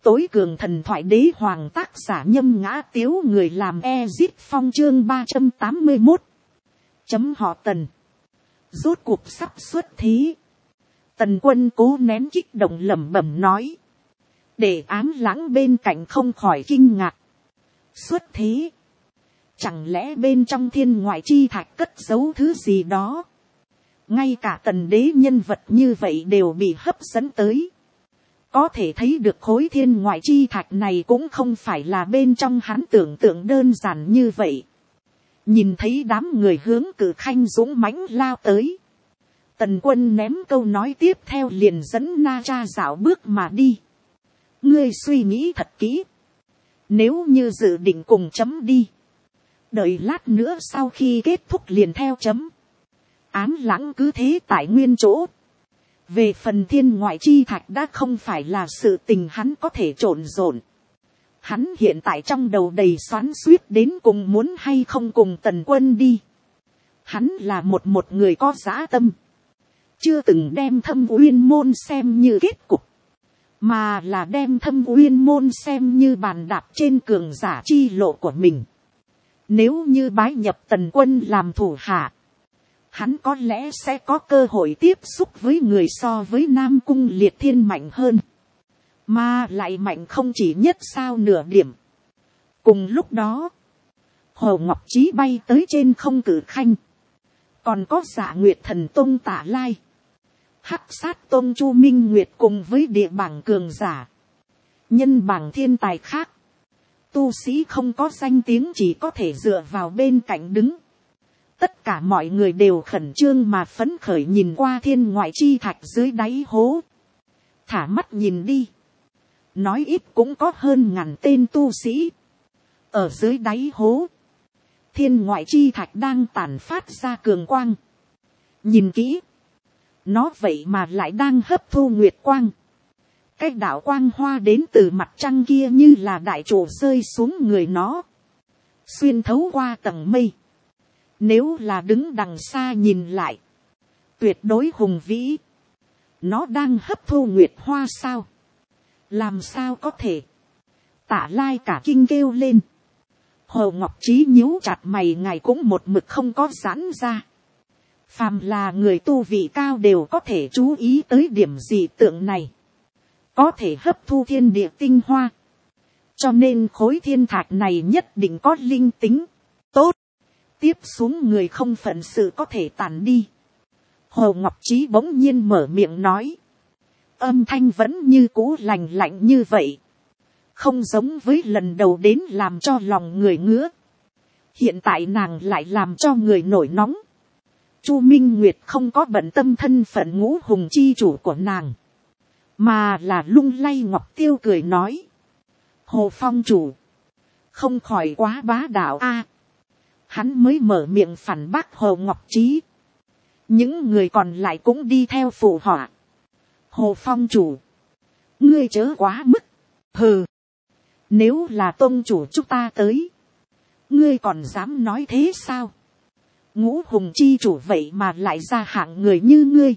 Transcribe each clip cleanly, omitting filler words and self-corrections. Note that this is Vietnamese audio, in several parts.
tối cường thần thoại đế hoàng, tác giả Nhâm Ngã Tiếu, người làm Ezip Phong, chương 381. Chấm họ Tần. Rốt cuộc sắp xuất thí. Tần Quân cố nén kích động lẩm bẩm nói. Để Ám Lãng bên cạnh không khỏi kinh ngạc. Xuất thí. Chẳng lẽ bên trong thiên ngoại chi thạch cất giấu thứ gì đó. Ngay cả tần đế nhân vật như vậy đều bị hấp dẫn tới. Có thể thấy được khối thiên ngoại chi thạch này cũng không phải là bên trong hắn tưởng tượng đơn giản như vậy. Nhìn thấy đám người hướng Cử Khanh dũng mãnh lao tới. Tần Quân ném câu nói tiếp theo liền dẫn Na Cha dạo bước mà đi. Ngươi suy nghĩ thật kỹ. Nếu như dự định cùng chấm đi. Đợi lát nữa sau khi kết thúc liền theo chấm. Ám Lãng cứ thế tại nguyên chỗ. Về phần thiên ngoại chi thạch đã không phải là sự tình hắn có thể trộn rộn. Hắn hiện tại trong đầu đầy xoắn xuýt đến cùng muốn hay không cùng Tần Quân đi. Hắn là một người có dã tâm. Chưa từng đem Thâm Uyên môn xem như kết cục. Mà là đem Thâm Uyên môn xem như bàn đạp trên cường giả chi lộ của mình. Nếu như bái nhập Tần Quân làm thủ hạ. Hắn có lẽ sẽ có cơ hội tiếp xúc với người so với Nam Cung Liệt Thiên mạnh hơn. Mà lại mạnh không chỉ nhất sao nửa điểm. Cùng lúc đó, Hồ Ngọc Chí bay tới trên không Cử Khanh. Còn có Dạ Nguyệt Thần Tông Tạ Lai. Hắc Sát Tông Chu Minh Nguyệt cùng với địa bảng cường giả. Nhân bảng thiên tài khác. Tu sĩ không có danh tiếng chỉ có thể dựa vào bên cạnh đứng. Tất cả mọi người đều khẩn trương mà phấn khởi nhìn qua thiên ngoại chi thạch dưới đáy hố. Thả mắt nhìn đi. Nói ít cũng có hơn 1000 tên tu sĩ. Ở dưới đáy hố. Thiên ngoại chi thạch đang tản phát ra cường quang. Nhìn kỹ. Nó vậy mà lại đang hấp thu nguyệt quang. Cái đạo quang hoa đến từ mặt trăng kia như là đại trụ rơi xuống người nó. Xuyên thấu qua tầng mây. Nếu là đứng đằng xa nhìn lại. Tuyệt đối hùng vĩ. Nó đang hấp thu nguyệt hoa sao? Làm sao có thể? Tạ Lai cả kinh kêu lên. Hồ Ngọc Chí nhíu chặt mày, ngài cũng một mực không có giãn ra. Phàm là người tu vị cao đều có thể chú ý tới điểm dị tượng này. Có thể hấp thu thiên địa tinh hoa. Cho nên khối thiên thạch này nhất định có linh tính. Tốt. Tiếp xuống người không phận sự có thể tản đi. Hồ Ngọc Chí bỗng nhiên mở miệng nói. Âm thanh vẫn như cũ lành lạnh như vậy. Không giống với lần đầu đến làm cho lòng người ngứa. Hiện tại nàng lại làm cho người nổi nóng. Chu Minh Nguyệt không có bận tâm thân phận ngũ hùng chi chủ của nàng. Mà là lung lay Ngọc Tiêu cười nói. Hồ Phong chủ. Không khỏi quá bá đạo a. Hắn mới mở miệng phản bác Hồ Ngọc Chí. Những người còn lại cũng đi theo phụ họa. Hồ Phong chủ. Ngươi chớ quá mức. Hừ. Nếu là tông chủ chúng ta tới. Ngươi còn dám nói thế sao? Ngũ hùng chi chủ vậy mà lại ra hạng người như ngươi.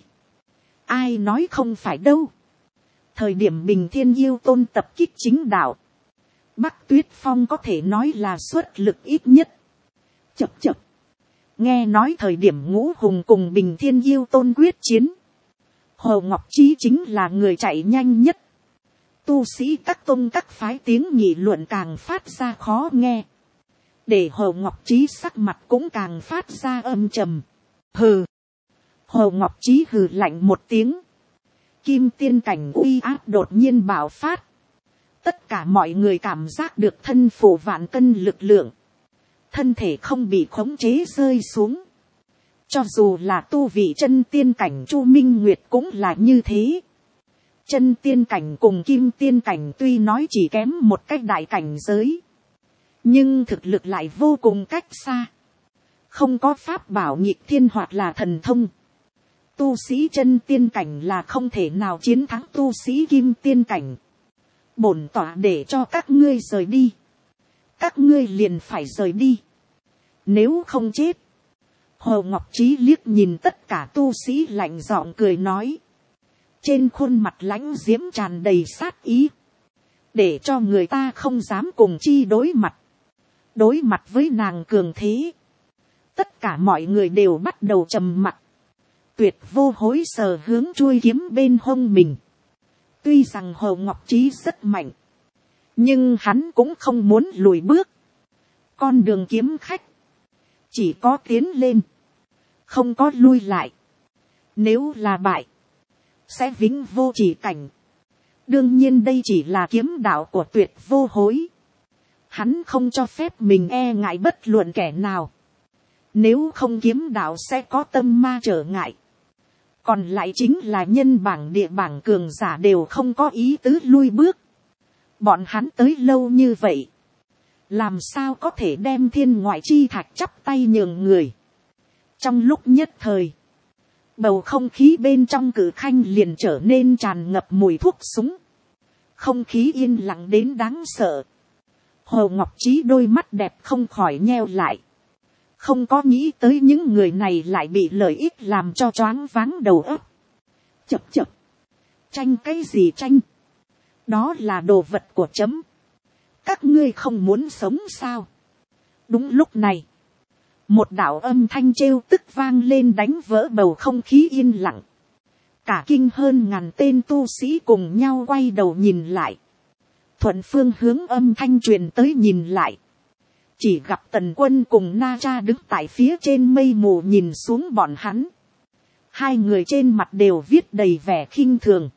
Ai nói không phải đâu. Thời điểm Bình Thiên Yêu Tôn tập kích chính đạo. Bắc Tuyết Phong có thể nói là xuất lực ít nhất. Chập chập. Nghe nói thời điểm Ngũ Hùng cùng Bình Thiên Yêu Tôn quyết chiến. Hồ Ngọc Chí chính là người chạy nhanh nhất. Tu sĩ các tông các phái tiếng nghị luận càng phát ra khó nghe. Để Hồ Ngọc Chí sắc mặt cũng càng phát ra âm trầm. Hừ. Hồ Ngọc Chí hừ lạnh một tiếng. Kim tiên cảnh uy áp đột nhiên bạo phát. Tất cả mọi người cảm giác được thân phủ vạn cân lực lượng. Thân thể không bị khống chế rơi xuống. Cho dù là tu vị chân tiên cảnh Chu Minh Nguyệt cũng là như thế. Chân tiên cảnh cùng kim tiên cảnh tuy nói chỉ kém một cách đại cảnh giới. Nhưng thực lực lại vô cùng cách xa. Không có pháp bảo nghịch thiên hoặc là thần thông. Tu sĩ chân tiên cảnh là không thể nào chiến thắng tu sĩ kim tiên cảnh. Bổn tọa để cho các ngươi rời đi. Các ngươi liền phải rời đi. Nếu không chết. Hồ Ngọc Chí liếc nhìn tất cả tu sĩ lạnh giọng cười nói. Trên khuôn mặt lãnh diễm tràn đầy sát ý. để cho người ta không dám cùng chi đối mặt với nàng cường thế. Tất cả mọi người đều bắt đầu trầm mặc. Tuyệt Vô Hối sờ hướng chuôi kiếm bên hông mình. Tuy rằng Hồ Ngọc Trí rất mạnh, nhưng hắn cũng không muốn lùi bước. Con đường kiếm khách chỉ có tiến lên, không có lui lại. Nếu là bại, sẽ vĩnh vô chỉ cảnh. Đương nhiên đây chỉ là kiếm đạo của Tuyệt Vô Hối. Hắn không cho phép mình e ngại bất luận kẻ nào. Nếu không kiếm đạo sẽ có tâm ma trở ngại. Còn lại chính là nhân bảng địa bảng cường giả đều không có ý tứ lui bước. Bọn hắn tới lâu như vậy, làm sao có thể đem thiên ngoại chi thạch chắp tay nhường người. Trong lúc nhất thời, bầu không khí bên trong cử khanh liền trở nên tràn ngập mùi thuốc súng. Không khí yên lặng đến đáng sợ. Hồ Ngọc Trí đôi mắt đẹp không khỏi nheo lại. Không có nghĩ tới những người này lại bị lợi ích làm cho choáng váng đầu óc. Chập chập. Tranh cái gì tranh? Đó là đồ vật của chấm. Các ngươi không muốn sống sao? Đúng lúc này, một đạo âm thanh trêu tức vang lên đánh vỡ bầu không khí yên lặng. Cả kinh hơn ngàn tên tu sĩ cùng nhau quay đầu nhìn lại. Thuận phương hướng âm thanh truyền tới nhìn lại. Chỉ gặp Tần Quân cùng Na Cha đứng tại phía trên mây mù nhìn xuống bọn hắn. Hai người trên mặt đều viết đầy vẻ khinh thường.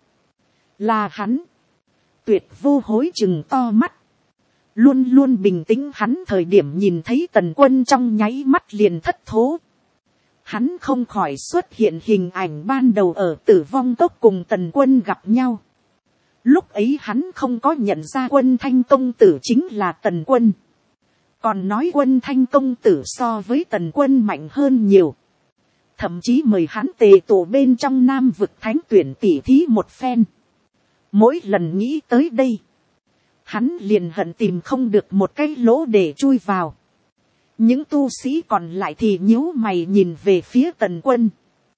Là hắn. Tuyệt Vô Hối chừng to mắt. Luôn luôn bình tĩnh hắn thời điểm nhìn thấy Tần Quân trong nháy mắt liền thất thố. Hắn không khỏi xuất hiện hình ảnh ban đầu ở Tử Vong Cốc cùng Tần Quân gặp nhau. Lúc ấy hắn không có nhận ra Quân Thanh công tử chính là Tần Quân. Còn nói Quân Thanh công tử so với Tần Quân mạnh hơn nhiều. Thậm chí mời hắn tề tổ bên trong Nam Vực Thánh tuyển tỉ thí một phen. Mỗi lần nghĩ tới đây, hắn liền hận tìm không được một cái lỗ để chui vào. Những tu sĩ còn lại thì nhíu mày nhìn về phía Tần Quân.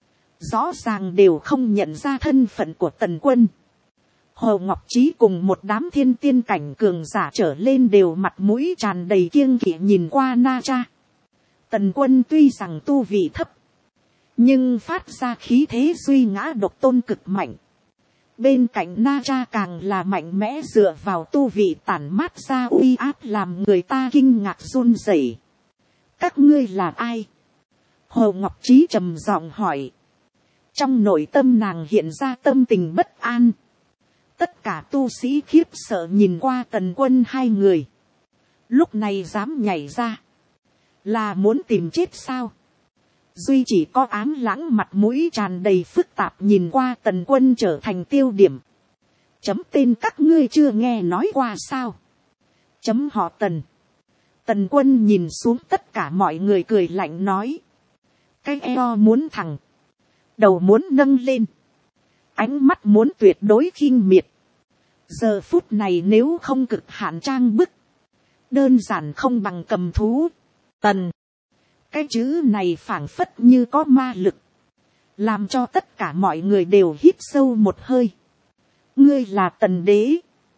Rõ ràng đều không nhận ra thân phận của Tần Quân. Hồ Ngọc Trí cùng một đám thiên tiên cảnh cường giả trở lên đều mặt mũi tràn đầy kiêng kỵ nhìn qua Na Cha. Tần Quân tuy rằng tu vị thấp, nhưng phát ra khí thế duy ngã độc tôn cực mạnh. Bên cạnh Na Cha càng là mạnh mẽ dựa vào tu vị tản mát ra uy áp làm người ta kinh ngạc run rẩy. Các ngươi là ai? Hồ Ngọc Trí trầm giọng hỏi. Trong nội tâm nàng hiện ra tâm tình bất an. Tất cả tu sĩ khiếp sợ nhìn qua Tần Quân hai người. Lúc này dám nhảy ra. Là muốn tìm chết sao? Duy chỉ có Ám Lãng mặt mũi tràn đầy phức tạp nhìn qua Tần Quân trở thành tiêu điểm. Chấm tên các ngươi chưa nghe nói qua sao? Chấm họ Tần. Tần Quân nhìn xuống tất cả mọi người cười lạnh nói. Cái eo muốn thẳng. Đầu muốn nâng lên. Ánh mắt muốn tuyệt đối khinh miệt. Giờ phút này nếu không cực hạn trang bức. Đơn giản không bằng cầm thú. Tần. Cái chữ này phảng phất như có ma lực. Làm cho tất cả mọi người đều hít sâu một hơi. Ngươi là Tần Đế.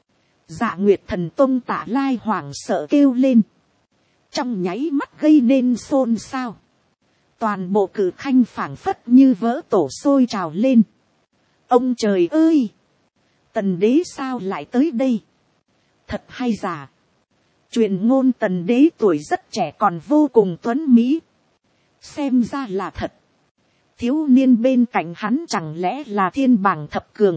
Dạ Nguyệt Thần Tông Tạ Lai hoảng sợ kêu lên. Trong nháy mắt gây nên xôn xao. Toàn bộ cử khanh phảng phất như vỡ tổ sôi trào lên. Ông trời ơi! Tần Đế sao lại tới đây? Thật hay giả? Truyền ngôn Tần Đế tuổi rất trẻ còn vô cùng tuấn mỹ. Xem ra là thật. Thiếu niên bên cạnh hắn chẳng lẽ là thiên bảng thập cường?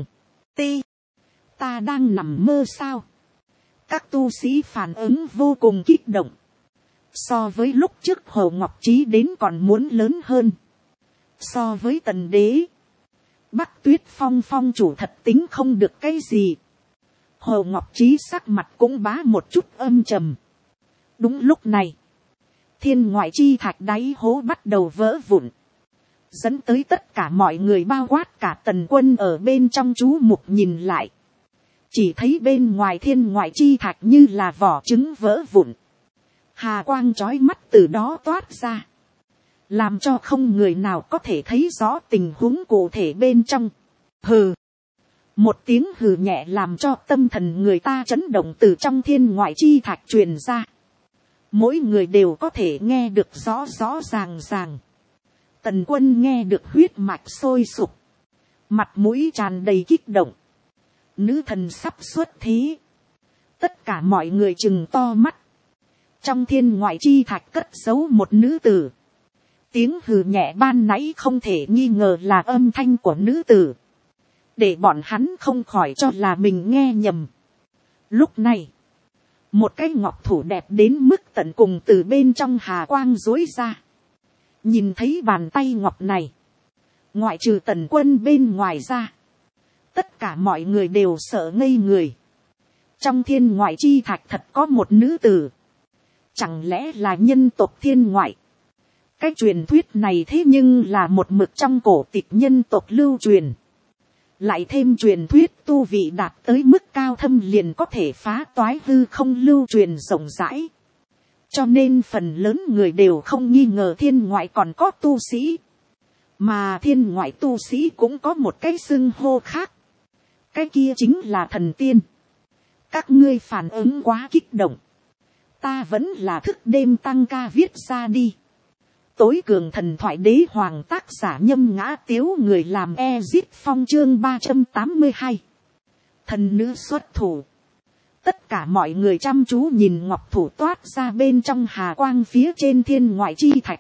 Ta đang nằm mơ sao? Các tu sĩ phản ứng vô cùng kích động. So với lúc trước Hồ Ngọc Trí đến còn muốn lớn hơn. So với Tần Đế, Bắc Tuyết Phong phong chủ thật tính không được cái gì. Hồ Ngọc Trí sắc mặt cũng bá một chút âm trầm. Đúng lúc này, thiên ngoại chi thạch đáy hố bắt đầu vỡ vụn. Dẫn tới tất cả mọi người bao quát cả Tần Quân ở bên trong chú mục nhìn lại. Chỉ thấy bên ngoài thiên ngoại chi thạch như là vỏ trứng vỡ vụn. Hà quang chói mắt từ đó toát ra. Làm cho không người nào có thể thấy rõ tình huống cụ thể bên trong. Hừ. Một tiếng hừ nhẹ làm cho tâm thần người ta chấn động từ trong thiên ngoại chi thạch truyền ra. Mỗi người đều có thể nghe được rõ rõ ràng ràng. Tần Quân nghe được huyết mạch sôi sục. Mặt mũi tràn đầy kích động. Nữ thần sắp xuất thế. Tất cả mọi người trừng to mắt. Trong thiên ngoại chi thạch cất giấu một nữ tử. Tiếng hừ nhẹ ban nãy không thể nghi ngờ là âm thanh của nữ tử. Để bọn hắn không khỏi cho là mình nghe nhầm. Lúc này, một cái ngọc thủ đẹp đến mức tận cùng từ bên trong hà quang dối ra. Nhìn thấy bàn tay ngọc này, ngoại trừ Tần Quân bên ngoài ra, tất cả mọi người đều sợ ngây người. Trong thiên ngoại chi thạch thật có một nữ tử. Chẳng lẽ là nhân tộc thiên ngoại? Cái truyền thuyết này thế nhưng là một mực trong cổ tịch nhân tộc lưu truyền. Lại thêm truyền thuyết tu vị đạt tới mức cao thâm liền có thể phá toái hư không lưu truyền rộng rãi. Cho nên phần lớn người đều không nghi ngờ thiên ngoại còn có tu sĩ. Mà thiên ngoại tu sĩ cũng có một cái xưng hô khác. Cái kia chính là thần tiên. Các ngươi phản ứng quá kích động. Ta vẫn là thức đêm tăng ca viết ra đi. Tối cường thần thoại đế hoàng tác giả Nhâm Ngã Tiếu, người làm Ezip Phong chương 382. Thần nữ xuất thủ. Tất cả mọi người chăm chú nhìn ngọc thủ toát ra bên trong hà quang phía trên thiên ngoại chi thạch.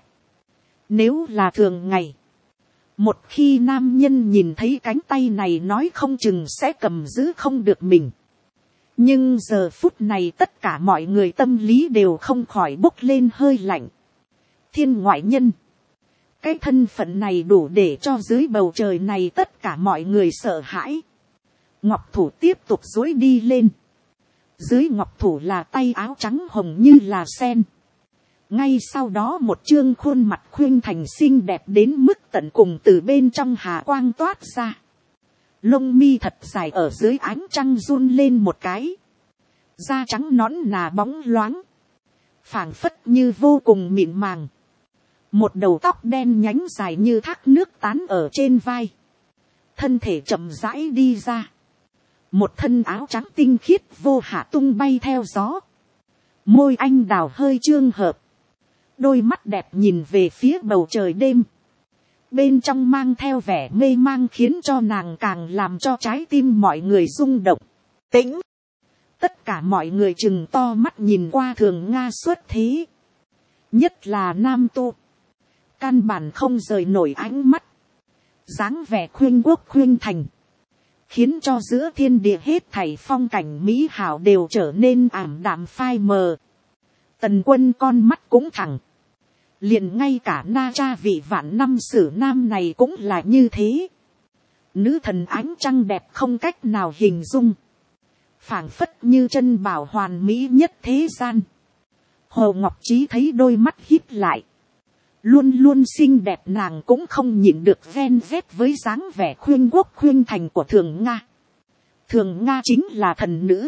Nếu là thường ngày, một khi nam nhân nhìn thấy cánh tay này nói không chừng sẽ cầm giữ không được mình. Nhưng giờ phút này tất cả mọi người tâm lý đều không khỏi bốc lên hơi lạnh. Thiên ngoại nhân. Cái thân phận này đủ để cho dưới bầu trời này tất cả mọi người sợ hãi. Ngọc thủ tiếp tục duỗi đi lên. Dưới ngọc thủ là tay áo trắng hồng như là sen. Ngay sau đó một chương khuôn mặt khuynh thành xinh đẹp đến mức tận cùng từ bên trong hà quang toát ra. Lông mi thật dài ở dưới ánh trăng run lên một cái. Da trắng nõn nà bóng loáng. Phảng phất như vô cùng mịn màng. Một đầu tóc đen nhánh dài như thác nước tán ở trên vai. Thân thể chậm rãi đi ra. Một thân áo trắng tinh khiết vô hạ tung bay theo gió. Môi anh đào hơi trương hợp. Đôi mắt đẹp nhìn về phía bầu trời đêm. Bên trong mang theo vẻ mê mang khiến cho nàng càng làm cho trái tim mọi người rung động. Tĩnh. Tất cả mọi người chừng to mắt nhìn qua Thường Nga xuất thế. Nhất là nam tu. Căn bản không rời nổi ánh mắt. Dáng vẻ khuyên quốc khuyên thành. Khiến cho giữa thiên địa hết thảy phong cảnh mỹ hảo đều trở nên ảm đạm phai mờ. Tần Quân con mắt cũng thẳng. Liền ngay cả na cha vị vạn năm sử nam này cũng là như thế. Nữ thần ánh trăng đẹp không cách nào hình dung. Phảng phất như chân bảo hoàn mỹ nhất thế gian. Hồ Ngọc Trí thấy đôi mắt híp lại. Luôn luôn xinh đẹp nàng cũng không nhịn được ven vét với dáng vẻ khuyên quốc khuyên thành của Thường Nga. Thường Nga chính là thần nữ.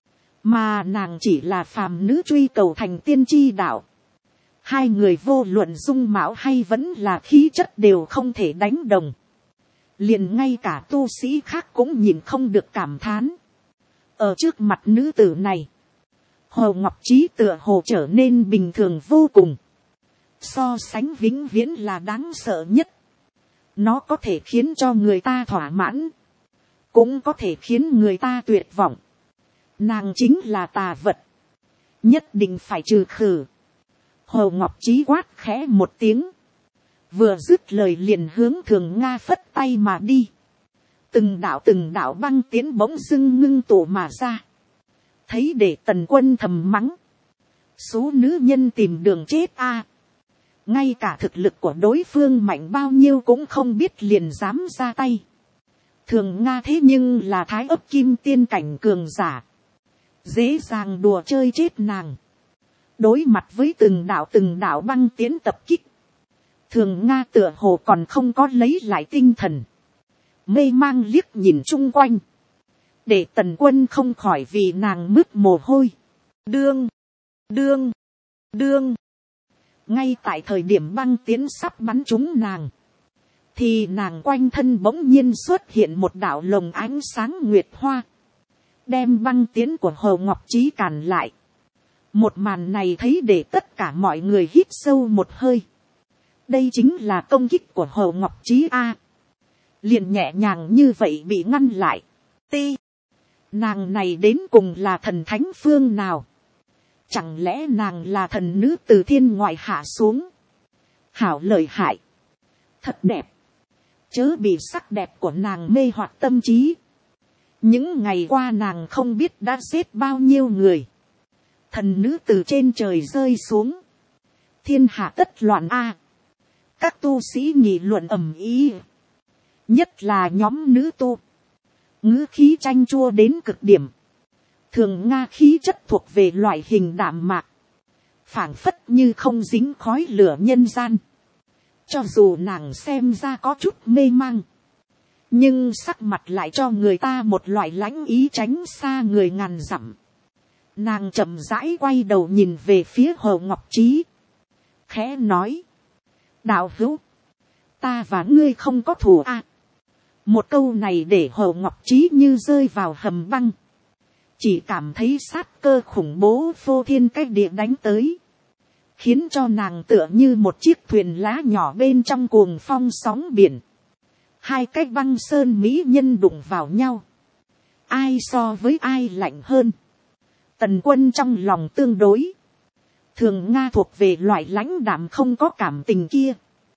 Mà nàng chỉ là phàm nữ truy cầu thành tiên chi đạo. Hai người vô luận dung mạo hay vẫn là khí chất đều không thể đánh đồng. Liền ngay cả tu sĩ khác cũng nhìn không được cảm thán. Ở trước mặt nữ tử này, Hồ Ngọc Trí tựa hồ trở nên bình thường vô cùng. So sánh vĩnh viễn là đáng sợ nhất. Nó có thể khiến cho người ta thỏa mãn. Cũng có thể khiến người ta tuyệt vọng. Nàng chính là tà vật. Nhất định phải trừ khử. Hồ Ngọc Trí quát khẽ một tiếng. Vừa dứt lời liền hướng Thường Nga phất tay mà đi. Từng đạo băng tiến bỗng dưng ngưng tụ mà ra. Thấy để Tần Quân thầm mắng. Số nữ nhân tìm đường chết a. Ngay cả thực lực của đối phương mạnh bao nhiêu cũng không biết liền dám ra tay. Thường Nga thế nhưng là thái ấp kim tiên cảnh cường giả. Dễ dàng đùa chơi chết nàng. Đối mặt với từng đạo băng tiến tập kích. Thường Nga tựa hồ còn không có lấy lại tinh thần. Mê mang liếc nhìn chung quanh. Để Tần Quân không khỏi vì nàng mướt mồ hôi. Đương. Ngay tại thời điểm băng tiến sắp bắn trúng nàng. thì nàng quanh thân bỗng nhiên xuất hiện một đạo lồng ánh sáng nguyệt hoa, đem băng tiến của Hồ Ngọc Trí cản lại. Một màn này thấy để tất cả mọi người hít sâu một hơi. Đây chính là công kích của Hồ Ngọc Trí a. Liền nhẹ nhàng như vậy bị ngăn lại. Ti, nàng này đến cùng là thần thánh phương nào? Chẳng lẽ nàng là thần nữ từ thiên ngoại hạ xuống? Hảo lợi hại, thật đẹp, chớ bị sắc đẹp của nàng mê hoặc tâm trí. Những ngày qua nàng không biết đã giết bao nhiêu người. Thần nữ từ trên trời rơi xuống, thiên hạ tất loạn a. Các tu sĩ nghị luận ầm ĩ, nhất là nhóm nữ tu, ngữ khí chanh chua đến cực điểm. Thường Nga khí chất thuộc về loại hình đạm mạc, phảng phất như không dính khói lửa nhân gian. Cho dù nàng xem ra có chút mê mang, nhưng sắc mặt lại cho người ta một loại lãnh ý tránh xa người ngàn dặm. Nàng chậm rãi quay đầu nhìn về phía Hồ Ngọc Trí, khẽ nói: đạo hữu, ta và ngươi không có thù a. Một câu này để Hồ Ngọc Trí như rơi vào hầm băng, chỉ cảm thấy sát cơ khủng bố phô thiên cách địa đánh tới, khiến cho nàng tựa như một chiếc thuyền lá nhỏ bên trong cuồng phong sóng biển. Hai cái băng sơn mỹ nhân đụng vào nhau, ai so với ai lạnh hơn? Tần Quân trong lòng tương đối, Thường Nga thuộc về loại lãnh đạm không có cảm tình kia,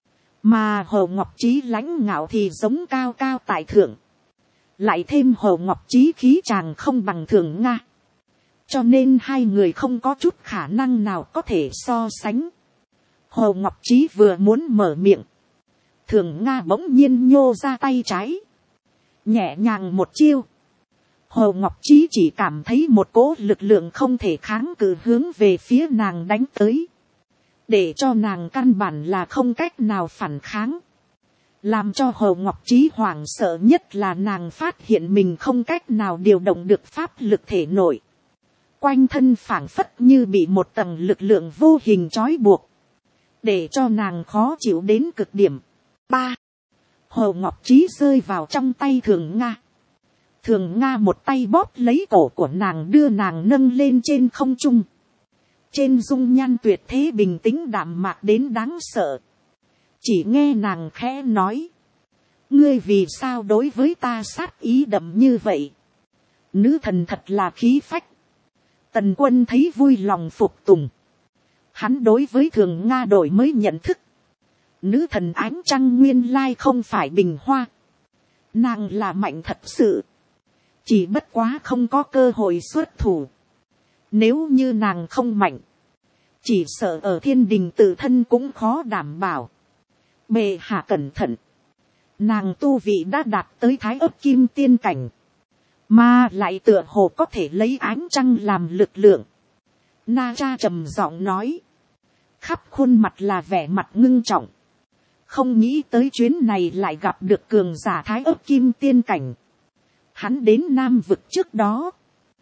mà Hồ Ngọc Trí lãnh ngạo thì giống cao cao tại thượng. Lại thêm Hồ Ngọc Trí khí chàng không bằng Thường Nga, cho nên hai người không có chút khả năng nào có thể so sánh. Hồ Ngọc Trí vừa muốn mở miệng, Thường Nga bỗng nhiên nhô ra tay trái, nhẹ nhàng một chiêu. Hồ Ngọc Trí chỉ cảm thấy một cỗ lực lượng không thể kháng cự hướng về phía nàng đánh tới, để cho nàng căn bản là không cách nào phản kháng. Làm cho Hồ Ngọc Trí hoảng sợ nhất là nàng phát hiện mình không cách nào điều động được pháp lực thể nội. Quanh thân phảng phất như bị một tầng lực lượng vô hình trói buộc, để cho nàng khó chịu đến cực điểm. 3. Hồ Ngọc Trí rơi vào trong tay Thường Nga. Thường Nga một tay bóp lấy cổ của nàng đưa nàng nâng lên trên không trung. Trên dung nhan tuyệt thế bình tĩnh đạm mạc đến đáng sợ. Chỉ nghe nàng khẽ nói: ngươi vì sao đối với ta sát ý đậm như vậy? Nữ thần thật là khí phách. Tần Quân thấy vui lòng phục tùng. Hắn đối với Thường Nga đổi mới nhận thức. Nữ thần ánh trăng nguyên lai không phải bình hoa. Nàng là mạnh thật sự. Chỉ bất quá không có cơ hội xuất thủ. Nếu như nàng không mạnh, chỉ sợ ở thiên đình tự thân cũng khó đảm bảo. Bệ hạ cẩn thận. Nàng tu vị đã đạt tới thái ấp kim tiên cảnh, mà lại tựa hồ có thể lấy ánh trăng làm lực lượng. Na Cha trầm giọng nói, khắp khuôn mặt là vẻ mặt ngưng trọng. Không nghĩ tới chuyến này lại gặp được cường giả thái ấp kim tiên cảnh. Hắn đến Nam vực trước đó,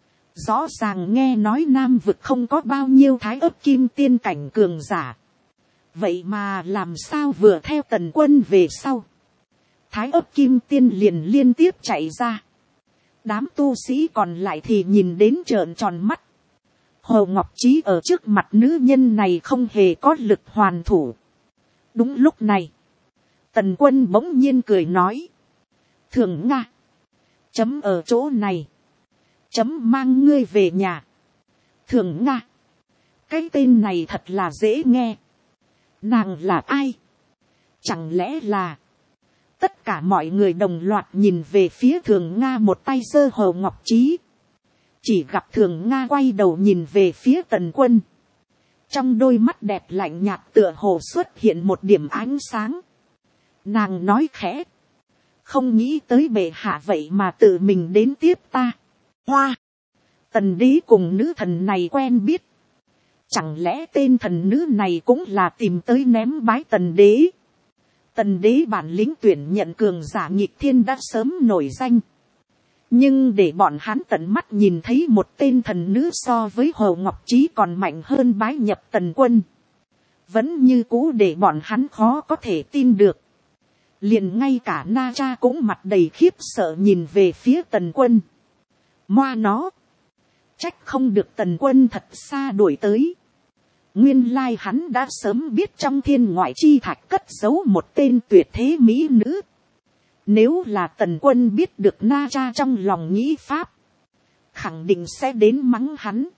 rõ ràng nghe nói Nam vực không có bao nhiêu thái ấp kim tiên cảnh cường giả. Vậy mà làm sao vừa theo Tần Quân về sau, thái ấp kim tiên liền liên tiếp chạy ra. Đám tu sĩ còn lại thì nhìn đến trợn tròn mắt. Hồ Ngọc Trí ở trước mặt nữ nhân này không hề có lực hoàn thủ. Đúng lúc này, Tần Quân bỗng nhiên cười nói, Thường Nga, chấm ở chỗ này, chấm mang ngươi về nhà. Thường Nga, cái tên này thật là dễ nghe. Nàng là ai? Chẳng lẽ là... Tất cả mọi người đồng loạt nhìn về phía Thường Nga, một tay giơ Hồ Ngọc Trí. Chỉ gặp Thường Nga quay đầu nhìn về phía Tần Quân. Trong đôi mắt đẹp lạnh nhạt tựa hồ xuất hiện một điểm ánh sáng. Nàng nói khẽ, không nghĩ tới bệ hạ vậy mà tự mình đến tiếp ta. Hoa, Tần đế cùng nữ thần này quen biết. Chẳng lẽ tên thần nữ này cũng là tìm tới ném bái Tần đế? Tần đế bản lĩnh tuyển nhận cường giả nghịch thiên đã sớm nổi danh. Nhưng để bọn hắn tận mắt nhìn thấy một tên thần nữ so với Hồ Ngọc Trí còn mạnh hơn bái nhập Tần Quân, vẫn như cũ để bọn hắn khó có thể tin được. liền ngay cả Na Cha cũng mặt đầy khiếp sợ nhìn về phía Tần Quân. Moa nó, trách không được Tần Quân thật xa đuổi tới. Nguyên lai hắn đã sớm biết trong thiên ngoại chi thạch cất giấu một tên tuyệt thế mỹ nữ. Nếu là Tần Quân biết được Na Cha trong lòng nghĩ pháp, khẳng định sẽ đến mắng hắn.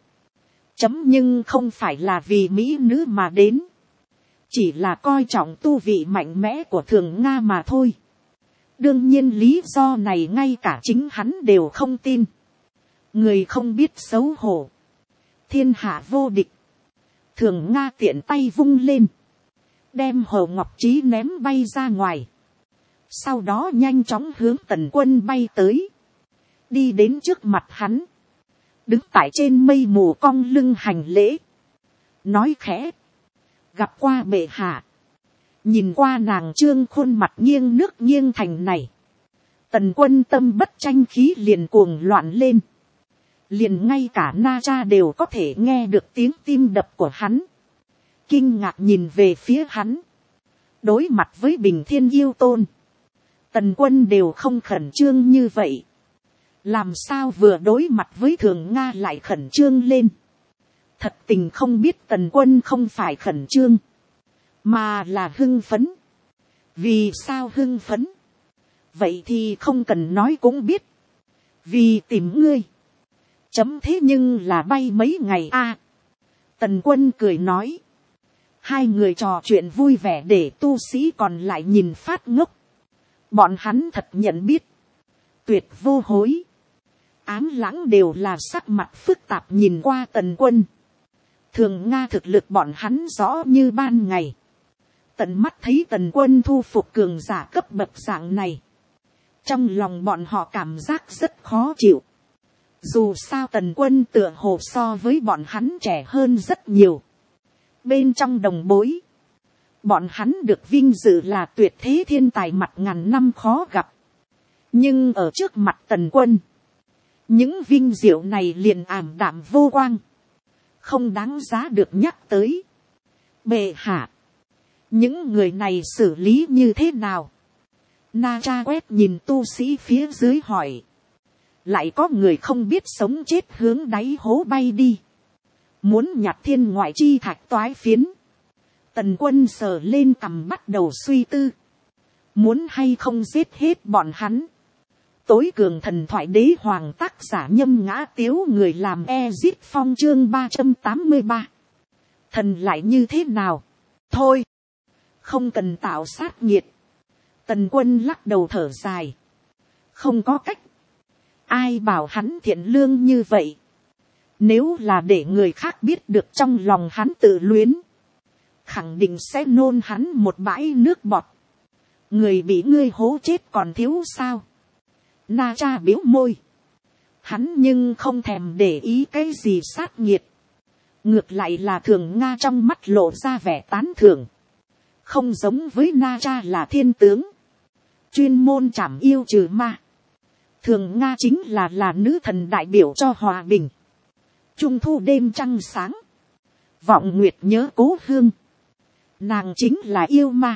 Nhưng không phải là vì mỹ nữ mà đến, chỉ là coi trọng tu vị mạnh mẽ của Thường Nga mà thôi. Đương nhiên lý do này ngay cả chính hắn đều không tin. Người không biết xấu hổ, thiên hạ vô địch. Thường Nga tiện tay vung lên, đem Hồ Ngọc Trí ném bay ra ngoài. Sau đó nhanh chóng hướng Tần Quân bay tới, đi đến trước mặt hắn, đứng tại trên mây mù cong lưng hành lễ, nói khẽ: gặp qua bệ hạ. Nhìn qua nàng trương khuôn mặt nghiêng nước nghiêng thành này, Tần Quân tâm bất tranh khí liền cuồng loạn lên. Liền ngay cả Na Cha đều có thể nghe được tiếng tim đập của hắn, kinh ngạc nhìn về phía hắn. Đối mặt với Bình Thiên Yêu Tôn, Tần Quân đều không khẩn trương như vậy, làm sao vừa đối mặt với Thường Nga lại khẩn trương lên. Thật tình không biết Tần Quân không phải khẩn trương, mà là hưng phấn. Vì sao hưng phấn? Vậy thì không cần nói cũng biết. Vì tìm ngươi. Thế nhưng là bay mấy ngày a. Tần Quân cười nói. Hai người trò chuyện vui vẻ để tu sĩ còn lại nhìn phát ngốc. Bọn hắn thật nhận biết. Tuyệt vô hối. Ám Lãng đều là sắc mặt phức tạp nhìn qua Tần Quân. Thường Nga thực lực bọn hắn rõ như ban ngày. Tận mắt thấy Tần Quân thu phục cường giả cấp bậc dạng này, trong lòng bọn họ cảm giác rất khó chịu. Dù sao Tần Quân tựa hồ so với bọn hắn trẻ hơn rất nhiều. Bên trong đồng bối, bọn hắn được vinh dự là tuyệt thế thiên tài mặt ngàn năm khó gặp. Nhưng ở trước mặt Tần Quân, những vinh diệu này liền ảm đạm vô quang, không đáng giá được nhắc tới. Bệ hạ, những người này xử lý như thế nào? Na Cha quét nhìn tu sĩ phía dưới hỏi. Lại có người không biết sống chết hướng đáy hố bay đi, muốn nhặt thiên ngoại chi thạch toái phiến. Tần Quân sờ lên cằm bắt đầu suy tư, muốn hay không giết hết bọn hắn. Tối cường thần thoại đế hoàng tác giả Nhâm Ngã Tiếu, người làm Ezit Phong chương 383. Thần lại như thế nào? Thôi, không cần tạo sát nghiệt. Tần Quân lắc đầu thở dài. Không có cách. Ai bảo hắn thiện lương như vậy? Nếu là để người khác biết được trong lòng hắn tự luyến, khẳng định sẽ nôn hắn một bãi nước bọt. Người bị ngươi hố chết còn thiếu sao? Na Cha biếu môi. Hắn nhưng không thèm để ý cái gì sát nghiệt. Ngược lại là Thường Nga trong mắt lộ ra vẻ tán thưởng. Không giống với Na Cha là thiên tướng, chuyên môn trảm yêu trừ ma. Thường Nga chính là nữ thần đại biểu cho hòa bình. Trung thu đêm trăng sáng, vọng nguyệt nhớ cố hương. Nàng chính là yêu ma.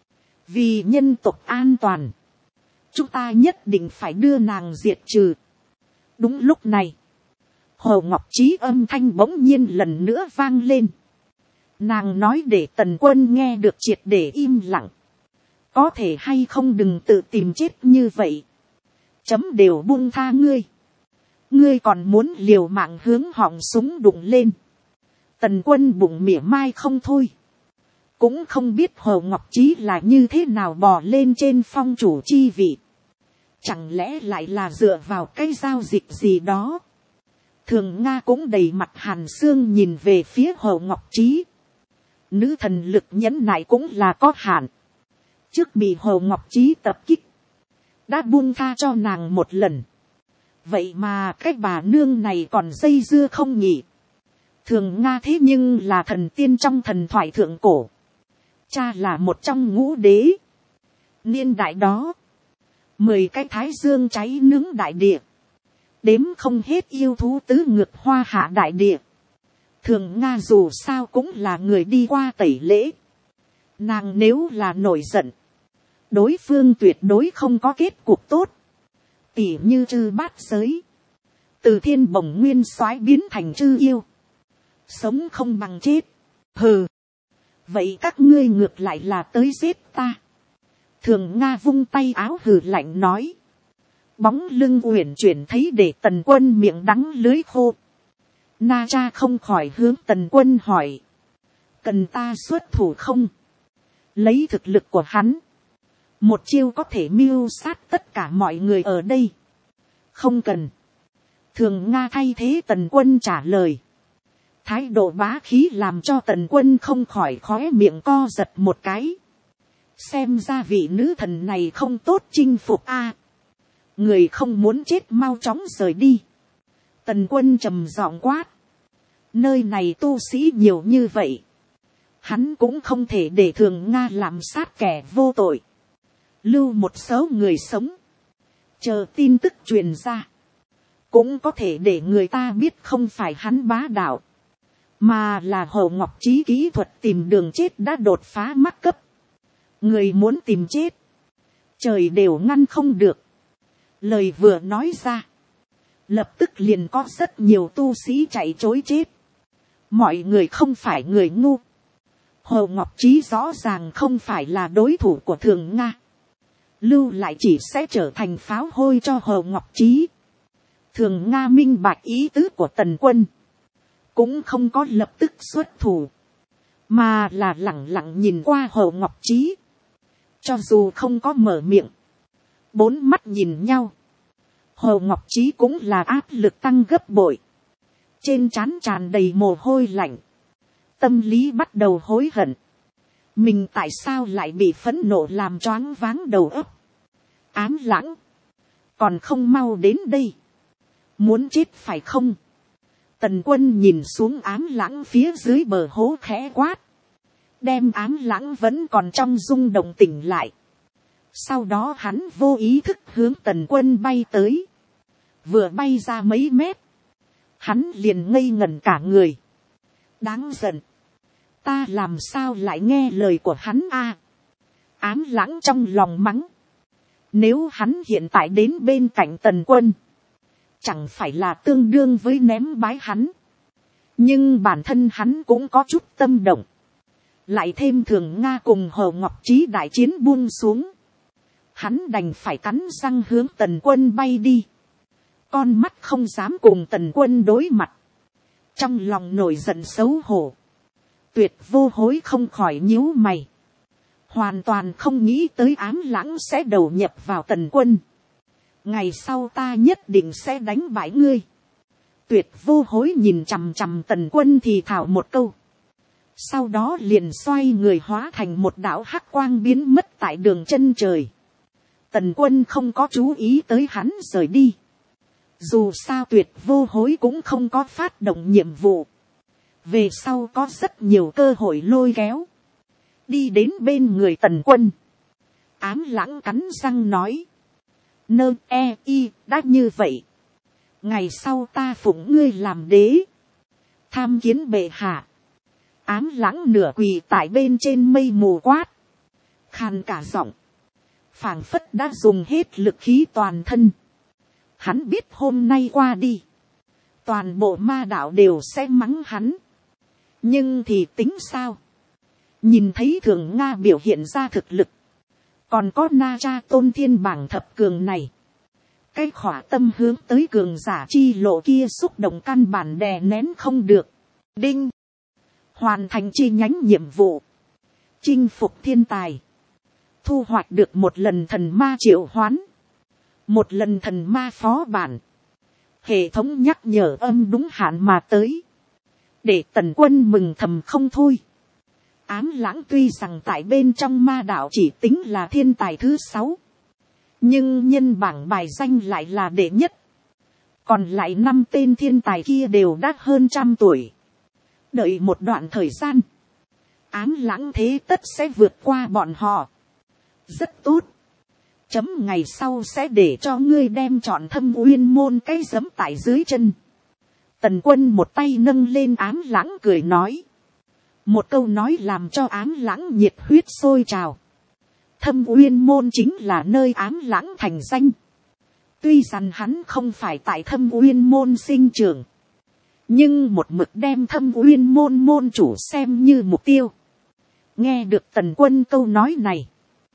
Vì nhân tộc an toàn, chúng ta nhất định phải đưa nàng diệt trừ. Đúng lúc này, Hồ Ngọc Trí âm thanh bỗng nhiên lần nữa vang lên. Nàng nói để Tần Quân nghe được triệt để im lặng. Có thể hay không đừng tự tìm chết như vậy. Đều buông tha ngươi. Ngươi còn muốn liều mạng hướng họng súng đụng lên. Tần Quân bụng mỉa mai không thôi. Cũng không biết Hồ Ngọc Trí là như thế nào bò lên trên phong chủ chi vị. Chẳng lẽ lại là dựa vào cái giao dịch gì đó. Thường Nga cũng đầy mặt hàn xương nhìn về phía Hồ Ngọc Trí. Nữ thần lực nhẫn nại cũng là có hạn. Trước bị Hồ Ngọc Trí tập kích, đã buông tha cho nàng một lần. Vậy mà cái bà nương này còn dây dưa không nhỉ? Thường Nga thế nhưng là thần tiên trong thần thoại thượng cổ. Cha là một trong ngũ đế. Niên đại đó, 10 cái thái dương cháy nướng đại địa, đếm không hết yêu thú tứ ngược hoa hạ đại địa. Thường Nga dù sao cũng là người đi qua tẩy lễ. Nàng nếu là nổi giận, đối phương tuyệt đối không có kết cục tốt. Tỉ như chư bát giới, từ thiên bồng nguyên soái biến thành chư yêu, sống không bằng chết. Hừ, vậy các ngươi ngược lại là tới giết ta. Thường Nga vung tay áo hừ lạnh nói. Bóng lưng uyển chuyển thấy để Tần Quân miệng đắng lưới khô. Na Cha không khỏi hướng Tần Quân hỏi. Cần ta xuất thủ không? Lấy thực lực của hắn, một chiêu có thể mưu sát tất cả mọi người ở đây. Không cần. Thường Nga thay thế Tần Quân trả lời. Thái độ bá khí làm cho Tần Quân không khỏi khóe miệng co giật một cái. Xem ra vị nữ thần này không tốt chinh phục a. Người không muốn chết mau chóng rời đi. Tần Quân trầm giọng quát. Nơi này tu sĩ nhiều như vậy, hắn cũng không thể để Thường Nga làm sát kẻ vô tội. Lưu một số người sống, chờ tin tức truyền ra, cũng có thể để người ta biết không phải hắn bá đạo, mà là Hồ Ngọc Trí kỹ thuật tìm đường chết đã đột phá mắc cấp. Người muốn tìm chết, trời đều ngăn không được. Lời vừa nói ra, lập tức liền có rất nhiều tu sĩ chạy trối chết. Mọi người không phải người ngu. Hồ Ngọc Trí rõ ràng không phải là đối thủ của Thường Nga. Lưu lại chỉ sẽ trở thành pháo hôi cho Hồ Ngọc Trí. Thường Nga minh bạch ý tứ của Tần Quân, cũng không có lập tức xuất thủ, mà là lẳng lặng nhìn qua Hồ Ngọc Trí. Cho dù không có mở miệng, bốn mắt nhìn nhau, Hồ Ngọc Trí cũng là áp lực tăng gấp bội. Trên trán tràn đầy mồ hôi lạnh, tâm lý bắt đầu hối hận. Mình tại sao lại bị phẫn nộ làm choáng váng đầu óc? Ám Lãng, còn không mau đến đây. Muốn chết phải không? Tần Quân nhìn xuống Ám Lãng phía dưới bờ hố khẽ quát. Đem Ám Lãng vẫn còn trong rung động tỉnh lại. Sau đó hắn vô ý thức hướng Tần Quân bay tới. Vừa bay ra mấy mét, hắn liền ngây ngẩn cả người. Đáng giận, ta làm sao lại nghe lời của hắn a? Ám Lãng trong lòng mắng. Nếu hắn hiện tại đến bên cạnh Tần Quân, chẳng phải là tương đương với ném bái hắn. Nhưng bản thân hắn cũng có chút tâm động. Lại thêm Thường Nga cùng Hồ Ngọc Trí đại chiến buông xuống, hắn đành phải cắn răng hướng Tần Quân bay đi. Con mắt không dám cùng Tần Quân đối mặt, trong lòng nổi giận xấu hổ. Tuyệt Vô Hối không khỏi nhíu mày, hoàn toàn không nghĩ tới Ám Lãng sẽ đầu nhập vào Tần Quân. Ngày sau ta nhất định sẽ đánh bại ngươi. Tuyệt Vô Hối nhìn chằm chằm Tần Quân thì thào một câu. Sau đó liền xoay người hóa thành một đạo hắc quang biến mất tại đường chân trời. Tần Quân không có chú ý tới hắn rời đi. Dù sao Tuyệt Vô Hối cũng không có phát động nhiệm vụ. Về sau có rất nhiều cơ hội lôi kéo. Đi đến bên người Tần Quân, Ám Lãng cắn răng nói. Đã như vậy, ngày sau ta phụng ngươi làm đế. Tham kiến bệ hạ. Ám Lãng nửa quỳ tại bên trên mây mù quát, khàn cả giọng, phảng phất đã dùng hết lực khí toàn thân. Hắn biết hôm nay qua đi, toàn bộ ma đạo đều sẽ mắng hắn. Nhưng thì tính sao? Nhìn thấy Thường Nga biểu hiện ra thực lực, còn có Na Cha Tôn Thiên bảng thập cường này, cái khỏa tâm hướng tới cường giả chi lộ kia xúc động căn bản đè nén không được. Đinh, hoàn thành chi nhánh nhiệm vụ, chinh phục thiên tài, thu hoạch được một lần thần ma triệu hoán, một lần thần ma phó bản. Hệ thống nhắc nhở âm đúng hạn mà tới, để Tần Quân mừng thầm không thôi. Ám Lãng tuy rằng tại bên trong ma đạo chỉ tính là thiên tài thứ 6, nhưng nhân bảng bài danh lại là đệ nhất. Còn lại 5 tên thiên tài kia đều đã hơn 100 tuổi. Đợi một đoạn thời gian, Ám Lãng thế tất sẽ vượt qua bọn họ. Rất tốt. Chấm ngày sau sẽ để cho ngươi đem chọn Thâm Uyên môn cái giẫm tại dưới chân. Tần Quân một tay nâng lên Ám Lãng cười nói. Một câu nói làm cho Ám Lãng nhiệt huyết sôi trào. Thâm Uyên Môn chính là nơi Ám Lãng thành danh. Tuy rằng hắn không phải tại Thâm Uyên Môn sinh trưởng, nhưng một mực đem Thâm Uyên Môn môn chủ xem như mục tiêu. Nghe được Tần Quân câu nói này,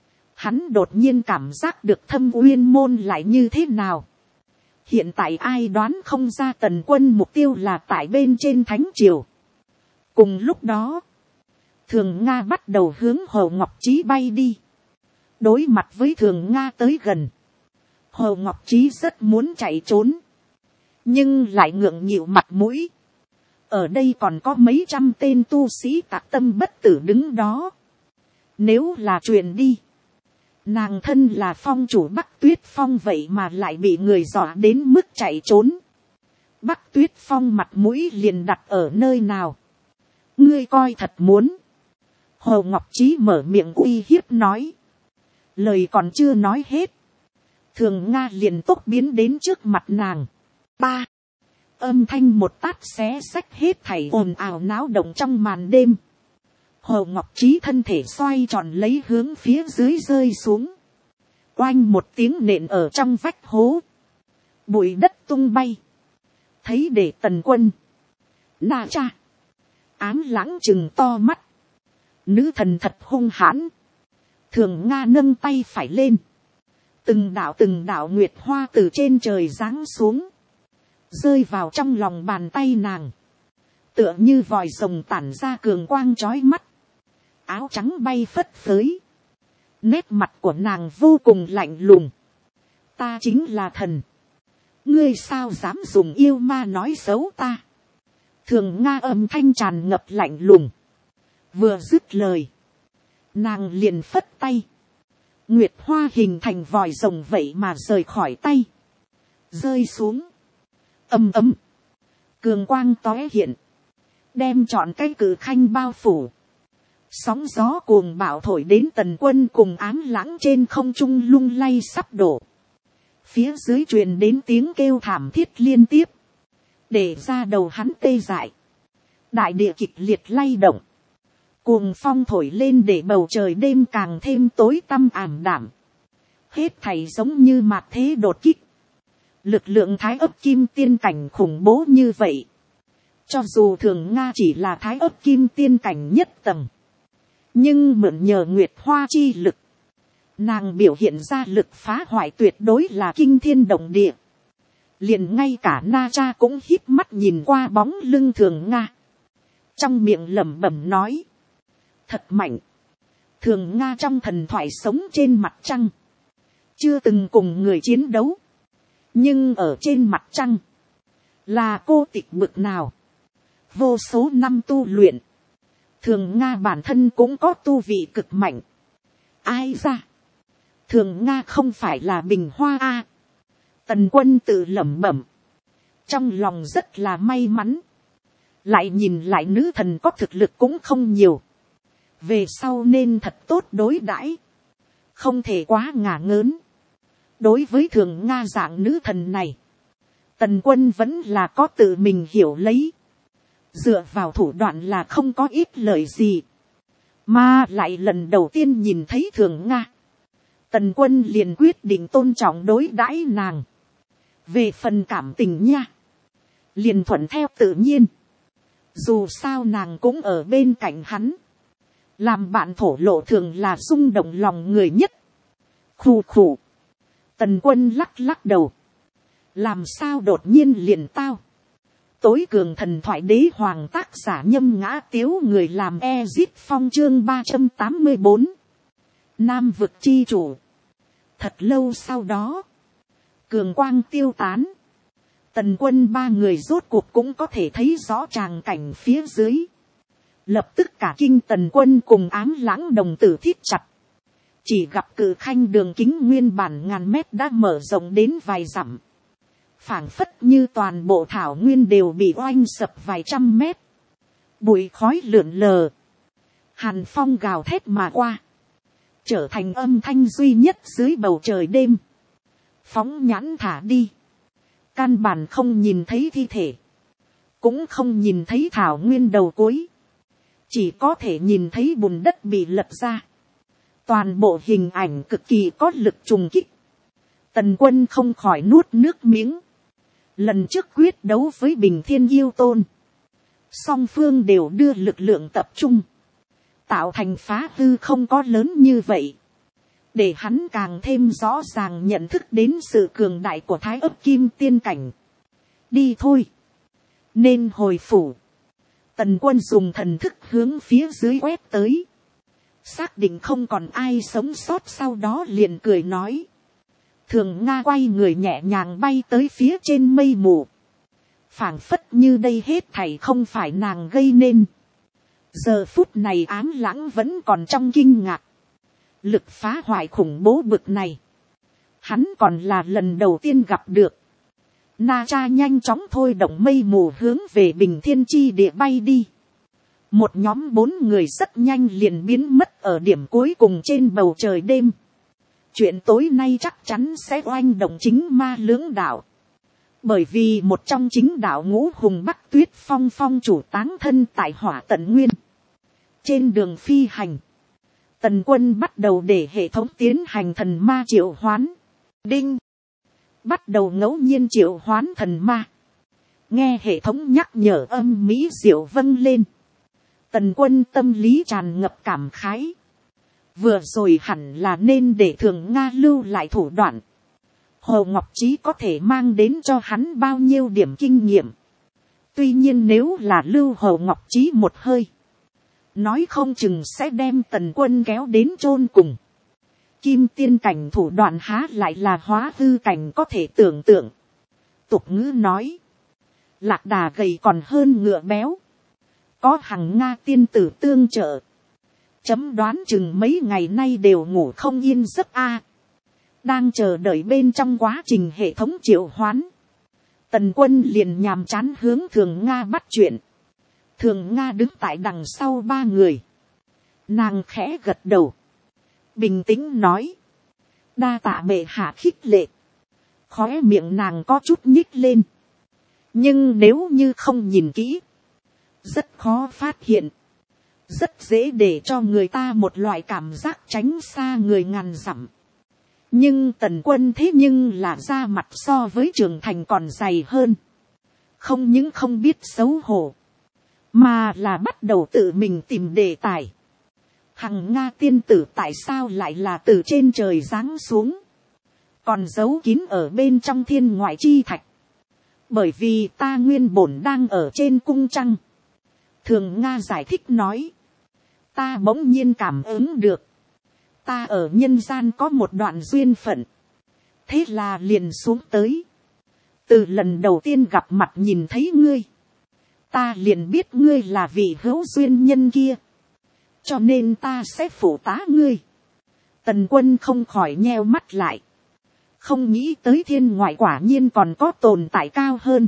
hắn đột nhiên cảm giác được Thâm Uyên Môn lại như thế nào. Hiện tại ai đoán không ra Tần Quân mục tiêu là tại bên trên Thánh Triều. Cùng lúc đó, Thường Nga bắt đầu hướng Hồ Ngọc Trí bay đi. Đối mặt với Thường Nga tới gần, Hồ Ngọc Trí rất muốn chạy trốn, nhưng lại ngượng nghịu mặt mũi. Ở đây còn có mấy trăm tên tu sĩ tạc tâm bất tử đứng đó. Nếu là chuyện đi, nàng thân là phong chủ Bắc Tuyết Phong vậy mà lại bị người dọa đến mức chạy trốn. Bắc Tuyết Phong mặt mũi liền đặt ở nơi nào? Ngươi coi thật muốn. Hồ Ngọc Trí mở miệng uy hiếp nói. Lời còn chưa nói hết, Thường Nga liền tốc biến đến trước mặt nàng. Ba, âm thanh một tát xé xách hết thảy ồn ào náo động trong màn đêm. Hồ Ngọc Trí thân thể xoay tròn lấy hướng phía dưới rơi xuống. Oanh một tiếng nện ở trong vách hố. Bụi đất tung bay. Thấy để Tần Quân, Na Cha, Ám Lãng chừng to mắt. Nữ thần thật hung hãn. Thường Nga nâng tay phải lên. Từng đạo nguyệt hoa từ trên trời giáng xuống, rơi vào trong lòng bàn tay nàng, tựa như vòi rồng tản ra cường quang chói mắt. Áo trắng bay phất phới, nét mặt của nàng vô cùng lạnh lùng. Ta chính là thần, ngươi sao dám dùng yêu ma nói xấu ta? Thường Nga âm thanh tràn ngập lạnh lùng. Vừa dứt lời, nàng liền phất tay. Nguyệt hoa hình thành vòi rồng vậy mà rời khỏi tay, rơi xuống. Ầm ầm, cường quang tóe hiện, đem trọn cái cử khanh bao phủ. Sóng gió cuồng bạo thổi đến Tần Quân cùng Ám Lãng trên không trung lung lay sắp đổ. Phía dưới truyền đến tiếng kêu thảm thiết liên tiếp, để ra đầu hắn tê dại. Đại địa kịch liệt lay động, cuồng phong thổi lên để bầu trời đêm càng thêm tối tăm ảm đạm. Hết thảy giống như mạt thế đột kích. Lực lượng thái ấp kim tiên cảnh khủng bố như vậy, cho dù Thường Nga chỉ là thái ấp kim tiên cảnh nhất tầng, nhưng mượn nhờ nguyệt hoa chi lực, nàng biểu hiện ra lực phá hoại tuyệt đối là kinh thiên động địa. Liền ngay cả Na Cha cũng híp mắt nhìn qua bóng lưng Thường Nga, trong miệng lẩm bẩm nói, thật mạnh. Thường Nga trong thần thoại sống trên mặt trăng, chưa từng cùng người chiến đấu, nhưng ở trên mặt trăng, là cô tịch bực nào. Vô số năm tu luyện, Thường Nga bản thân cũng có tu vị cực mạnh. Ai ra, Thường Nga không phải là bình hoa a. Tần Quân tự lẩm bẩm, trong lòng rất là may mắn. Lại nhìn lại nữ thần có thực lực cũng không nhiều, về sau nên thật tốt đối đãi, không thể quá ngả ngớn. Đối với Thường Nga dạng nữ thần này, Tần Quân vẫn là có tự mình hiểu lấy. Dựa vào thủ đoạn là không có ít lời gì, mà lại lần đầu tiên nhìn thấy Thường Nga, Tần Quân liền quyết định tôn trọng đối đãi nàng. Về phần cảm tình nha, liền thuận theo tự nhiên. Dù sao nàng cũng ở bên cạnh hắn, làm bạn thổ lộ thường là rung động lòng người nhất. Khù khù, Tần Quân lắc lắc đầu. Làm sao đột nhiên liền tao? Tối cường thần thoại đế hoàng tác giả Nhâm Ngã Tiếu, người làm Ezit Phong, chương 384. Nam vực chi chủ. Thật lâu sau đó, cường quang tiêu tán, Tần Quân ba người rốt cuộc cũng có thể thấy rõ tràng cảnh phía dưới. Lập tức cả kinh Tần Quân cùng Ám Lãng đồng tử thít chặt. Chỉ gặp cử khanh đường kính nguyên bản ngàn mét đã mở rộng đến vài dặm, phảng phất như toàn bộ thảo nguyên đều bị oanh sập vài trăm mét. Bụi khói lượn lờ, hàn phong gào thét mà qua, trở thành âm thanh duy nhất dưới bầu trời đêm. Phóng nhãn thả đi, căn bản không nhìn thấy thi thể, cũng không nhìn thấy thảo nguyên đầu cuối, chỉ có thể nhìn thấy bùn đất bị lật ra. Toàn bộ hình ảnh cực kỳ có lực trùng kích. Tần Quân không khỏi nuốt nước miếng. Lần trước quyết đấu với Bình Thiên Yêu Tôn, song phương đều đưa lực lượng tập trung, tạo thành phá hư không có lớn như vậy, để hắn càng thêm rõ ràng nhận thức đến sự cường đại của Thái Ấp Kim Tiên cảnh. Đi thôi, nên hồi phủ. Tần Quân dùng thần thức hướng phía dưới quét tới, xác định không còn ai sống sót, sau đó liền cười nói. Thường Nga quay người nhẹ nhàng bay tới phía trên mây mù, phảng phất như đây hết thảy không phải nàng gây nên. Giờ phút này Ám Lãng vẫn còn trong kinh ngạc. Lực phá hoại khủng bố bực này, hắn còn là lần đầu tiên gặp được. Na Cha nhanh chóng thôi động mây mù hướng về Bình Thiên Chi địa bay đi. Một nhóm 4 người rất nhanh liền biến mất ở điểm cuối cùng trên bầu trời đêm. Chuyện tối nay chắc chắn sẽ oanh động chính ma lưỡng đạo. Bởi vì một trong chính đạo Ngũ Hùng Bắc Tuyết Phong phong chủ táng thân tại Hỏa Tận Nguyên. Trên đường phi hành, Tần Quân bắt đầu để hệ thống tiến hành thần ma triệu hoán. Đinh! Bắt đầu ngẫu nhiên triệu hoán thần ma. Nghe hệ thống nhắc nhở âm mỹ diệu vâng lên. Tần Quân tâm lý tràn ngập cảm khái. Vừa rồi hẳn là nên để Thường Nga lưu lại thủ đoạn. Hồ Ngọc Trí có thể mang đến cho hắn bao nhiêu điểm kinh nghiệm. Tuy nhiên nếu là lưu Hồ Ngọc Trí một hơi, nói không chừng sẽ đem Tần Quân kéo đến chôn cùng. Kim tiên cảnh thủ đoạn há lại là hóa hư cảnh có thể tưởng tượng. Tục ngữ nói, lạc đà gầy còn hơn ngựa béo. Có Hằng Nga tiên tử tương trợ, chấm đoán chừng mấy ngày nay đều ngủ không yên giấc a. Đang chờ đợi bên trong quá trình hệ thống triệu hoán, Tần Quân liền nhàm chán hướng Thường Nga bắt chuyện. Thường Nga đứng tại đằng sau 3 người. Nàng khẽ gật đầu, bình tĩnh nói. Đa tạ bệ hạ khích lệ. Khóe miệng nàng có chút nhích lên. Nhưng nếu như không nhìn kỹ, rất khó phát hiện. Rất dễ để cho người ta một loại cảm giác tránh xa người ngàn dặm. Nhưng Tần Quân thế nhưng là da mặt so với Trường Thành còn dày hơn. Không những không biết xấu hổ, mà là bắt đầu tự mình tìm đề tài. Hằng Nga tiên tử tại sao lại là từ trên trời giáng xuống, còn giấu kín ở bên trong thiên ngoại chi thạch? Bởi vì ta nguyên bổn đang ở trên cung trăng. Thường Nga giải thích nói. Ta bỗng nhiên cảm ứng được, ta ở nhân gian có một đoạn duyên phận, thế là liền xuống tới. Từ lần đầu tiên gặp mặt nhìn thấy ngươi, ta liền biết ngươi là vị hữu duyên nhân kia, cho nên ta sẽ phụ tá ngươi. Tần Quân không khỏi nheo mắt lại, không nghĩ tới thiên ngoại quả nhiên còn có tồn tại cao hơn.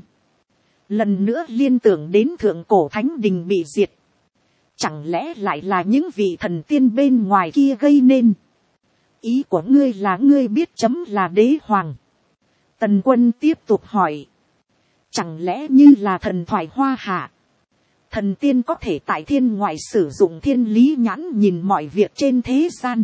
Lần nữa liên tưởng đến thượng cổ thánh đình bị diệt, chẳng lẽ lại là những vị thần tiên bên ngoài kia gây nên? Ý của ngươi là ngươi biết chấm là đế hoàng? Tần Quân tiếp tục hỏi. Chẳng lẽ như là thần thoại hoa hạ, thần tiên có thể tại thiên ngoại sử dụng thiên lý nhãn nhìn mọi việc trên thế gian?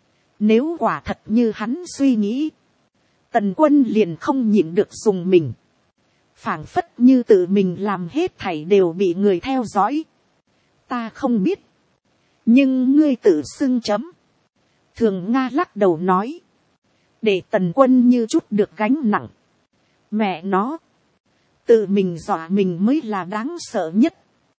Nếu quả thật như hắn suy nghĩ, Tần Quân liền không nhịn được dùng mình. Phảng phất như tự mình làm hết thảy đều bị người theo dõi. Ta không biết, nhưng ngươi tự xưng chấm. Thường Nga lắc đầu nói, để Tần Quân như chút được gánh nặng. Mẹ nó, tự mình dọa mình mới là đáng sợ nhất.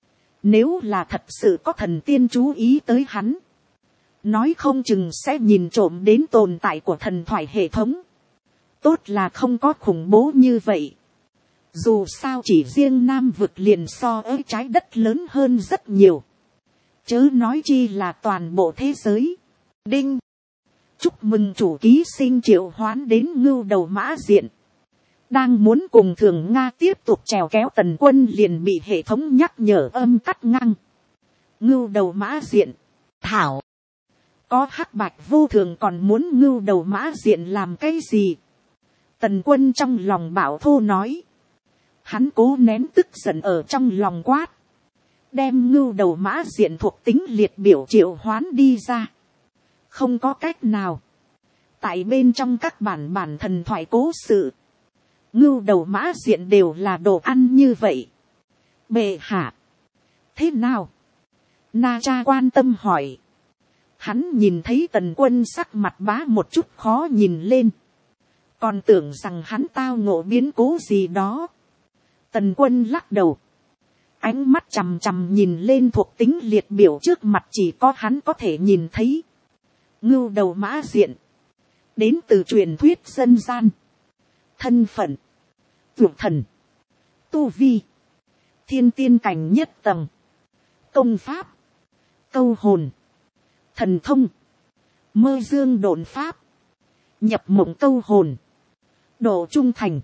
Nếu là thật sự có thần tiên chú ý tới hắn, nói không chừng sẽ nhìn trộm đến tồn tại của thần thoại hệ thống. Tốt là không có khủng bố như vậy. Dù sao chỉ riêng Nam vực liền so với trái đất lớn hơn rất nhiều, chớ nói chi là toàn bộ thế giới. Đinh! Chúc mừng chủ ký sinh triệu hoán đến Ngưu Đầu Mã Diện. Đang muốn cùng Thường Nga tiếp tục trèo kéo, Tần Quân liền bị hệ thống nhắc nhở âm cắt ngang. Ngưu Đầu Mã Diện, thảo, có hắc bạch vô thường còn muốn Ngưu Đầu Mã Diện làm cái gì? Tần Quân trong lòng bảo thô nói. Hắn cố nén tức giận ở trong lòng quát, đem Ngưu Đầu Mã Diện thuộc tính liệt biểu triệu hoán đi ra. Không có cách nào. Tại bên trong các bản thần thoại cố sự, ngưu đầu mã diện đều là đồ ăn như vậy. Bệ hạ. Thế nào? Na Cha quan tâm hỏi. Hắn nhìn thấy Tần Quân sắc mặt bá một chút khó nhìn lên. Còn tưởng rằng hắn tao ngộ biến cố gì đó. Tần Quân lắc đầu. Ánh mắt chằm chằm nhìn lên thuộc tính liệt biểu trước mặt chỉ có hắn có thể nhìn thấy. Ngưu đầu mã diện. Đến từ truyền thuyết dân gian. Thân phận. Vượt thần. Tu vi. Thiên tiên cảnh nhất tầng. Công pháp. Câu hồn. Thần thông. Mơ dương độn pháp. Nhập mộng câu hồn. Độ trung thành.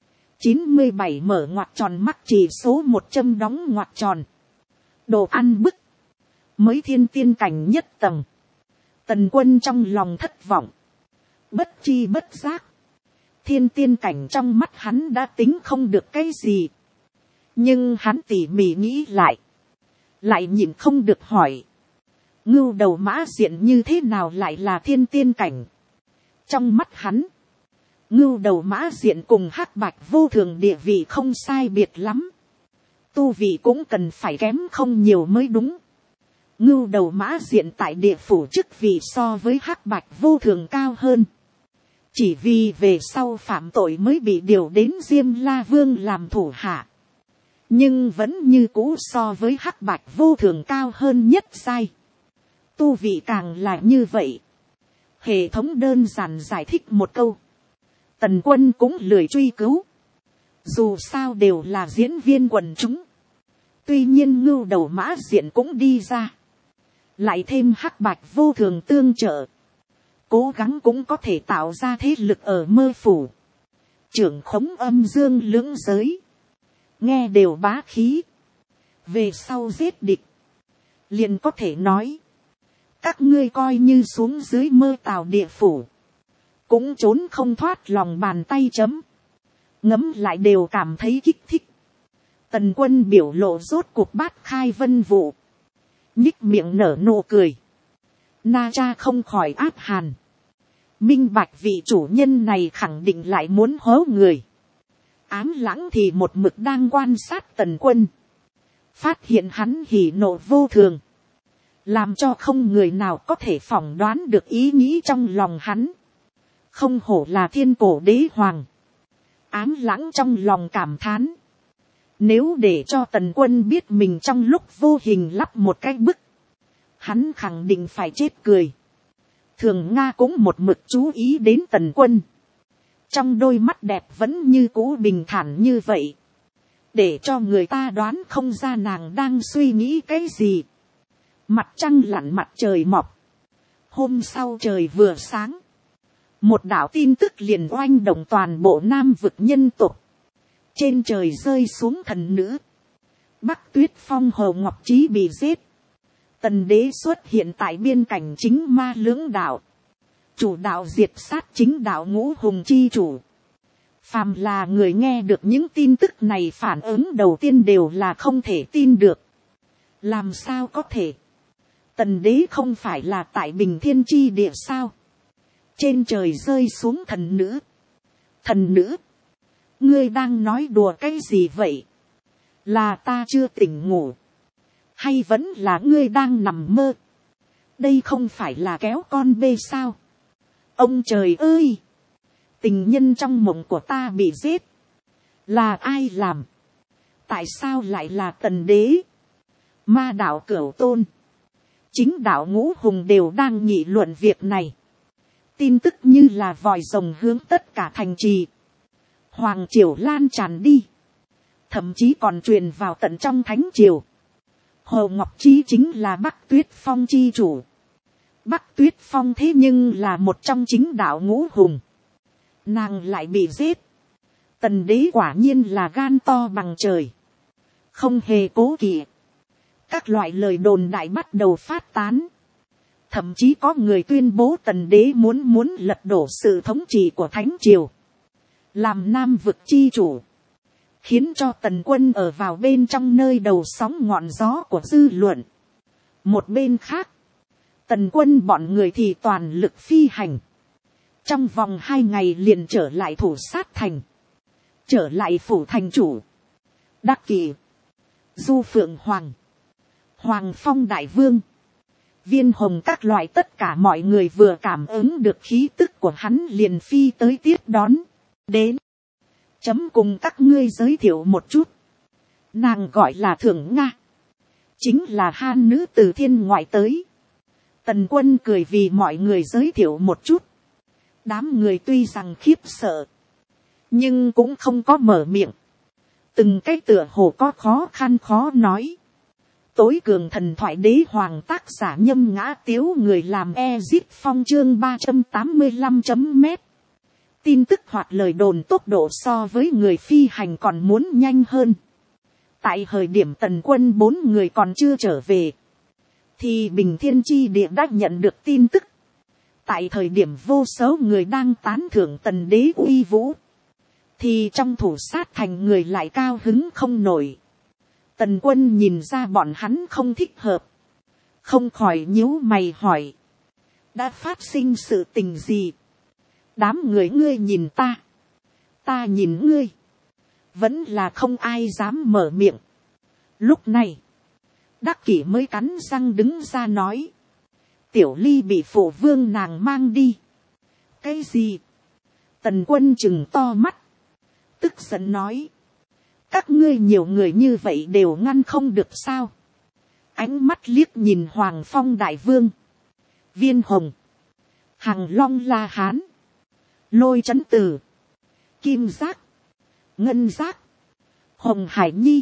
97 mở ngoặc tròn mắc chỉ số 100 đóng ngoặc tròn. Đồ ăn bức. Mới thiên tiên cảnh nhất tầng. Tần Quân trong lòng thất vọng. Bất chi bất giác. Thiên tiên cảnh trong mắt hắn đã tính không được cái gì. Nhưng hắn tỉ mỉ nghĩ lại. Lại nhịn không được hỏi. Ngưu đầu mã diện như thế nào lại là thiên tiên cảnh? Trong mắt hắn. Ngưu đầu mã diện cùng hắc bạch vô thường địa vị không sai biệt lắm. Tu vị cũng cần phải kém không nhiều mới đúng. Ngưu đầu mã diện tại địa phủ chức vị so với hắc bạch vô thường cao hơn. Chỉ vì về sau phạm tội mới bị điều đến Diêm La Vương làm thủ hạ. Nhưng vẫn như cũ so với hắc bạch vô thường cao hơn nhất giai. Tu vị càng là như vậy. Hệ thống đơn giản giải thích một câu. Tần Quân cũng lười truy cứu. Dù sao đều là diễn viên quần chúng. Tuy nhiên ngưu đầu mã diện cũng đi ra. Lại thêm hắc bạch vô thường tương trợ. Cố gắng cũng có thể tạo ra thế lực ở mơ phủ. Trưởng khống âm dương lưỡng giới. Nghe đều bá khí. Về sau giết địch. Liền có thể nói. Các ngươi coi như xuống dưới mơ tào địa phủ. Cũng trốn không thoát lòng bàn tay chấm. Ngấm lại đều cảm thấy kích thích. Tần Quân biểu lộ rốt cuộc bát khai vân vụ. Nhích miệng nở nụ cười. Na Cha không khỏi áp hàn. Minh bạch vị chủ nhân này khẳng định lại muốn hố người. Ám Lãng thì một mực đang quan sát Tần Quân. Phát hiện hắn hỉ nộ vô thường. Làm cho không người nào có thể phỏng đoán được ý nghĩ trong lòng hắn. Không hổ là thiên cổ đế hoàng. Ám Lãng trong lòng cảm thán. Nếu để cho Tần Quân biết mình trong lúc vô hình lắp một cái bức. Hắn khẳng định phải chết cười. Thường Nga cũng một mực chú ý đến Tần Quân. Trong đôi mắt đẹp vẫn như cũ bình thản như vậy. Để cho người ta đoán không ra nàng đang suy nghĩ cái gì. Mặt trăng lặn mặt trời mọc. Hôm sau trời vừa sáng. Một đạo tin tức liền oanh động toàn bộ Nam vực nhân tộc. Trên trời rơi xuống thần nữ. Bắc Tuyết Phong Hồ Ngọc Trí bị giết. Tần đế xuất hiện tại biên cảnh chính ma lưỡng đạo. Chủ đạo diệt sát chính đạo Ngũ Hùng chi chủ. Phàm là người nghe được những tin tức này phản ứng đầu tiên đều là không thể tin được. Làm sao có thể? Tần đế không phải là tại Bình Thiên chi địa sao? Trên trời rơi xuống thần nữ. Thần nữ? Ngươi đang nói đùa cái gì vậy? Là ta chưa tỉnh ngủ? Hay vẫn là ngươi đang nằm mơ? Đây không phải là kéo con bê sao? Ông trời ơi! Tình nhân trong mộng của ta bị giết. Là ai làm? Tại sao lại là Tần đế? Ma đạo Cửu Tôn. Chính đạo Ngũ Hùng đều đang nghị luận việc này. Tin tức như là vòi rồng hướng tất cả thành trì. Hoàng triều lan tràn đi. Thậm chí còn truyền vào tận trong thánh triều. Hồ Ngọc Trí chính là Bắc Tuyết Phong chi chủ. Bắc Tuyết Phong thế nhưng là một trong chính đạo Ngũ Hùng. Nàng lại bị giết. Tần đế quả nhiên là gan to bằng trời. Không hề cố kỵ. Các loại lời đồn đại bắt đầu phát tán. Thậm chí có người tuyên bố Tần đế muốn lật đổ sự thống trị của thánh triều. Làm Nam vực chi chủ. Khiến cho Tần Quân ở vào bên trong nơi đầu sóng ngọn gió của dư luận. Một bên khác. Tần quân bọn người thì toàn lực phi hành. Trong vòng 2 ngày liền trở lại thủ sát thành. Trở lại phủ thành chủ. Đắc Kỷ, Du Phượng Hoàng, Hoàng Phong Đại Vương, Viên Hồng các loại, tất cả mọi người vừa cảm ứng được khí tức của hắn liền phi tới tiếp đón. Đến. Chấm cùng các ngươi giới thiệu một chút. Nàng gọi là Thượng Nga. Chính là Han nữ từ thiên ngoại tới. Tần quân cười vì mọi người giới thiệu một chút. Đám người tuy rằng khiếp sợ, nhưng cũng không có mở miệng. Từng cái tựa hồ có khó khăn khó nói. Tối cường thần thoại đế hoàng tác giả Nhâm Ngã Tiếu, người làm Ezip Phong, chương 385.m. Tin tức hoặc lời đồn tốc độ so với người phi hành còn muốn nhanh hơn. Tại thời điểm tần quân 4 người còn chưa trở về, thì Bình Thiên Chi Địa đã nhận được tin tức. Tại thời điểm vô số người đang tán thưởng tần đế uy vũ, thì trong thủ sát thành người lại cao hứng không nổi. Tần quân nhìn ra bọn hắn không thích hợp, không khỏi nhíu mày hỏi. Đã phát sinh sự tình gì? Đám người ngươi nhìn ta, ta nhìn ngươi, vẫn là không ai dám mở miệng. Lúc này, Đắc Kỷ mới cắn răng đứng ra nói. Tiểu Ly bị phụ vương nàng mang đi. Cái gì? Tần quân chừng to mắt, tức giận nói. Các ngươi nhiều người như vậy đều ngăn không được sao? Ánh mắt liếc nhìn Hoàng Phong Đại Vương, Viên Hồng, Hằng Long La Hán, Lôi Chấn Tử, Kim Giác, Ngân Giác, Hồng Hải Nhi,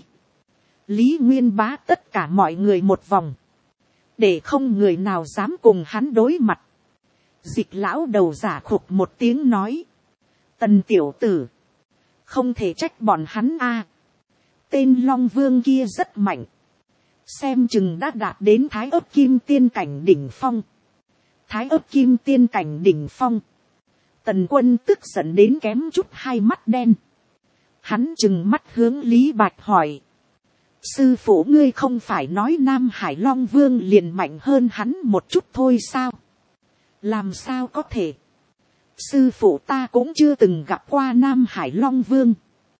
Lý Nguyên Bá, tất cả mọi người một vòng, để không người nào dám cùng hắn đối mặt. Dịch lão đầu giả khục một tiếng nói. Tần tiểu tử, không thể trách bọn hắn a. Tên Long Vương kia rất mạnh, xem chừng đã đạt đến Thái Ấp Kim Tiên cảnh đỉnh phong. Thái Ấp Kim Tiên cảnh đỉnh phong. Tần quân tức giận đến kém chút hai mắt đen. Hắn chừng mắt hướng Lý Bạch hỏi. Sư phụ ngươi không phải nói Nam Hải Long Vương liền mạnh hơn hắn một chút thôi sao? Làm sao có thể? Sư phụ ta cũng chưa từng gặp qua Nam Hải Long Vương.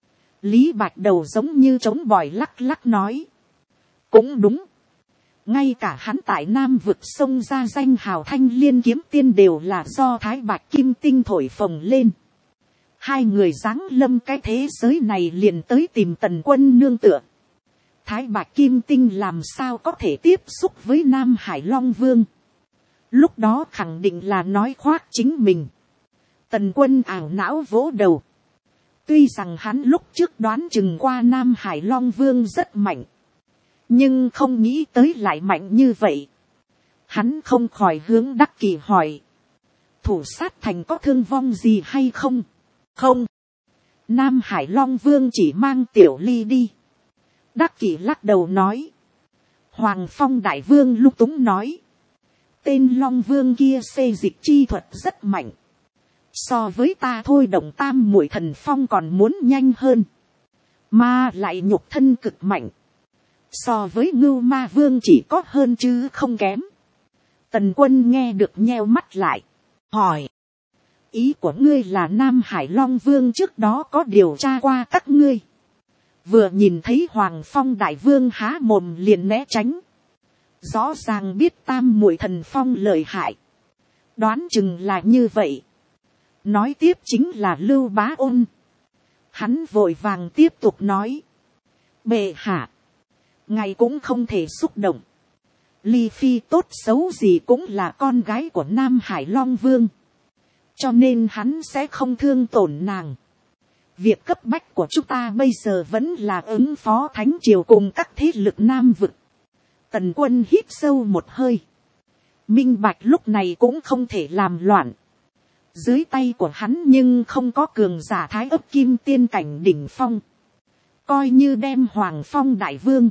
Lý Bạch đầu giống như trống bòi lắc lắc nói. Cũng đúng. Ngay cả hắn tại Nam vực sông ra danh hào Thanh Liên kiếm tiên đều là do Thái Bạch Kim Tinh thổi phồng lên. Hai người giáng lâm cái thế giới này liền tới tìm tần quân nương tựa. Thái Bạch Kim Tinh làm sao có thể tiếp xúc với Nam Hải Long Vương? Lúc đó khẳng định là nói khoác chính mình. Tần quân ảo não vỗ đầu. Tuy rằng hắn lúc trước đoán chừng qua Nam Hải Long Vương rất mạnh, nhưng không nghĩ tới lại mạnh như vậy. Hắn không khỏi hướng Đắc Kỷ hỏi. Thủ sát thành có thương vong gì hay không? Không. Nam Hải Long Vương chỉ mang Tiểu Ly đi. Đắc Kỷ lắc đầu nói. Hoàng Phong Đại Vương lung túng nói. Tên Long Vương kia xê dịch chi thuật rất mạnh. So với ta thôi động tam muội thần phong còn muốn nhanh hơn. Mà lại nhục thân cực mạnh. So với Ngưu Ma Vương chỉ có hơn chứ không kém. Tần quân nghe được nheo mắt lại. Hỏi. Ý của ngươi là Nam Hải Long Vương trước đó có điều tra qua các ngươi. Vừa nhìn thấy Hoàng Phong Đại Vương há mồm liền né tránh. Rõ ràng biết tam muội thần phong lợi hại. Đoán chừng là như vậy. Nói tiếp chính là Lưu Bá Ôn. Hắn vội vàng tiếp tục nói. Bệ hạ, ngài cũng không thể xúc động. Ly Phi tốt xấu gì cũng là con gái của Nam Hải Long Vương. Cho nên hắn sẽ không thương tổn nàng. Việc cấp bách của chúng ta bây giờ vẫn là ứng phó Thánh Triều cùng các thế lực Nam vực. Tần quân hít sâu một hơi. Minh Bạch lúc này cũng không thể làm loạn. Dưới tay của hắn nhưng không có cường giả Thái Ấp Kim Tiên cảnh đỉnh phong. Coi như đem Hoàng Phong Đại Vương,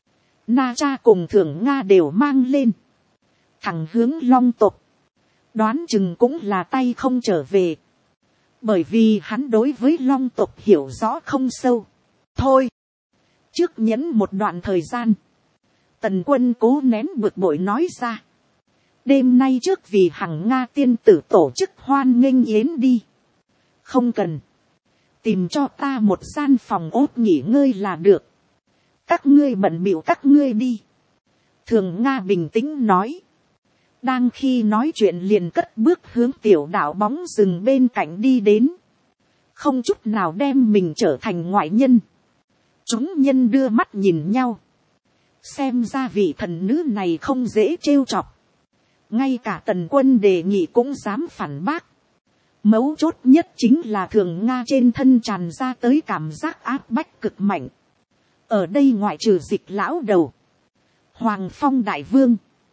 Na Cha cùng Thượng Nga đều mang lên. Thẳng hướng Long tộc. Đoán chừng cũng là tay không trở về. Bởi vì hắn đối với Long tộc hiểu rõ không sâu. Thôi. Trước nhẫn một đoạn thời gian. Tần quân cố nén bực bội nói ra. đêm nay trước vì hằng Nga tiên tử tổ chức hoan nghênh yến đi. Không cần, tìm cho ta một gian phòng ốt nghỉ ngơi là được. Các ngươi bận bịu các ngươi đi. Thường Nga bình tĩnh nói. Đang khi nói chuyện liền cất bước hướng tiểu đạo bóng rừng bên cạnh đi đến. Không chút nào đem mình trở thành ngoại nhân. Chúng nhân đưa mắt nhìn nhau. Xem ra vị thần nữ này không dễ trêu chọc. Ngay cả Tần Quân đề nghị cũng dám phản bác. Mấu chốt nhất chính là Thường Nga trên thân tràn ra tới cảm giác áp bách cực mạnh. Ở đây ngoại trừ Dịch lão đầu, Hoàng Phong đại vương,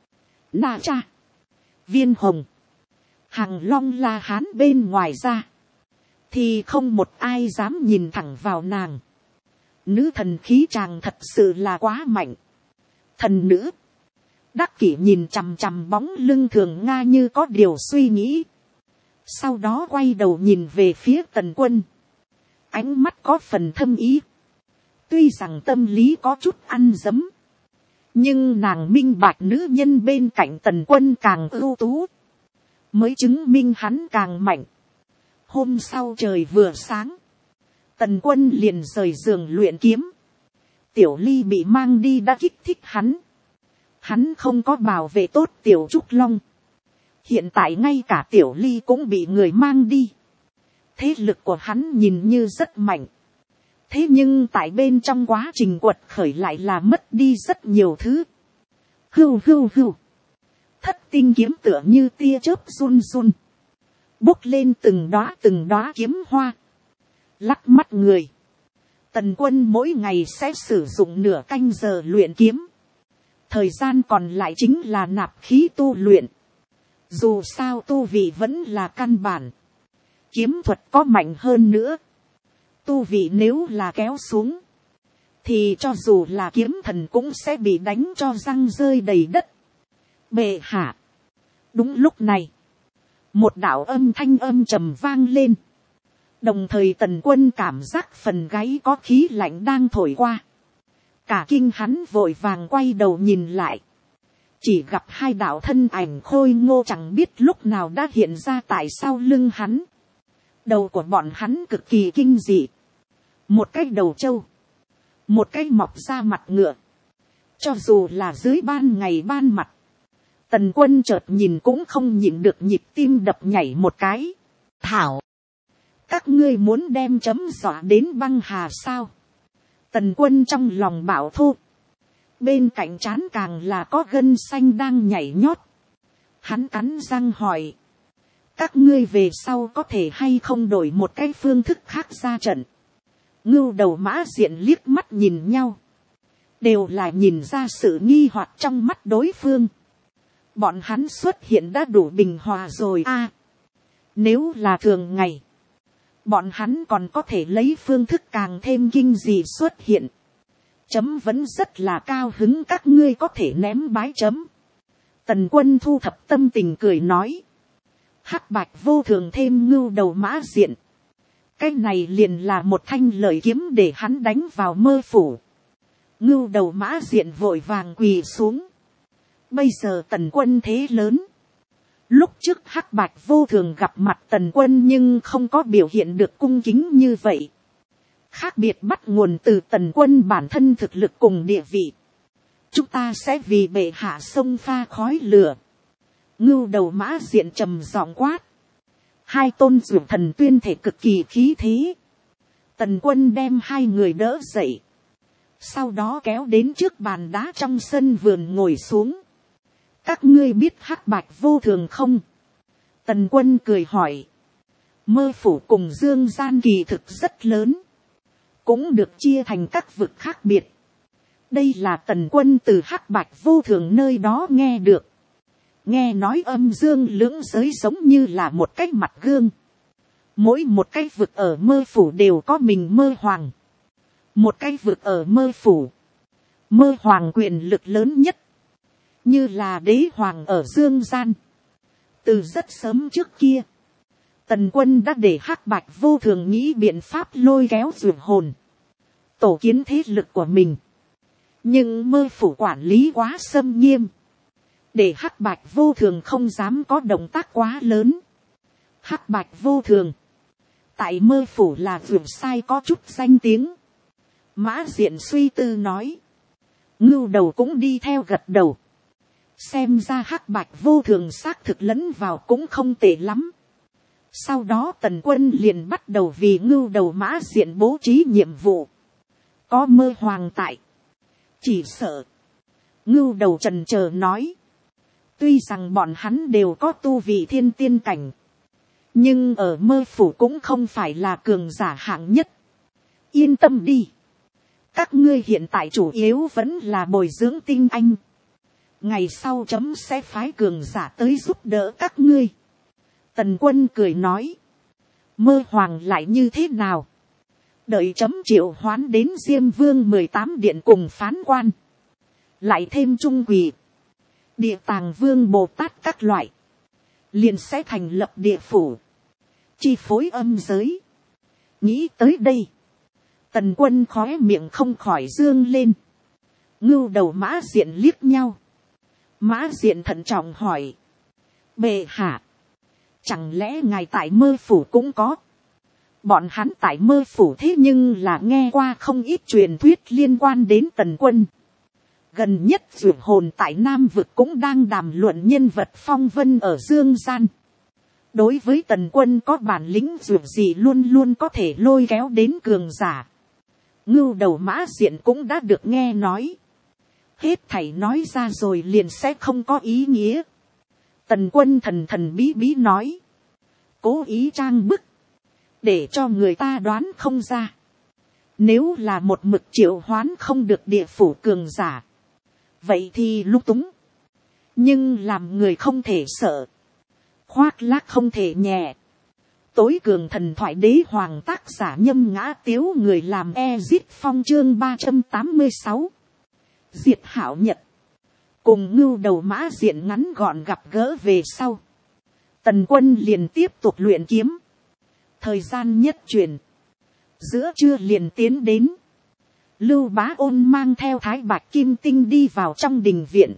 Na Cha, Viên Hồng, Hằng Long La Hán bên ngoài ra, thì không một ai dám nhìn thẳng vào nàng. Nữ thần khí chàng thật sự là quá mạnh. Thần nữ đắc kỷ nhìn chằm chằm bóng lưng Thường Nga như có điều suy nghĩ. Sau đó quay đầu nhìn về phía Tần Quân. Ánh mắt có phần thâm ý. Tuy rằng tâm lý có chút ăn dấm. Nhưng nàng minh bạch nữ nhân bên cạnh Tần Quân càng ưu tú. Mới chứng minh hắn càng mạnh. Hôm sau trời vừa sáng. Tần Quân liền rời giường luyện kiếm. Tiểu Ly bị mang đi đã kích thích hắn. Hắn không có bảo vệ tốt Tiểu Trúc Long. Hiện tại ngay cả Tiểu Ly cũng bị người mang đi. Thế lực của hắn nhìn như rất mạnh. Thế nhưng tại bên trong quá trình quật khởi lại là mất đi rất nhiều thứ. Hưu hưu hưu. Thất tinh kiếm tựa như tia chớp run run. Bốc lên từng đóa kiếm hoa. Lắc mắt người. Tần Quân mỗi ngày sẽ sử dụng nửa canh giờ luyện kiếm. Thời gian còn lại chính là nạp khí tu luyện. Dù sao tu vị vẫn là căn bản. Kiếm thuật có mạnh hơn nữa. Tu vị nếu là kéo xuống. Thì cho dù là kiếm thần cũng sẽ bị đánh cho răng rơi đầy đất. Bệ hạ. Đúng lúc này. Một đạo âm thanh âm trầm vang lên. Đồng thời Tần Quân cảm giác phần gáy có khí lạnh đang thổi qua. Cả kinh hắn vội vàng quay đầu nhìn lại. Chỉ gặp hai đạo thân ảnh khôi ngô chẳng biết lúc nào đã hiện ra tại sau lưng hắn. Đầu của bọn hắn cực kỳ kinh dị. Một cái đầu trâu. Một cái mọc ra mặt ngựa. Cho dù là dưới ban ngày ban mặt. Tần Quân chợt nhìn cũng không nhịn được nhịp tim đập nhảy một cái. Thảo. Các ngươi muốn đem chấm dọa đến băng hà sao? Tần Quân trong lòng bảo thô. Bên cạnh trán càng là có gân xanh đang nhảy nhót. Hắn cắn răng hỏi. Các ngươi về sau có thể hay không đổi một cái phương thức khác ra trận? Ngưu Đầu Mã Diện liếc mắt nhìn nhau. Đều là nhìn ra sự nghi hoặc trong mắt đối phương. Bọn hắn xuất hiện đã đủ bình hòa rồi a. Nếu là thường ngày. Bọn hắn còn có thể lấy phương thức càng thêm kinh dị xuất hiện. Chấm vẫn rất là cao hứng các ngươi có thể ném bái chấm. Tần Quân thu thập tâm tình cười nói. Hắc Bạch vô thường thêm Ngưu Đầu Mã Diện. Cái này liền là một thanh lợi kiếm để hắn đánh vào mơ phủ. Ngưu Đầu Mã Diện vội vàng quỳ xuống. Bây giờ Tần Quân thế lớn. Lúc trước Hắc Bạch vô thường gặp mặt Tần Quân nhưng không có biểu hiện được cung kính như vậy. Khác biệt bắt nguồn từ Tần Quân bản thân thực lực cùng địa vị. Chúng ta sẽ vì bệ hạ sông pha khói lửa. Ngưu Đầu Mã Diện trầm giọng quát. Hai tôn dụ thần tuyên thể cực kỳ khí thế. Tần Quân đem hai người đỡ dậy. Sau đó kéo đến trước bàn đá trong sân vườn ngồi xuống. Các ngươi biết Hắc Bạch vô thường không? Tần Quân cười hỏi. Mơ phủ cùng Dương gian kỳ thực rất lớn. Cũng được chia thành các vực khác biệt. Đây là Tần Quân từ Hắc Bạch vô thường nơi đó nghe được. Nghe nói âm dương lưỡng giới giống như là một cái mặt gương. Mỗi một cái vực ở mơ phủ đều có mình mơ hoàng. Một cái vực ở mơ phủ. Mơ hoàng quyền lực lớn nhất. Như là đế hoàng ở dương gian. Từ rất sớm trước kia. Tần Quân đã để Hắc Bạch vô thường nghĩ biện pháp lôi kéo dường hồn. Tổ kiến thế lực của mình. Nhưng mơ phủ quản lý quá xâm nghiêm. để hắc bạch vô thường không dám có động tác quá lớn. Hắc bạch vô thường, tại mơ phủ là vượt sai có chút danh tiếng. Mã Diện suy tư nói, ngưu đầu cũng đi theo gật đầu. Xem ra hắc bạch vô thường xác thực lẫn vào cũng không tệ lắm. Sau đó Tần Quân liền bắt đầu vì ngưu đầu Mã Diện bố trí nhiệm vụ. Có Mơ Hoàng tại, chỉ sợ. Ngưu đầu trần chờ nói, tuy rằng bọn hắn đều có tu vị thiên tiên cảnh, nhưng ở mơ phủ cũng không phải là cường giả hạng nhất. Yên tâm đi, các ngươi hiện tại chủ yếu vẫn là bồi dưỡng tinh anh. Ngày sau chấm sẽ phái cường giả tới giúp đỡ các ngươi. Tần Quân cười nói, Mơ Hoàng lại như thế nào? Đợi chấm triệu hoán đến Diêm Vương 18 điện cùng phán quan, lại thêm Trung Quỳ, Địa Tàng Vương Bồ Tát các loại, liền sẽ thành lập địa phủ, chi phối âm giới. Nghĩ tới đây, Tần Quân khóe miệng không khỏi dương lên. Ngưu đầu Mã Diện liếc nhau. Mã Diện thận trọng hỏi, bệ hạ, chẳng lẽ ngài tại mơ phủ cũng có? Bọn hắn tại mơ phủ thế nhưng là nghe qua không ít truyền thuyết liên quan đến Tần Quân. Gần nhất vượt hồn tại Nam Vực cũng đang đàm luận nhân vật phong vân ở dương gian. Đối với Tần Quân có bản lĩnh vượt gì luôn luôn có thể lôi kéo đến cường giả. Ngưu đầu Mã Diện cũng đã được nghe nói. Hết thảy nói ra rồi liền sẽ không có ý nghĩa. Tần Quân thần thần bí bí nói, cố ý trang bức, để cho người ta đoán không ra. Nếu là một mực triệu hoán không được địa phủ cường giả, vậy thì lung túng. Nhưng làm người không thể sợ, khoác lác không thể nhẹ. Tối cường thần thoại đế hoàng tác giả Nhâm Ngã Tiếu, người làm Ezit Phong chương 386. Diệt Hạo Nhật cùng Ngưu đầu Mã Diện ngắn gọn gặp gỡ về sau, Tần Quân liền tiếp tục luyện kiếm. Thời gian nhất chuyển, giữa trưa liền tiến đến. Lưu Bá Ôn mang theo Thái Bạch Kim Tinh đi vào trong đình viện.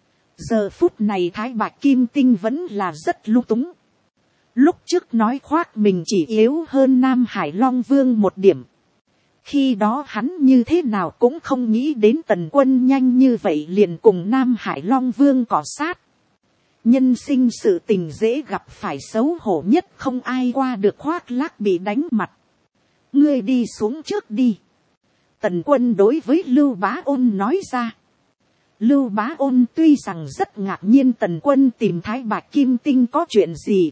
Giờ phút này Thái Bạch Kim Tinh vẫn là rất lung túng. Lúc trước nói khoác mình chỉ yếu hơn Nam Hải Long Vương một điểm. Khi đó hắn như thế nào cũng không nghĩ đến Tần Quân nhanh như vậy liền cùng Nam Hải Long Vương cọ sát. Nhân sinh sự tình dễ gặp phải, xấu hổ nhất không ai qua được khoác lác bị đánh mặt. Ngươi đi xuống trước đi. Tần Quân đối với Lưu Bá Ôn nói ra. Lưu Bá Ôn tuy rằng rất ngạc nhiên Tần Quân tìm Thái Bạch Kim Tinh có chuyện gì,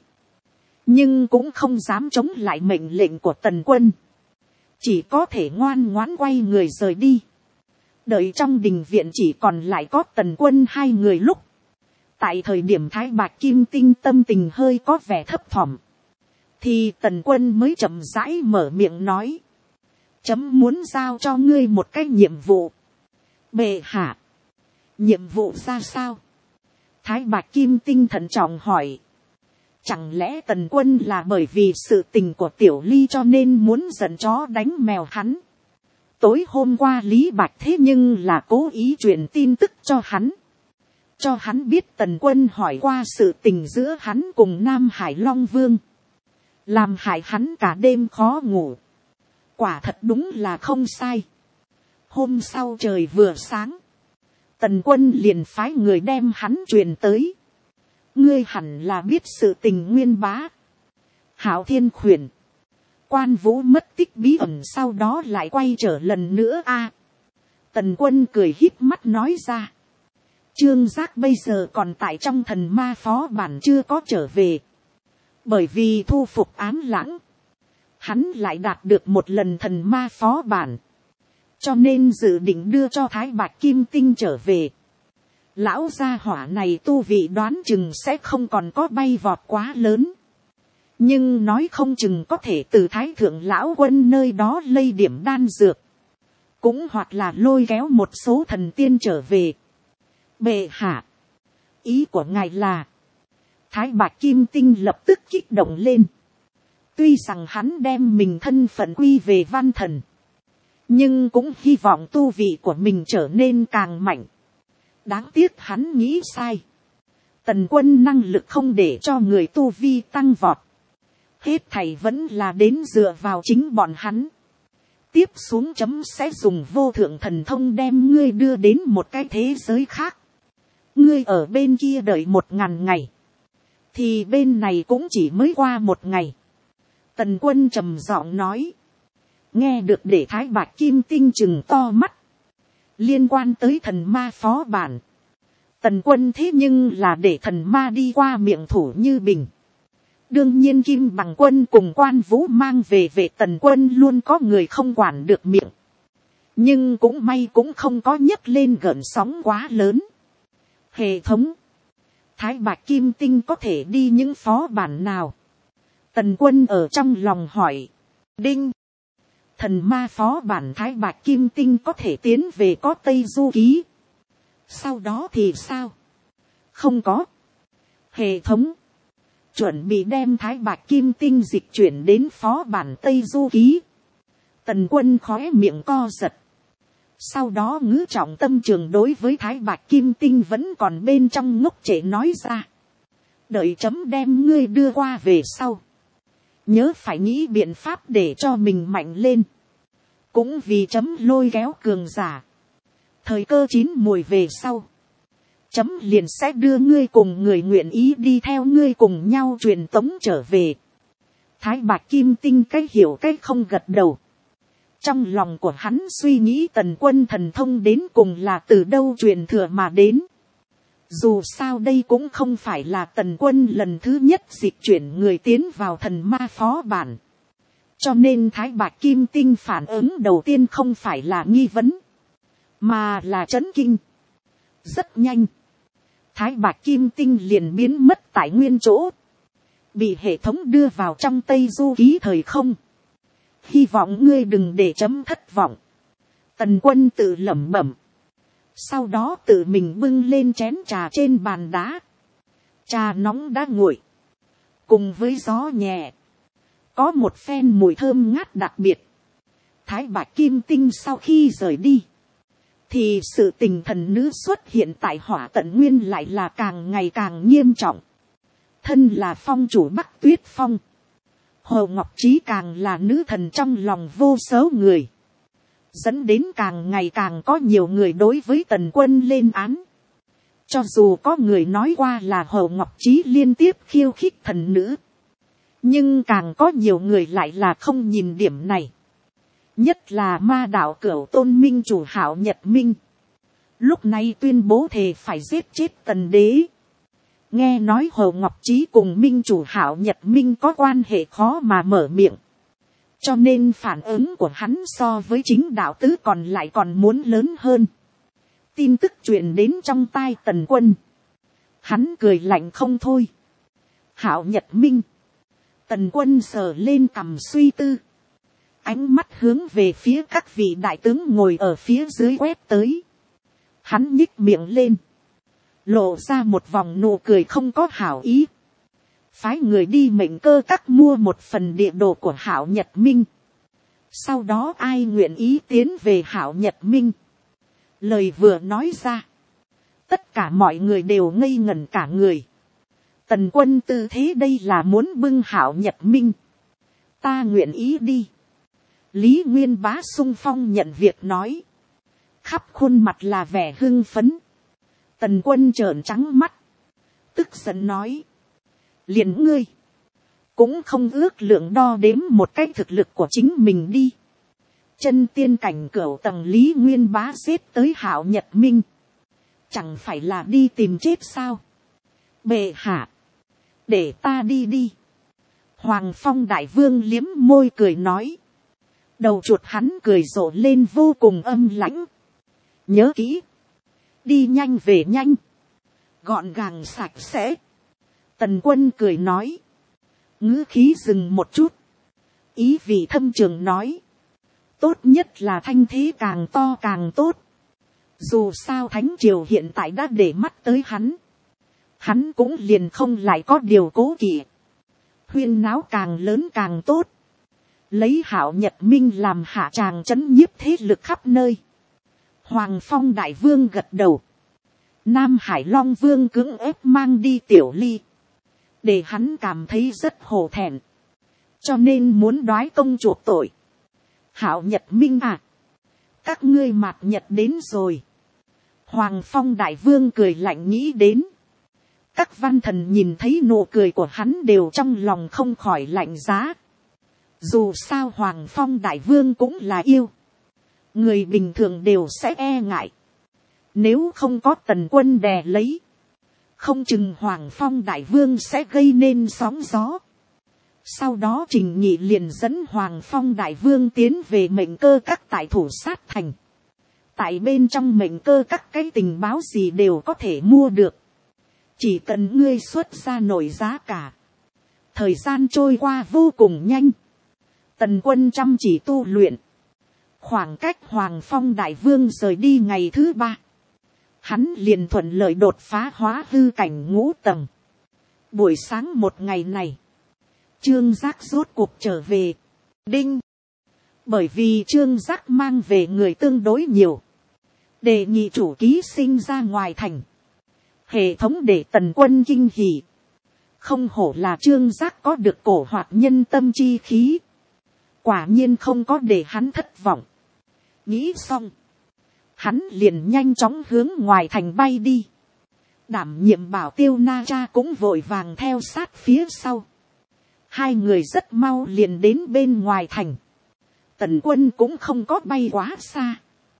nhưng cũng không dám chống lại mệnh lệnh của Tần Quân. Chỉ có thể ngoan ngoãn quay người rời đi. Đợi trong đình viện chỉ còn lại có Tần Quân hai người lúc. Tại thời điểm Thái Bạch Kim Tinh tâm tình hơi có vẻ thấp thỏm, thì Tần Quân mới chậm rãi mở miệng nói, chấm muốn giao cho ngươi một cái nhiệm vụ. Bệ hạ, nhiệm vụ ra sao? Thái Bạch Kim Tinh thận trọng hỏi. Chẳng lẽ Tần Quân là bởi vì sự tình của Tiểu Ly cho nên muốn giận chó đánh mèo hắn? Tối hôm qua Lý Bạch thế nhưng là cố ý truyền tin tức cho hắn. Cho hắn biết Tần Quân hỏi qua sự tình giữa hắn cùng Nam Hải Long Vương. Làm hại hắn cả đêm khó ngủ. Quả thật đúng là không sai. Hôm sau trời vừa sáng, Tần Quân liền phái người đem hắn truyền tới. Ngươi hẳn là biết sự tình Nguyên Bá, Hạo Thiên Khuyển, Quan Vũ mất tích bí ẩn sau đó lại quay trở lần nữa a. Tần Quân cười híp mắt nói ra. Trương Giác bây giờ còn tại trong thần ma phó bản chưa có trở về. Bởi vì thu phục Ám Lãng, hắn lại đạt được một lần thần ma phó bản. Cho nên dự định đưa cho Thái Bạch Kim Tinh trở về. Lão gia hỏa này tu vị đoán chừng sẽ không còn có bay vọt quá lớn. Nhưng nói không chừng có thể từ Thái Thượng Lão Quân nơi đó lây điểm đan dược. Cũng hoặc là lôi kéo một số thần tiên trở về. Bệ hạ, ý của ngài là? Thái Bạch Kim Tinh lập tức kích động lên. Tuy rằng hắn đem mình thân phận quy về văn thần, nhưng cũng hy vọng tu vị của mình trở nên càng mạnh. Đáng tiếc hắn nghĩ sai. Tần Quân năng lực không để cho người tu vi tăng vọt. Hết thảy vẫn là đến dựa vào chính bọn hắn. Tiếp xuống chấm sẽ dùng vô thượng thần thông đem ngươi đưa đến một cái thế giới khác. Ngươi ở bên kia đợi 1000 ngày. Thì bên này cũng chỉ mới qua 1 ngày. Tần Quân trầm giọng nói. Nghe được để Thái Bạch Kim Tinh chừng to mắt. Liên quan tới thần ma phó bản. Tần Quân thế nhưng là để thần ma đi qua miệng thủ như bình. Đương nhiên Kim Bằng Quân cùng Quan Vũ mang về Tần Quân luôn có người không quản được miệng. Nhưng cũng may cũng không có nhấc lên gợn sóng quá lớn. Hệ thống. Thái Bạch Kim Tinh có thể đi những phó bản nào? Tần Quân ở trong lòng hỏi. Đinh. Thần ma phó bản Thái Bạch Kim Tinh có thể tiến về có Tây Du Ký. Sau đó thì sao? Không có. Hệ thống. Chuẩn bị đem Thái Bạch Kim Tinh dịch chuyển đến phó bản Tây Du Ký. Tần Quân khóe miệng co giật. Sau đó ngữ trọng tâm trường đối với Thái Bạch Kim Tinh vẫn còn bên trong ngốc trệ nói ra. Đợi chấm đem ngươi đưa qua về sau. Nhớ phải nghĩ biện pháp để cho mình mạnh lên. Cũng vì chấm lôi kéo cường giả. Thời cơ chín mùi về sau. Chấm liền sẽ đưa ngươi cùng người nguyện ý đi theo ngươi cùng nhau truyền tống trở về. Thái Bạch Kim Tinh cái hiểu cái không gật đầu. Trong lòng của hắn suy nghĩ Tần Quân thần thông đến cùng là từ đâu truyền thừa mà đến. Dù sao đây cũng không phải là Tần Quân lần thứ nhất dịch chuyển người tiến vào thần ma phó bản. Cho nên Thái Bạch Kim Tinh phản ứng đầu tiên không phải là nghi vấn. Mà là chấn kinh. Rất nhanh. Thái Bạch Kim Tinh liền biến mất tại nguyên chỗ. Bị hệ thống đưa vào trong Tây Du Ký thời không. Hy vọng ngươi đừng để chấm thất vọng. Tần Quân tự lẩm bẩm. Sau đó tự mình bưng lên chén trà trên bàn đá. Trà nóng đã nguội. Cùng với gió nhẹ. Có một phen mùi thơm ngát đặc biệt. Thái Bạch Kim Tinh sau khi rời đi. Thì sự tình thần nữ xuất hiện tại Hỏa Tận Nguyên lại là càng ngày càng nghiêm trọng. Thân là phong chủ Bắc Tuyết Phong. Hồ Ngọc Trí càng là nữ thần trong lòng vô số người. Dẫn đến càng ngày càng có nhiều người đối với Tần Quân lên án. Cho dù có người nói qua là Hồ Ngọc Trí liên tiếp khiêu khích thần nữ. Nhưng càng có nhiều người lại là không nhìn điểm này. Nhất là ma đạo Cửu Tôn Minh chủ Hạo Nhật Minh. Lúc này tuyên bố thề phải giết chết Tần Đế. Nghe nói Hồ Ngọc Trí cùng Minh chủ Hạo Nhật Minh có quan hệ khó mà mở miệng. Cho nên phản ứng của hắn so với chính đạo tứ còn lại còn muốn lớn hơn. Tin tức truyền đến trong tai Tần Quân. Hắn cười lạnh không thôi. Hạo Nhật Minh. Tần Quân sờ lên cằm suy tư. Ánh mắt hướng về phía các vị đại tướng ngồi ở phía dưới quét tới. Hắn nhích miệng lên. Lộ ra một vòng nụ cười không có hảo ý. Phái người đi Mệnh Cơ Các mua một phần địa đồ của Hạo Nhật Minh. Sau đó ai nguyện ý tiến về Hạo Nhật Minh. Lời vừa nói ra. Tất cả mọi người đều ngây ngẩn cả người. Tần Quân tư thế đây là muốn bưng Hạo Nhật Minh. Ta nguyện ý đi. Lý Nguyên Bá sung phong nhận việc nói. Khắp khuôn mặt là vẻ hưng phấn. Tần Quân trợn trắng mắt. Tức giận nói. Liền ngươi. Cũng không ước lượng đo đếm một cách thực lực của chính mình đi. Chân tiên cảnh cửu tầng Lý Nguyên Bá xếp tới Hạo Nhật Minh. Chẳng phải là đi tìm chết sao. Bệ hạ. Để ta đi đi. Hoàng Phong Đại Vương liếm môi cười nói. Đầu chuột hắn cười rộ lên vô cùng âm lãnh. Nhớ kỹ. Đi nhanh về nhanh. Gọn gàng sạch sẽ. Tần Quân cười nói. Ngữ khí dừng một chút. Ý vị thâm trường nói. Tốt nhất là thanh thế càng to càng tốt. Dù sao Thánh Triều hiện tại đã để mắt tới hắn. Hắn cũng liền không lại có điều cố kỵ. Huyên náo càng lớn càng tốt. Lấy Hạo Nhật Minh làm hạ tràng trấn nhiếp thế lực khắp nơi. Hoàng Phong Đại Vương gật đầu. Nam Hải Long Vương cưỡng ép mang đi Tiểu Ly, để hắn cảm thấy rất hổ thẹn, cho nên muốn đoái công chuộc tội. Hạo Nhật Minh à, các ngươi mạt nhật đến rồi. Hoàng Phong Đại Vương cười lạnh nghĩ đến. Các văn thần nhìn thấy nụ cười của hắn đều trong lòng không khỏi lạnh giá. Dù sao Hoàng Phong Đại Vương cũng là yêu, người bình thường đều sẽ e ngại. Nếu không có Tần Quân đè lấy, không chừng Hoàng Phong Đại Vương sẽ gây nên sóng gió. Sau đó Trình Nhị liền dẫn Hoàng Phong Đại Vương tiến về Mệnh Cơ Các tại Thủ Sát Thành. Tại bên trong Mệnh Cơ Các cái tình báo gì đều có thể mua được, chỉ cần ngươi xuất ra nổi giá cả. Thời gian trôi qua vô cùng nhanh. Tần Quân chăm chỉ tu luyện. Khoảng cách Hoàng Phong Đại Vương rời đi ngày thứ 3, hắn liền thuận lợi đột phá hóa hư cảnh 5 tầng. Buổi sáng một ngày này, Trương Giác rốt cuộc trở về. Đinh. Bởi vì Trương Giác mang về người tương đối nhiều, đề nghị chủ ký sinh ra ngoài thành. Hệ thống để Tần Quân kinh hỉ. Không hổ là Trương Giác có được cổ hoạt nhân tâm chi khí. Quả nhiên không có để hắn thất vọng. Nghĩ xong, hắn liền nhanh chóng hướng ngoài thành bay đi. Đảm nhiệm bảo tiêu Na Cha cũng vội vàng theo sát phía sau. Hai người rất mau liền đến bên ngoài thành. Tần Quân cũng không có bay quá xa,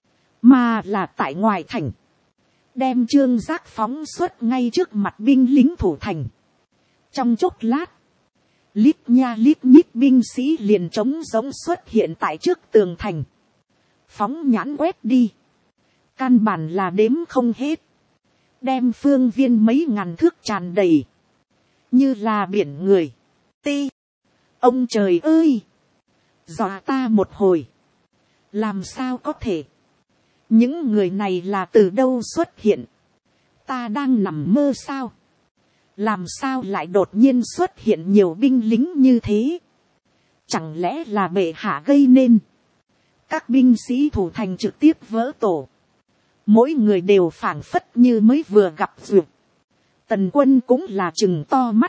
mà là tại ngoài thành, đem Trương Giác phóng xuất ngay trước mặt binh lính thủ thành. Trong chốc lát, lít nha lít nhít binh sĩ liền trống rỗng xuất hiện tại trước tường thành. Phóng nhãn quét đi, căn bản là đếm không hết, đem phương viên mấy ngàn thước tràn đầy, như là biển người. Ti, ông trời ơi, dọa ta một hồi. Làm sao có thể, những người này là từ đâu xuất hiện? Ta đang nằm mơ sao? Làm sao lại đột nhiên xuất hiện nhiều binh lính như thế? Chẳng lẽ là bệ hạ gây nên? Các binh sĩ thủ thành trực tiếp vỡ tổ, mỗi người đều phảng phất như mới vừa gặp duyệt. Tần Quân cũng là trừng to mắt,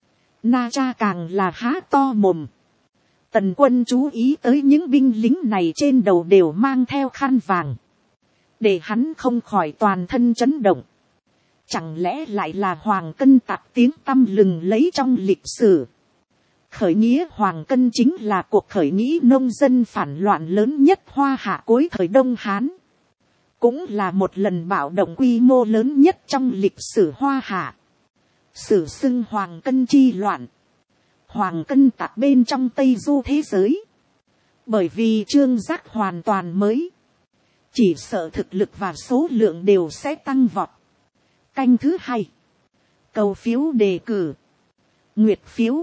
Na Cha càng là há to mồm. Tần Quân chú ý tới những binh lính này trên đầu đều mang theo khăn vàng, để hắn không khỏi toàn thân chấn động. Chẳng lẽ lại là Hoàng Cân tạc tiếng tăm lừng lấy trong lịch sử? Khởi nghĩa Hoàng Cân chính là cuộc khởi nghĩa nông dân phản loạn lớn nhất Hoa Hạ cuối thời Đông Hán, cũng là một lần bạo động quy mô lớn nhất trong lịch sử Hoa Hạ. Sử xưng Hoàng Cân chi loạn. Hoàng Cân tạc bên trong Tây Du thế giới, bởi vì Trương Giác hoàn toàn mới, chỉ sợ thực lực và số lượng đều sẽ tăng vọt. Canh thứ 2, cầu phiếu đề cử, nguyệt phiếu.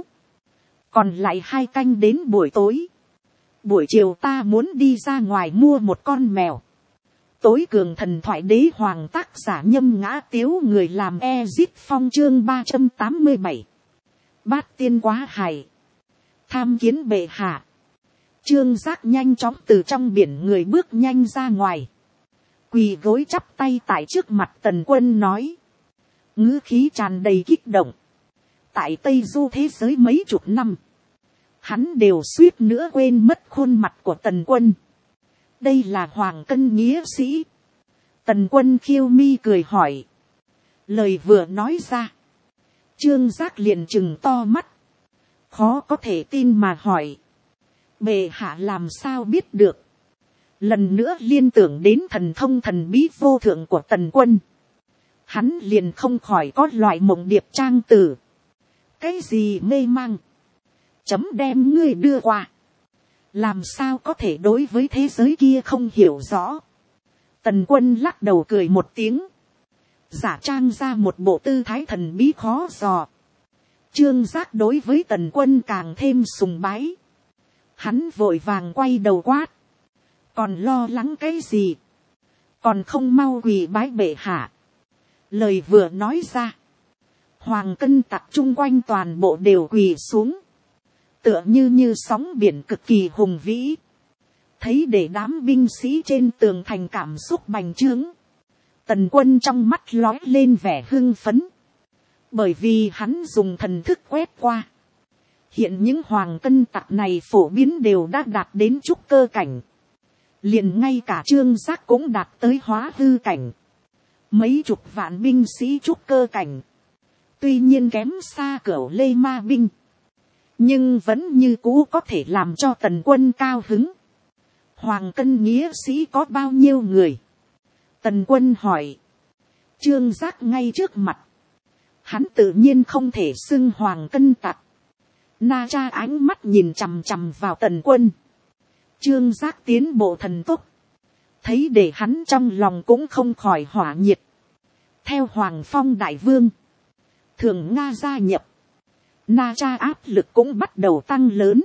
Còn lại 2 canh đến buổi tối. Buổi chiều ta muốn đi ra ngoài mua một con mèo. Tối cường thần thoại đế hoàng, tác giả Nhâm Ngã Tiếu, người làm Ezit Phong, chương 387. Bát tiên quá hài, tham kiến bệ hạ. Trương Giác nhanh chóng từ trong biển người bước nhanh ra ngoài, quỳ gối chắp tay tại trước mặt Tần Quân nói, ngữ khí tràn đầy kích động. Tại Tây Du thế giới mấy chục năm, hắn đều suýt nữa quên mất khuôn mặt của Tần Quân. Đây là Hoàng Cân nghĩa sĩ. Tần Quân khiêu mi cười hỏi. Lời vừa nói ra, Trương Giác liền trừng to mắt, khó có thể tin mà hỏi, bệ hạ làm sao biết được? Lần nữa liên tưởng đến thần thông thần bí vô thượng của Tần Quân, hắn liền không khỏi có loại mộng điệp trang tử. Cái gì mê mang, chấm đem ngươi đưa qua, làm sao có thể đối với thế giới kia không hiểu rõ? Tần Quân lắc đầu cười một tiếng, giả trang ra một bộ tư thái thần bí khó dò. Trương Giác đối với Tần Quân càng thêm sùng bái. Hắn vội vàng quay đầu quát, còn lo lắng cái gì? Còn không mau quỳ bái bệ hạ. Lời vừa nói ra, Hoàng Cân tặc chung quanh toàn bộ đều quỳ xuống, tựa như sóng biển cực kỳ hùng vĩ. Thấy để đám binh sĩ trên tường thành cảm xúc bành trướng, Tần Quân trong mắt lói lên vẻ hưng phấn. Bởi vì hắn dùng thần thức quét qua. Hiện những hoàng cân tặc này phổ biến đều đã đạt đến trúc cơ cảnh. Liền ngay cả Trương Giác cũng đạt tới hóa hư cảnh. Mấy chục vạn binh sĩ trúc cơ cảnh. Tuy nhiên kém xa Cửu Lê Ma binh. Nhưng vẫn như cũ có thể làm cho Tần Quân cao hứng. Hoàng cân nghĩa sĩ có bao nhiêu người? Tần Quân hỏi. Trương Giác ngay trước mặt. Hắn tự nhiên không thể xưng hoàng cân tặc. Na Cha ánh mắt nhìn chằm chằm vào Tần Quân. Trương Giác tiến bộ thần tốc. Thấy để hắn trong lòng cũng không khỏi hỏa nhiệt. Theo Hoàng Phong Đại Vương. Thường Nga gia nhập. Na Cha áp lực cũng bắt đầu tăng lớn.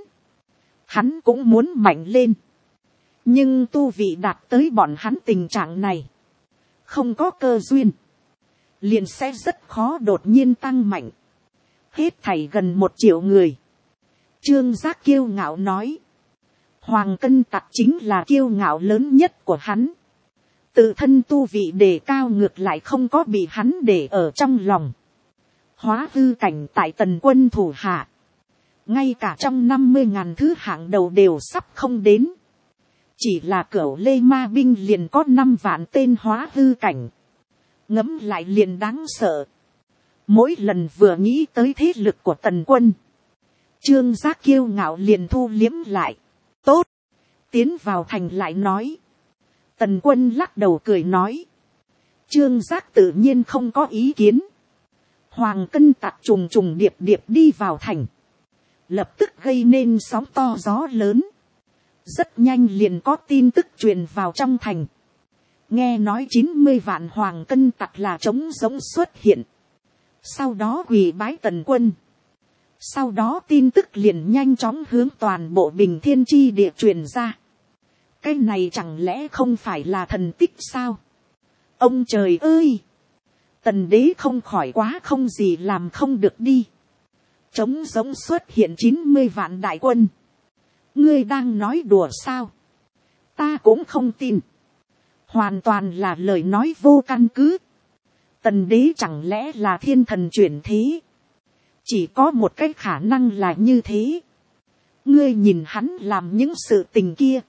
Hắn cũng muốn mạnh lên. Nhưng tu vị đạt tới bọn hắn tình trạng này. Không có cơ duyên. Liền sẽ rất khó đột nhiên tăng mạnh. Hết thảy gần 1 triệu người. Trương Giác kiêu ngạo nói. Hoàng cân tặc chính là kiêu ngạo lớn nhất của hắn. Tự thân tu vị đề cao ngược lại không có bị hắn để ở trong lòng. Hóa hư cảnh tại Tần Quân thủ hạ. Ngay cả trong 50.000 thứ hạng đầu đều sắp không đến. Chỉ là Cửu Lê Ma binh liền có 5 vạn tên hóa hư cảnh. Ngẫm lại liền đáng sợ. Mỗi lần vừa nghĩ tới thế lực của Tần Quân. Trương Giác kiêu ngạo liền thu liếm lại. Tốt. Tiến vào thành lại nói. Tần Quân lắc đầu cười nói. Trương Giác tự nhiên không có ý kiến. Hoàng cân tặc trùng trùng điệp điệp đi vào thành. Lập tức gây nên sóng to gió lớn. Rất nhanh liền có tin tức truyền vào trong thành. Nghe nói 90 vạn hoàng cân tặc là trống giống xuất hiện. Sau đó quỳ bái Tần Quân. Sau đó tin tức liền nhanh chóng hướng toàn bộ Bình Thiên Chi địa truyền ra. Cái này chẳng lẽ không phải là thần tích sao? Ông trời ơi! Tần đế không khỏi quá không gì làm không được đi. Trống giống xuất hiện 90 vạn đại quân. Ngươi đang nói đùa sao? Ta cũng không tin. Hoàn toàn là lời nói vô căn cứ. Tần đế chẳng lẽ là thiên thần chuyển thế? Chỉ có một cái khả năng là như thế. Ngươi nhìn hắn làm những sự tình kia.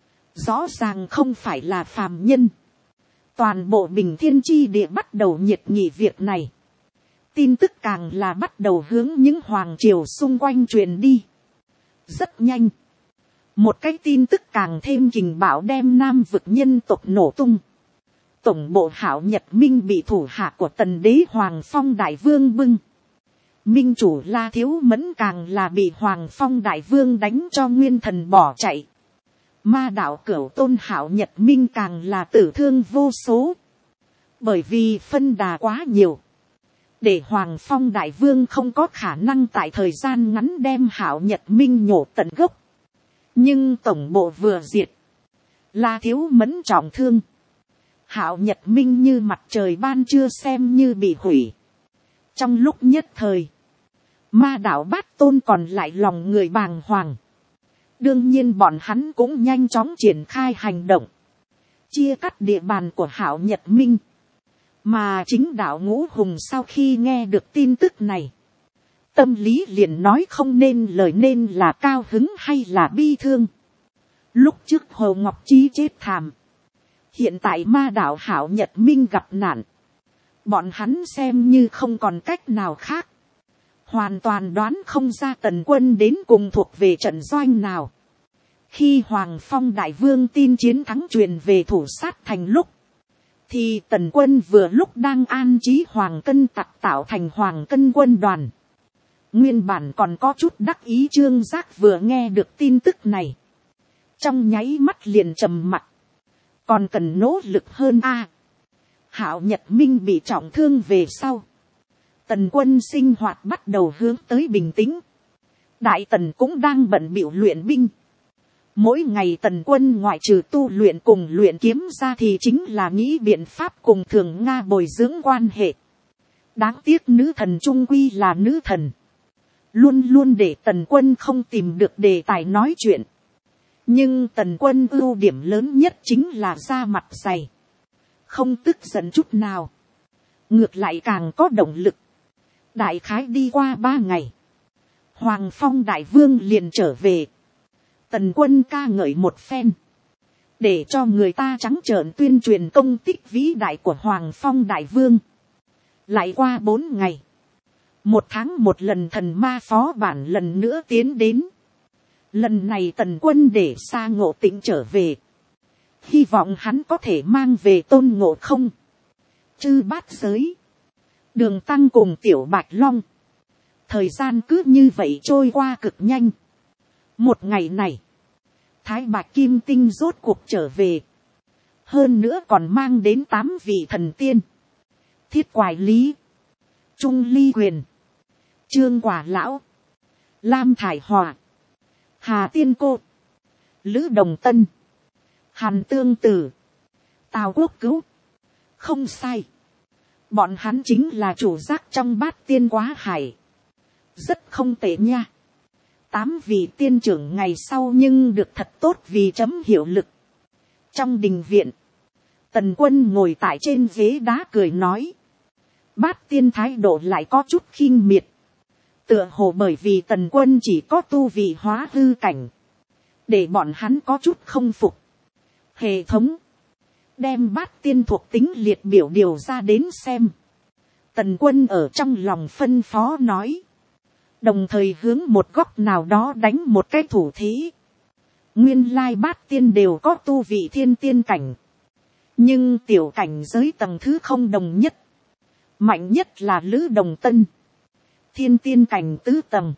Rõ ràng không phải là phàm nhân. Toàn bộ Bình Thiên Chi địa bắt đầu nhiệt nghị việc này. Tin tức càng là bắt đầu hướng những hoàng triều xung quanh truyền đi. Rất nhanh. Một cái tin tức càng thêm kình bạo đem Nam vực nhân tộc nổ tung. Tổng bộ Hạo Nhật Minh bị thủ hạ của Tần đế Hoàng Phong Đại Vương bưng. Minh chủ La Thiếu Mẫn càng là bị Hoàng Phong Đại Vương đánh cho nguyên thần bỏ chạy. Ma đạo Cửu Tôn Hạo Nhật Minh càng là tử thương vô số. Bởi vì phân đà quá nhiều. Để Hoàng Phong Đại Vương không có khả năng tại thời gian ngắn đem Hạo Nhật Minh nhổ tận gốc. Nhưng tổng bộ vừa diệt. La Thiếu Mẫn trọng thương. Hạo Nhật Minh như mặt trời ban trưa xem như bị hủy. Trong lúc nhất thời. Ma đạo Bát Tôn còn lại lòng người bàng hoàng. Đương nhiên bọn hắn cũng nhanh chóng triển khai hành động. Chia cắt địa bàn của Hạo Nhật Minh. Mà chính đạo Ngũ Hùng sau khi nghe được tin tức này. Tâm lý liền nói không nên lời nên là cao hứng hay là bi thương. Lúc trước Hồ Ngọc Chi chết thảm. Hiện tại ma đạo Hạo Nhật Minh gặp nạn. Bọn hắn xem như không còn cách nào khác. Hoàn toàn đoán không ra Tần Quân đến cùng thuộc về trận doanh nào. Khi Hoàng Phong Đại Vương tin chiến thắng truyền về thủ sát thành lúc. Thì Tần Quân vừa lúc đang an trí Hoàng Cân tặc tạo thành Hoàng Cân quân đoàn. Nguyên bản còn có chút đắc ý Trương Giác vừa nghe được tin tức này. Trong nháy mắt liền trầm mặc. Còn cần nỗ lực hơn a. Hạo Nhật Minh bị trọng thương về sau. Tần Quân sinh hoạt bắt đầu hướng tới bình tĩnh. Đại Tần cũng đang bận bịu luyện binh. Mỗi ngày Tần Quân ngoại trừ tu luyện cùng luyện kiếm ra thì chính là nghĩ biện pháp cùng Thường Nga bồi dưỡng quan hệ. Đáng tiếc nữ thần trung quy là nữ thần. Luôn luôn để Tần Quân không tìm được đề tài nói chuyện. Nhưng Tần Quân ưu điểm lớn nhất chính là da mặt dày. không tức giận chút nào, ngược lại càng có động lực. Đại khái đi qua 3 ngày, Hoàng Phong đại vương liền trở về. Tần Quân ca ngợi một phen, để cho người ta trắng trợn tuyên truyền công tích vĩ đại của Hoàng Phong đại vương. Lại qua 4 ngày, 1 tháng một lần thần ma phó bản lần nữa tiến đến. Lần này Tần Quân để Sa Ngộ Tĩnh trở về, hy vọng hắn có thể mang về Tôn Ngộ Không, Chư Bát Giới, Đường Tăng cùng Tiểu Bạch Long. Thời gian cứ như vậy trôi qua cực nhanh. Một ngày này, Thái Bạch Kim Tinh rốt cuộc trở về, hơn nữa còn mang đến 8 vị thần tiên: Thiết Quải Lý, Trung Ly Quyền, Trương Quả Lão, Lam Thải Hòa, Hà Tiên Cô, Lữ Đồng Tân, Hàn Tương Tử, Tào Quốc Cứu. Không sai, bọn hắn chính là chủ giác trong Bát Tiên Quá Hải. Rất không tệ nha. 8 vị tiên trưởng ngày sau nhưng được thật tốt vì chấm hiệu lực. Trong đình viện, Tần Quân ngồi tại trên ghế đá cười nói. Bát Tiên thái độ lại có chút khinh miệt. Tựa hồ bởi vì Tần Quân chỉ có tu vị hóa hư cảnh, để bọn hắn có chút không phục. Hệ thống, đem Bát Tiên thuộc tính liệt biểu điều ra đến xem. Tần Quân ở trong lòng phân phó nói. Đồng thời hướng một góc nào đó đánh một cái thủ thế. Nguyên lai Bát Tiên đều có tu vị thiên tiên cảnh, nhưng tiểu cảnh giới tầng thứ không đồng nhất. Mạnh nhất là Lữ Đồng Tân, thiên tiên cảnh 4 tầng,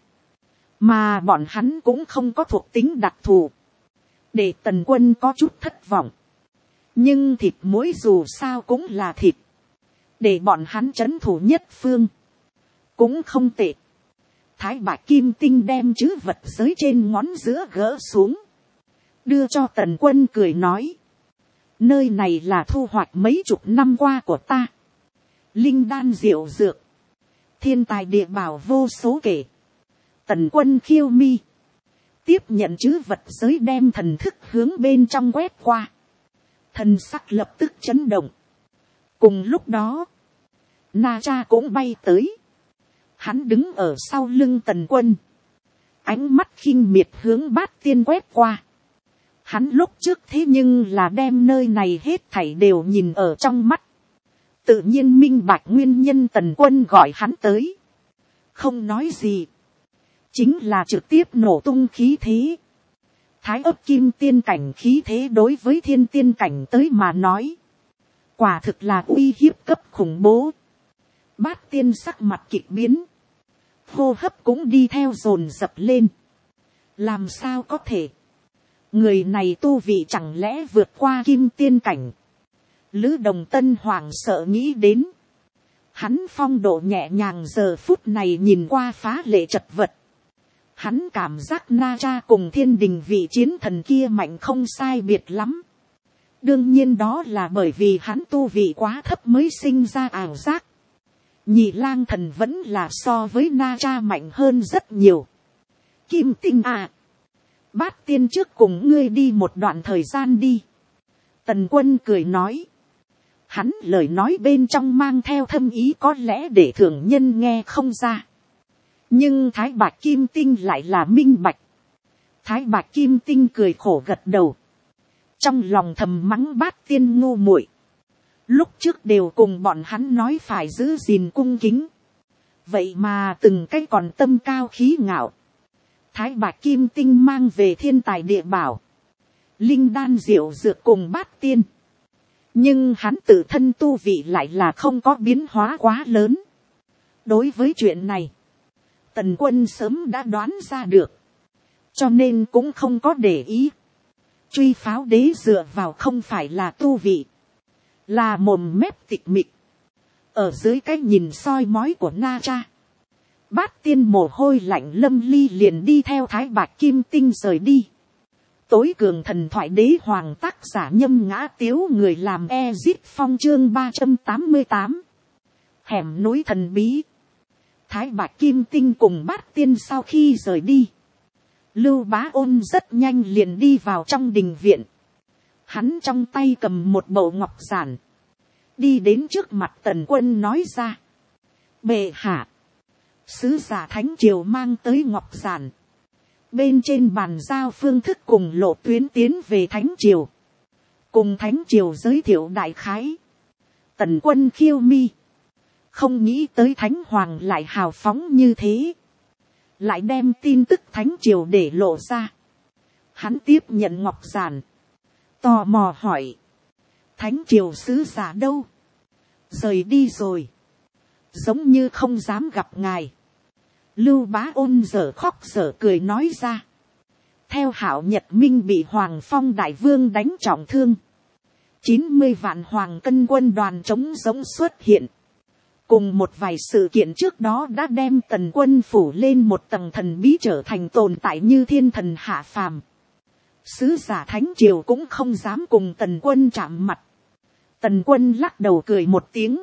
mà bọn hắn cũng không có thuộc tính đặc thù, để Tần Quân có chút thất vọng. Nhưng thịt muối dù sao cũng là thịt, để bọn hắn trấn thủ nhất phương cũng không tệ. Thái Bạch Kim Tinh đem chữ vật giới trên ngón giữa gỡ xuống, đưa cho Tần Quân cười nói. Nơi này là thu hoạch mấy chục năm qua của ta. Linh đan diệu dược, thiên tài địa bảo vô số kể. Tần Quân khiêu mi, tiếp nhận chữ vật giới đem thần thức hướng bên trong quét qua. Thần sắc lập tức chấn động. Cùng lúc đó, Na Cha cũng bay tới. Hắn đứng ở sau lưng Tần Quân, ánh mắt khinh miệt hướng Bát Tiên quét qua. Hắn lúc trước thế nhưng là đem nơi này hết thảy đều nhìn ở trong mắt. Tự nhiên minh bạch nguyên nhân Tần Quân gọi hắn tới. Không nói gì, chính là trực tiếp nổ tung khí thế. Thái ấp kim tiên cảnh khí thế đối với thiên tiên cảnh tới mà nói, quả thực là uy hiếp cấp khủng bố. Bát Tiên sắc mặt kịch biến, hô hấp cũng đi theo dồn dập lên. Làm sao có thể? Người này tu vị chẳng lẽ vượt qua kim tiên cảnh? Lữ Đồng Tân hoảng sợ nghĩ đến. Hắn phong độ nhẹ nhàng giờ phút này nhìn qua phá lệ chật vật. Hắn cảm giác Na Cha cùng thiên đình vị chiến thần kia mạnh không sai biệt lắm. Đương nhiên đó là bởi vì hắn tu vị quá thấp mới sinh ra ảo giác. Nhị Lang Thần vẫn là so với Na Cha mạnh hơn rất nhiều. Kim Tinh à, Bát Tiên trước cùng ngươi đi một đoạn thời gian đi. Tần Quân cười nói. Hắn lời nói bên trong mang theo thâm ý có lẽ để thường nhân nghe không ra. Nhưng Thái Bạch Kim Tinh lại là minh bạch. Thái Bạch Kim Tinh cười khổ gật đầu, trong lòng thầm mắng Bát Tiên ngu muội. Lúc trước đều cùng bọn hắn nói phải giữ gìn cung kính, vậy mà từng cái còn tâm cao khí ngạo. Thái Bạch Kim Tinh mang về thiên tài địa bảo, linh đan diệu dược cùng Bát Tiên, nhưng hắn tự thân tu vị lại là không có biến hóa quá lớn. Đối với chuyện này, Tần Quân sớm đã đoán ra được, cho nên cũng không có để ý. Truy Pháo Đế dựa vào không phải là tu vị, là mồm mép tịch mịch. Ở dưới cái nhìn soi mói của Na Cha, Bát Tiên mồ hôi lạnh lâm ly liền đi theo Thái Bạch Kim Tinh rời đi. Tối cường thần thoại đế hoàng tác giả Nhâm Ngã Tiếu, người làm Ezit Phong chương 388. Hẻm núi thần bí. Thái Bạch Kim Tinh cùng Bát Tiên sau khi rời đi, Lưu Bá Ôn rất nhanh liền đi vào trong đình viện. Hắn trong tay cầm một bầu ngọc giản, đi đến trước mặt Tần Quân nói ra, bệ hạ, sứ giả thánh triều mang tới ngọc giản, bên trên bàn giao phương thức cùng lộ tuyến tiến về thánh triều, cùng thánh triều giới thiệu đại khái. Tần Quân khiêu mi, không nghĩ tới thánh hoàng lại hào phóng như thế, lại đem tin tức thánh triều để lộ ra. Hắn tiếp nhận ngọc giản, tò mò hỏi, thánh triều sứ giả đâu, rời đi rồi, giống như không dám gặp ngài. Lưu Bá Ôn dở khóc dở cười nói ra, theo Hạo Nhật Minh bị Hoàng Phong đại vương đánh trọng thương, 90 vạn hoàng cân quân đoàn chống giống xuất hiện, cùng một vài sự kiện trước đó đã đem Tần Quân phủ lên một tầng thần bí, trở thành tồn tại như thiên thần hạ phàm. Sứ giả thánh triều cũng không dám cùng Tần Quân chạm mặt. Tần Quân lắc đầu cười một tiếng,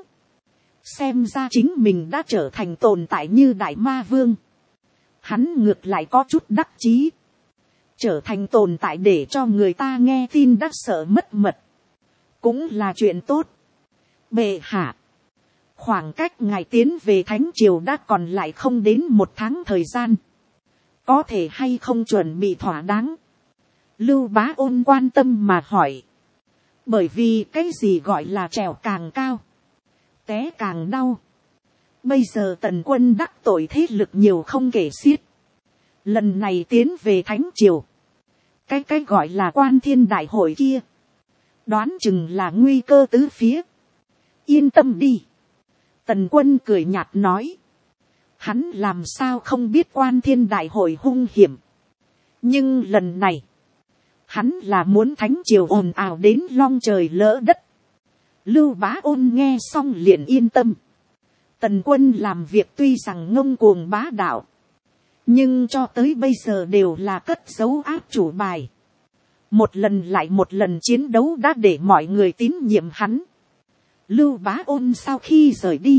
xem ra chính mình đã trở thành tồn tại như đại ma vương. Hắn ngược lại có chút đắc chí, trở thành tồn tại để cho người ta nghe tin đã sợ mất mật, cũng là chuyện tốt. Bệ hạ, khoảng cách ngài tiến về thánh triều đã còn lại không đến 1 tháng thời gian, có thể hay không chuẩn bị thỏa đáng? Lưu Bá Ôn quan tâm mà hỏi, bởi vì cái gì gọi là trèo càng cao, té càng đau. Bây giờ Tần Quân đắc tội thế lực nhiều không kể xiết, lần này tiến về thánh triều, cái gọi là quan thiên đại hội kia, đoán chừng là nguy cơ tứ phía. Yên tâm đi, Tần Quân cười nhạt nói, hắn làm sao không biết quan thiên đại hội hung hiểm, nhưng lần này, hắn là muốn thánh triều ồn ào đến long trời lỡ đất. Lưu Bá Ôn nghe xong liền yên tâm. Tần Quân làm việc tuy rằng ngông cuồng bá đạo, nhưng cho tới bây giờ đều là cất giấu áp chủ bài. Một lần lại một lần chiến đấu đã để mọi người tín nhiệm hắn. Lưu Bá Ôn sau khi rời đi,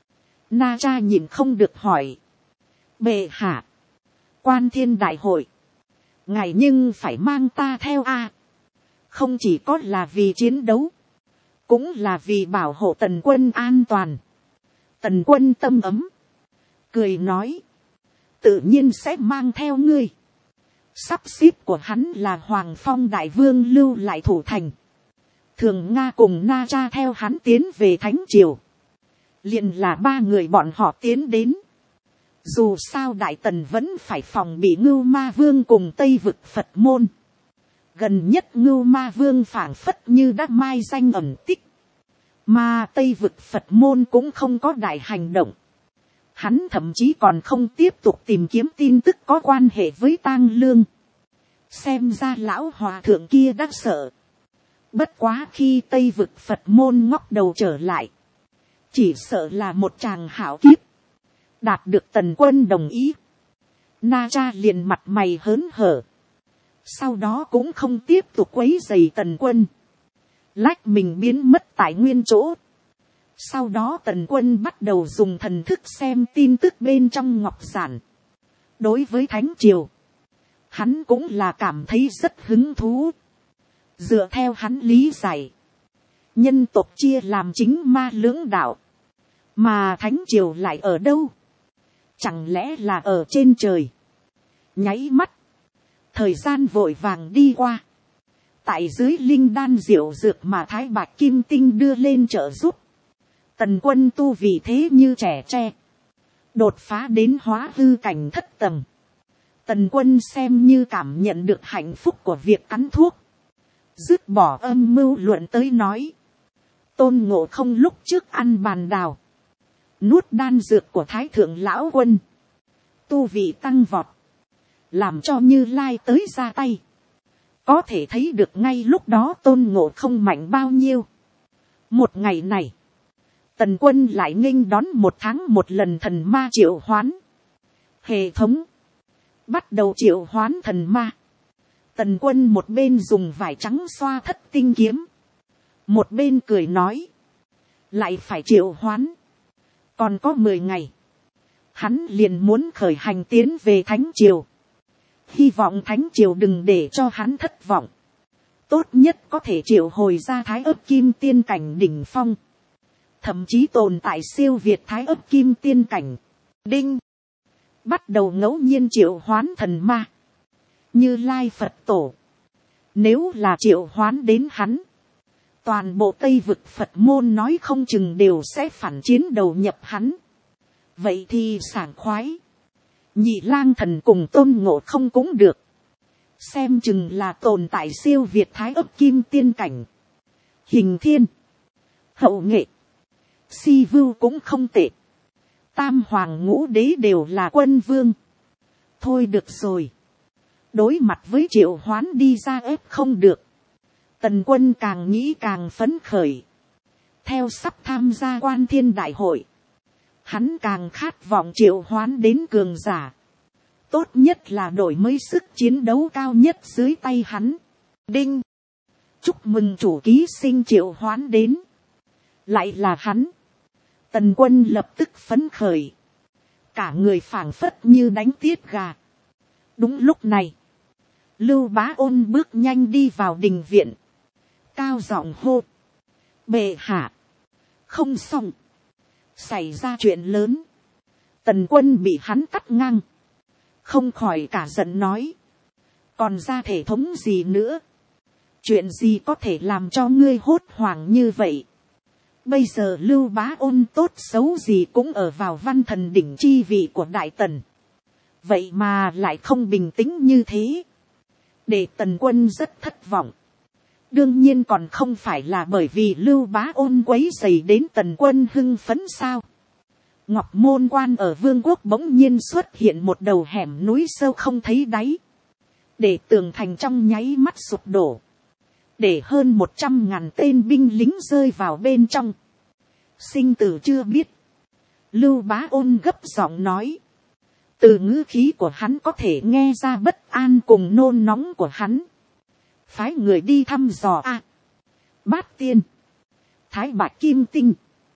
Na Cha nhìn không được hỏi, bệ hạ, quan thiên đại hội, ngài nhưng phải mang ta theo a. Không chỉ có là vì chiến đấu, cũng là vì bảo hộ Tần Quân an toàn. Tần Quân tâm ấm, cười nói, tự nhiên sẽ mang theo ngươi. Sắp xếp của hắn là Hoàng Phong đại vương lưu lại thủ thành, Thường Nga cùng Na Cha theo hắn tiến về thánh triều, liền là 3 người bọn họ tiến đến. Dù sao Đại Tần vẫn phải phòng bị Ngưu Ma Vương cùng Tây Vực Phật môn. Gần nhất Ngưu Ma Vương phảng phất như đã mai danh ẩn tích, mà Tây Vực Phật môn cũng không có đại hành động. Hắn thậm chí còn không tiếp tục tìm kiếm tin tức có quan hệ với Tang Lương. Xem ra lão hòa thượng kia đã sợ. Bất quá khi Tây Vực Phật môn ngóc đầu trở lại, chỉ sợ là một tràng hảo kiếp. Đạt được Tần Quân đồng ý, Na Cha liền mặt mày hớn hở. Sau đó cũng không tiếp tục quấy rầy Tần Quân, lách mình biến mất tại nguyên chỗ. Sau đó Tần Quân bắt đầu dùng thần thức xem tin tức bên trong ngọc giản. Đối với thánh triều, hắn cũng là cảm thấy rất hứng thú. Dựa theo hắn lý giải, nhân tộc chia làm chính ma lưỡng đạo, mà thánh triều lại ở đâu? Chẳng lẽ là ở trên trời? Nháy mắt, thời gian vội vàng đi qua. Tại dưới linh đan diệu dược mà Thái Bạch Kim Tinh đưa lên trợ giúp, Tần Quân tu vì thế như trẻ tre, đột phá đến hóa hư cảnh thất tầng. Tần Quân xem như cảm nhận được hạnh phúc của việc cắn thuốc, dứt bỏ âm mưu luận tới nói. Tôn Ngộ Không lúc trước ăn bàn đào, nuốt đan dược của Thái Thượng Lão Quân, tu vị tăng vọt, làm cho Như Lai tới ra tay. Có thể thấy được ngay lúc đó Tôn Ngộ Không mạnh bao nhiêu. Một ngày này, Tần Quân lại nghênh đón 1 tháng một lần thần ma triệu hoán. Hệ thống bắt đầu triệu hoán thần ma. Tần Quân một bên dùng vải trắng xoa thất tinh kiếm, một bên cười nói, lại phải triệu hoán, còn có 10 ngày, hắn liền muốn khởi hành tiến về thánh triều. Hy vọng thánh triều đừng để cho hắn thất vọng, tốt nhất có thể triệu hồi ra Thái Ức Kim Tiên cảnh đỉnh phong. thậm chí tồn tại siêu việt thái ấp kim tiên cảnh. Đinh, bắt đầu ngẫu nhiên triệu hoán thần ma, Như Lai Phật Tổ. Nếu là triệu hoán đến hắn, toàn bộ Tây vực Phật môn nói không chừng đều sẽ phản chiến đầu nhập hắn. Vậy thì sảng khoái. Nhị Lang Thần cùng Tôn Ngộ Không cũng được. Xem chừng là tồn tại siêu việt thái ấp kim tiên cảnh. Hình Thiên, Hậu Nghệ, Si Vưu cũng không tệ. Tam Hoàng Ngũ Đế đều là quân vương. Thôi được rồi. Đối mặt với triệu hoán đi ra ép không được. Tần Quân càng nghĩ càng phấn khởi. Theo sắp tham gia Quan Thiên Đại hội, hắn càng khát vọng triệu hoán đến cường giả. Tốt nhất là đổi mới sức chiến đấu cao nhất dưới tay hắn. Đinh, chúc mừng chủ ký sinh triệu hoán đến. Lại là hắn. Tần Quân lập tức phấn khởi. Cả người phảng phất như đánh tiết gà. Đúng lúc này, Lưu Bá Ôn bước nhanh đi vào đình viện. Cao giọng hô: bệ hạ, không xong, xảy ra chuyện lớn. Tần Quân bị hắn cắt ngang, không khỏi cả giận nói: còn ra thể thống gì nữa, chuyện gì có thể làm cho ngươi hốt hoảng như vậy. Bây giờ Lưu Bá Ôn tốt xấu gì cũng ở vào văn thần đỉnh chi vị của Đại Tần, vậy mà lại không bình tĩnh như thế, để Tần Quân rất thất vọng. Đương nhiên còn không phải là bởi vì Lưu Bá Ôn quấy rầy đến Tần Quân hưng phấn sao. Ngọc Môn Quan ở Vương quốc bỗng nhiên xuất hiện một đầu hẻm núi sâu không thấy đáy, để tường thành trong nháy mắt sụp đổ, để hơn 100.000 tên binh lính rơi vào bên trong. Sinh tử chưa biết. Lưu Bá Ôn gấp giọng nói. Từ ngữ khí của hắn có thể nghe ra bất an cùng nôn nóng của hắn. Phái người đi thăm dò Bát Tiên, Thái Bạch Kim Tinh,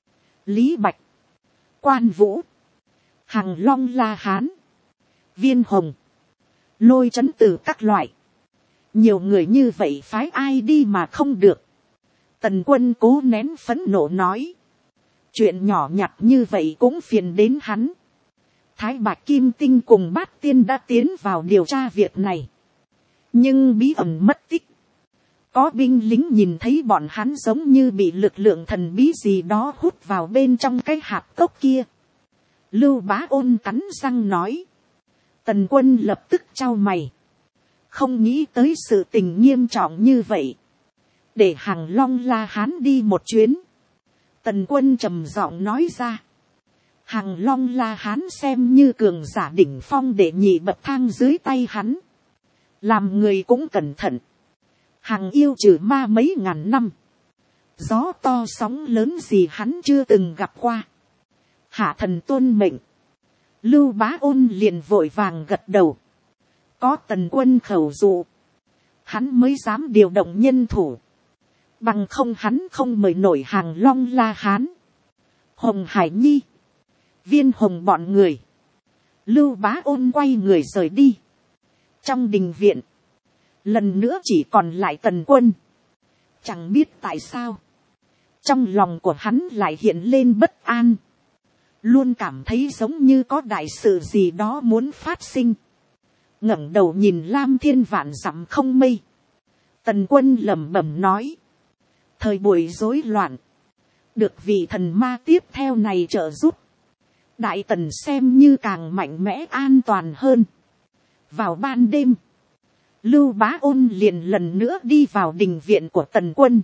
Lý Bạch, Quan Vũ, Hằng Long La Hán, Viên Hồng, Lôi Chấn Tử các loại. Nhiều người như vậy phái ai đi mà không được. Tần Quân cố nén phẫn nộ nói. Chuyện nhỏ nhặt như vậy cũng phiền đến hắn. Thái Bạch Kim Tinh cùng Bát Tiên đã tiến vào điều tra việc này, nhưng bí ẩn mất tích. Có binh lính nhìn thấy bọn hắn giống như bị lực lượng thần bí gì đó hút vào bên trong cái hạp cốc kia. Lưu Bá Ôn cắn răng nói. Tần Quân lập tức chau mày. Không nghĩ tới sự tình nghiêm trọng như vậy. Để Hằng Long La Hán đi một chuyến. Tần Quân trầm giọng nói ra. Hằng Long La Hán xem như cường giả đỉnh phong để nhị bậc thang dưới tay hắn. Làm người cũng cẩn thận. Hằng yêu trừ ma mấy ngàn năm. Gió to sóng lớn gì hắn chưa từng gặp qua. Hạ thần tuân mệnh. Lưu Bá Ôn liền vội vàng gật đầu. Có Tần Quân khẩu dụ, hắn mới dám điều động nhân thủ. Bằng không hắn không mời nổi Hằng Long La Hán, Hồng Hải Nhi, Viên Hồng bọn người. Lưu Bá Ôn quay người rời đi. Trong đình viện, lần nữa chỉ còn lại Tần Quân. Chẳng biết tại sao, trong lòng của hắn lại hiện lên bất an. Luôn cảm thấy giống như có đại sự gì đó muốn phát sinh. Ngẩng đầu nhìn Lam Thiên vạn dặm không mây. Tần Quân lẩm bẩm nói. Thời buổi rối loạn, được vị thần ma tiếp theo này trợ giúp, Đại Tần xem như càng mạnh mẽ an toàn hơn. Vào ban đêm, Lưu Bá Ôn liền lần nữa đi vào đình viện của Tần Quân.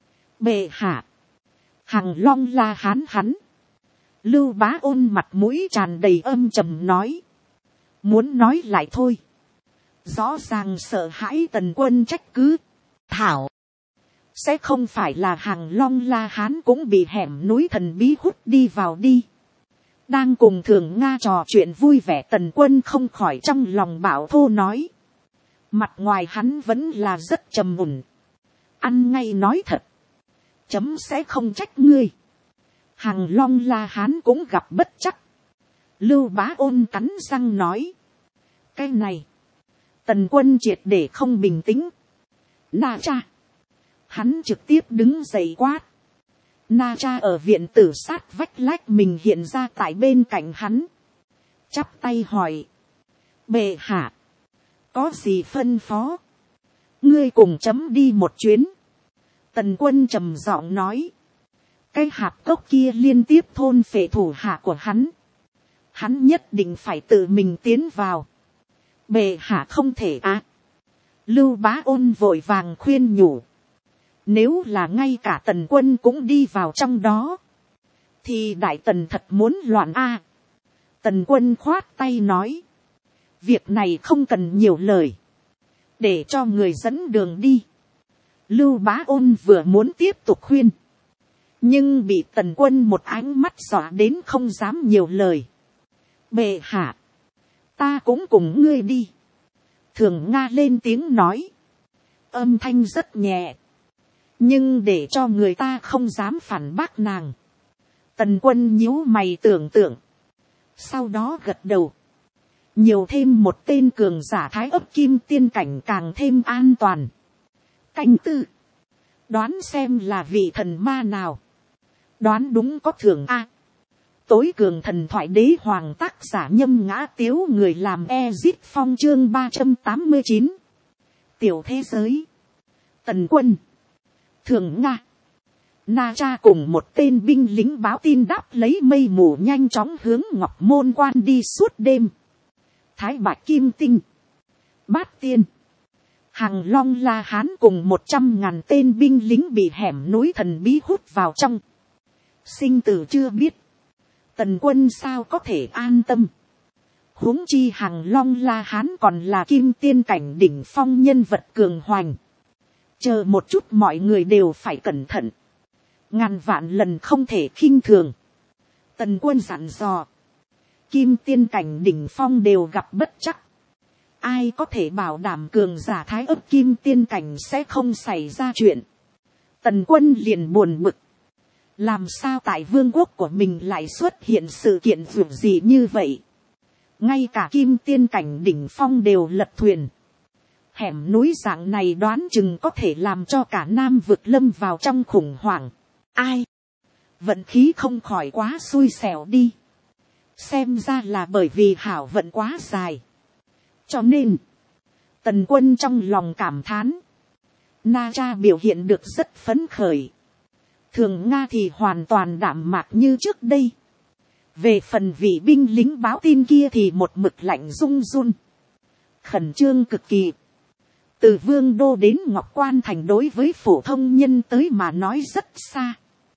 Bệ hạ, Hằng Long La Hán hắn. Lưu Bá Ôn mặt mũi tràn đầy âm trầm nói. Muốn nói lại thôi. Rõ ràng sợ hãi Tần Quân trách cứ. Thảo, sẽ không phải là Hằng Long La Hán cũng bị hẻm núi thần bí hút đi vào đi. Đang cùng Thường Nga trò chuyện vui vẻ, Tần Quân không khỏi trong lòng bảo thô nói. Mặt ngoài hắn vẫn là rất trầm ổn. Ăn ngay nói thật, chấm sẽ không trách ngươi. Hằng Long La Hán cũng gặp bất chắc. Lưu Bá Ôn cắn răng nói. Cái này, Tần Quân triệt để không bình tĩnh. Na cha. Hắn trực tiếp đứng dậy quát. Na cha ở viện tử sát vách lách mình hiện ra tại bên cạnh hắn. Chắp tay hỏi. Bệ hạ. Có gì phân phó? Ngươi cùng chấm đi một chuyến. Tần Quân trầm giọng nói. Cái hạp cốc kia liên tiếp thôn phệ thủ hạ của hắn. Hắn nhất định phải tự mình tiến vào. Bệ hạ không thể á. Lưu Bá Ôn vội vàng khuyên nhủ. Nếu là ngay cả Tần Quân cũng đi vào trong đó. Thì Đại Tần thật muốn loạn a. Tần Quân khoát tay nói. Việc này không cần nhiều lời. Để cho người dẫn đường đi. Lưu Bá Ôn vừa muốn tiếp tục khuyên. Nhưng bị Tần Quân một ánh mắt dọa đến không dám nhiều lời. Bệ hạ. Ta cũng cùng ngươi đi. Thường Nga lên tiếng nói. Âm thanh rất nhẹ. Nhưng để cho người ta không dám phản bác nàng. Tần Quân nhíu mày tưởng tượng. Sau đó gật đầu. Nhiều thêm một tên cường giả thái ấp kim tiên cảnh càng thêm an toàn. Canh tư. Đoán xem là vị thần ma nào. Đoán đúng có thưởng a. Tối cường thần thoại đế hoàng tác giả Nhâm Ngã Tiếu người làm Ezit Phong chương 389. Tiểu thế giới. Tần Quân. Thường Nga. Na cha cùng một tên binh lính báo tin đáp lấy mây mù nhanh chóng hướng Ngọc Môn Quan đi suốt đêm. Thái Bạch Kim Tinh. Bát Tiên. Hằng Long La Hán cùng 100.000 tên binh lính bị hẻm núi thần bí hút vào trong. Sinh tử chưa biết. Tần Quân sao có thể an tâm. Huống chi Hằng Long La Hán còn là kim tiên cảnh đỉnh phong nhân vật cường hoành. Chờ một chút mọi người đều phải cẩn thận. Ngàn vạn lần không thể khinh thường. Tần Quân dặn dò. Kim tiên cảnh đỉnh phong đều gặp bất chắc. Ai có thể bảo đảm cường giả thái ấp kim tiên cảnh sẽ không xảy ra chuyện. Tần Quân liền buồn bực. Làm sao tại vương quốc của mình lại xuất hiện sự kiện vượt gì như vậy. Ngay cả kim tiên cảnh đỉnh phong đều lật thuyền. Hẻm núi dạng này đoán chừng có thể làm cho cả Nam vực lâm vào trong khủng hoảng. Ai? Vận khí không khỏi quá xui xẻo đi. Xem ra là bởi vì hảo vận quá dài. Cho nên, Tần Quân trong lòng cảm thán. Na cha biểu hiện được rất phấn khởi. Thường Nga thì hoàn toàn đạm mạc như trước đây. Về phần vị binh lính báo tin kia thì một mực lạnh run run. Khẩn trương cực kỳ. Từ Vương Đô đến Ngọc Quan Thành đối với phổ thông nhân tới mà nói rất xa.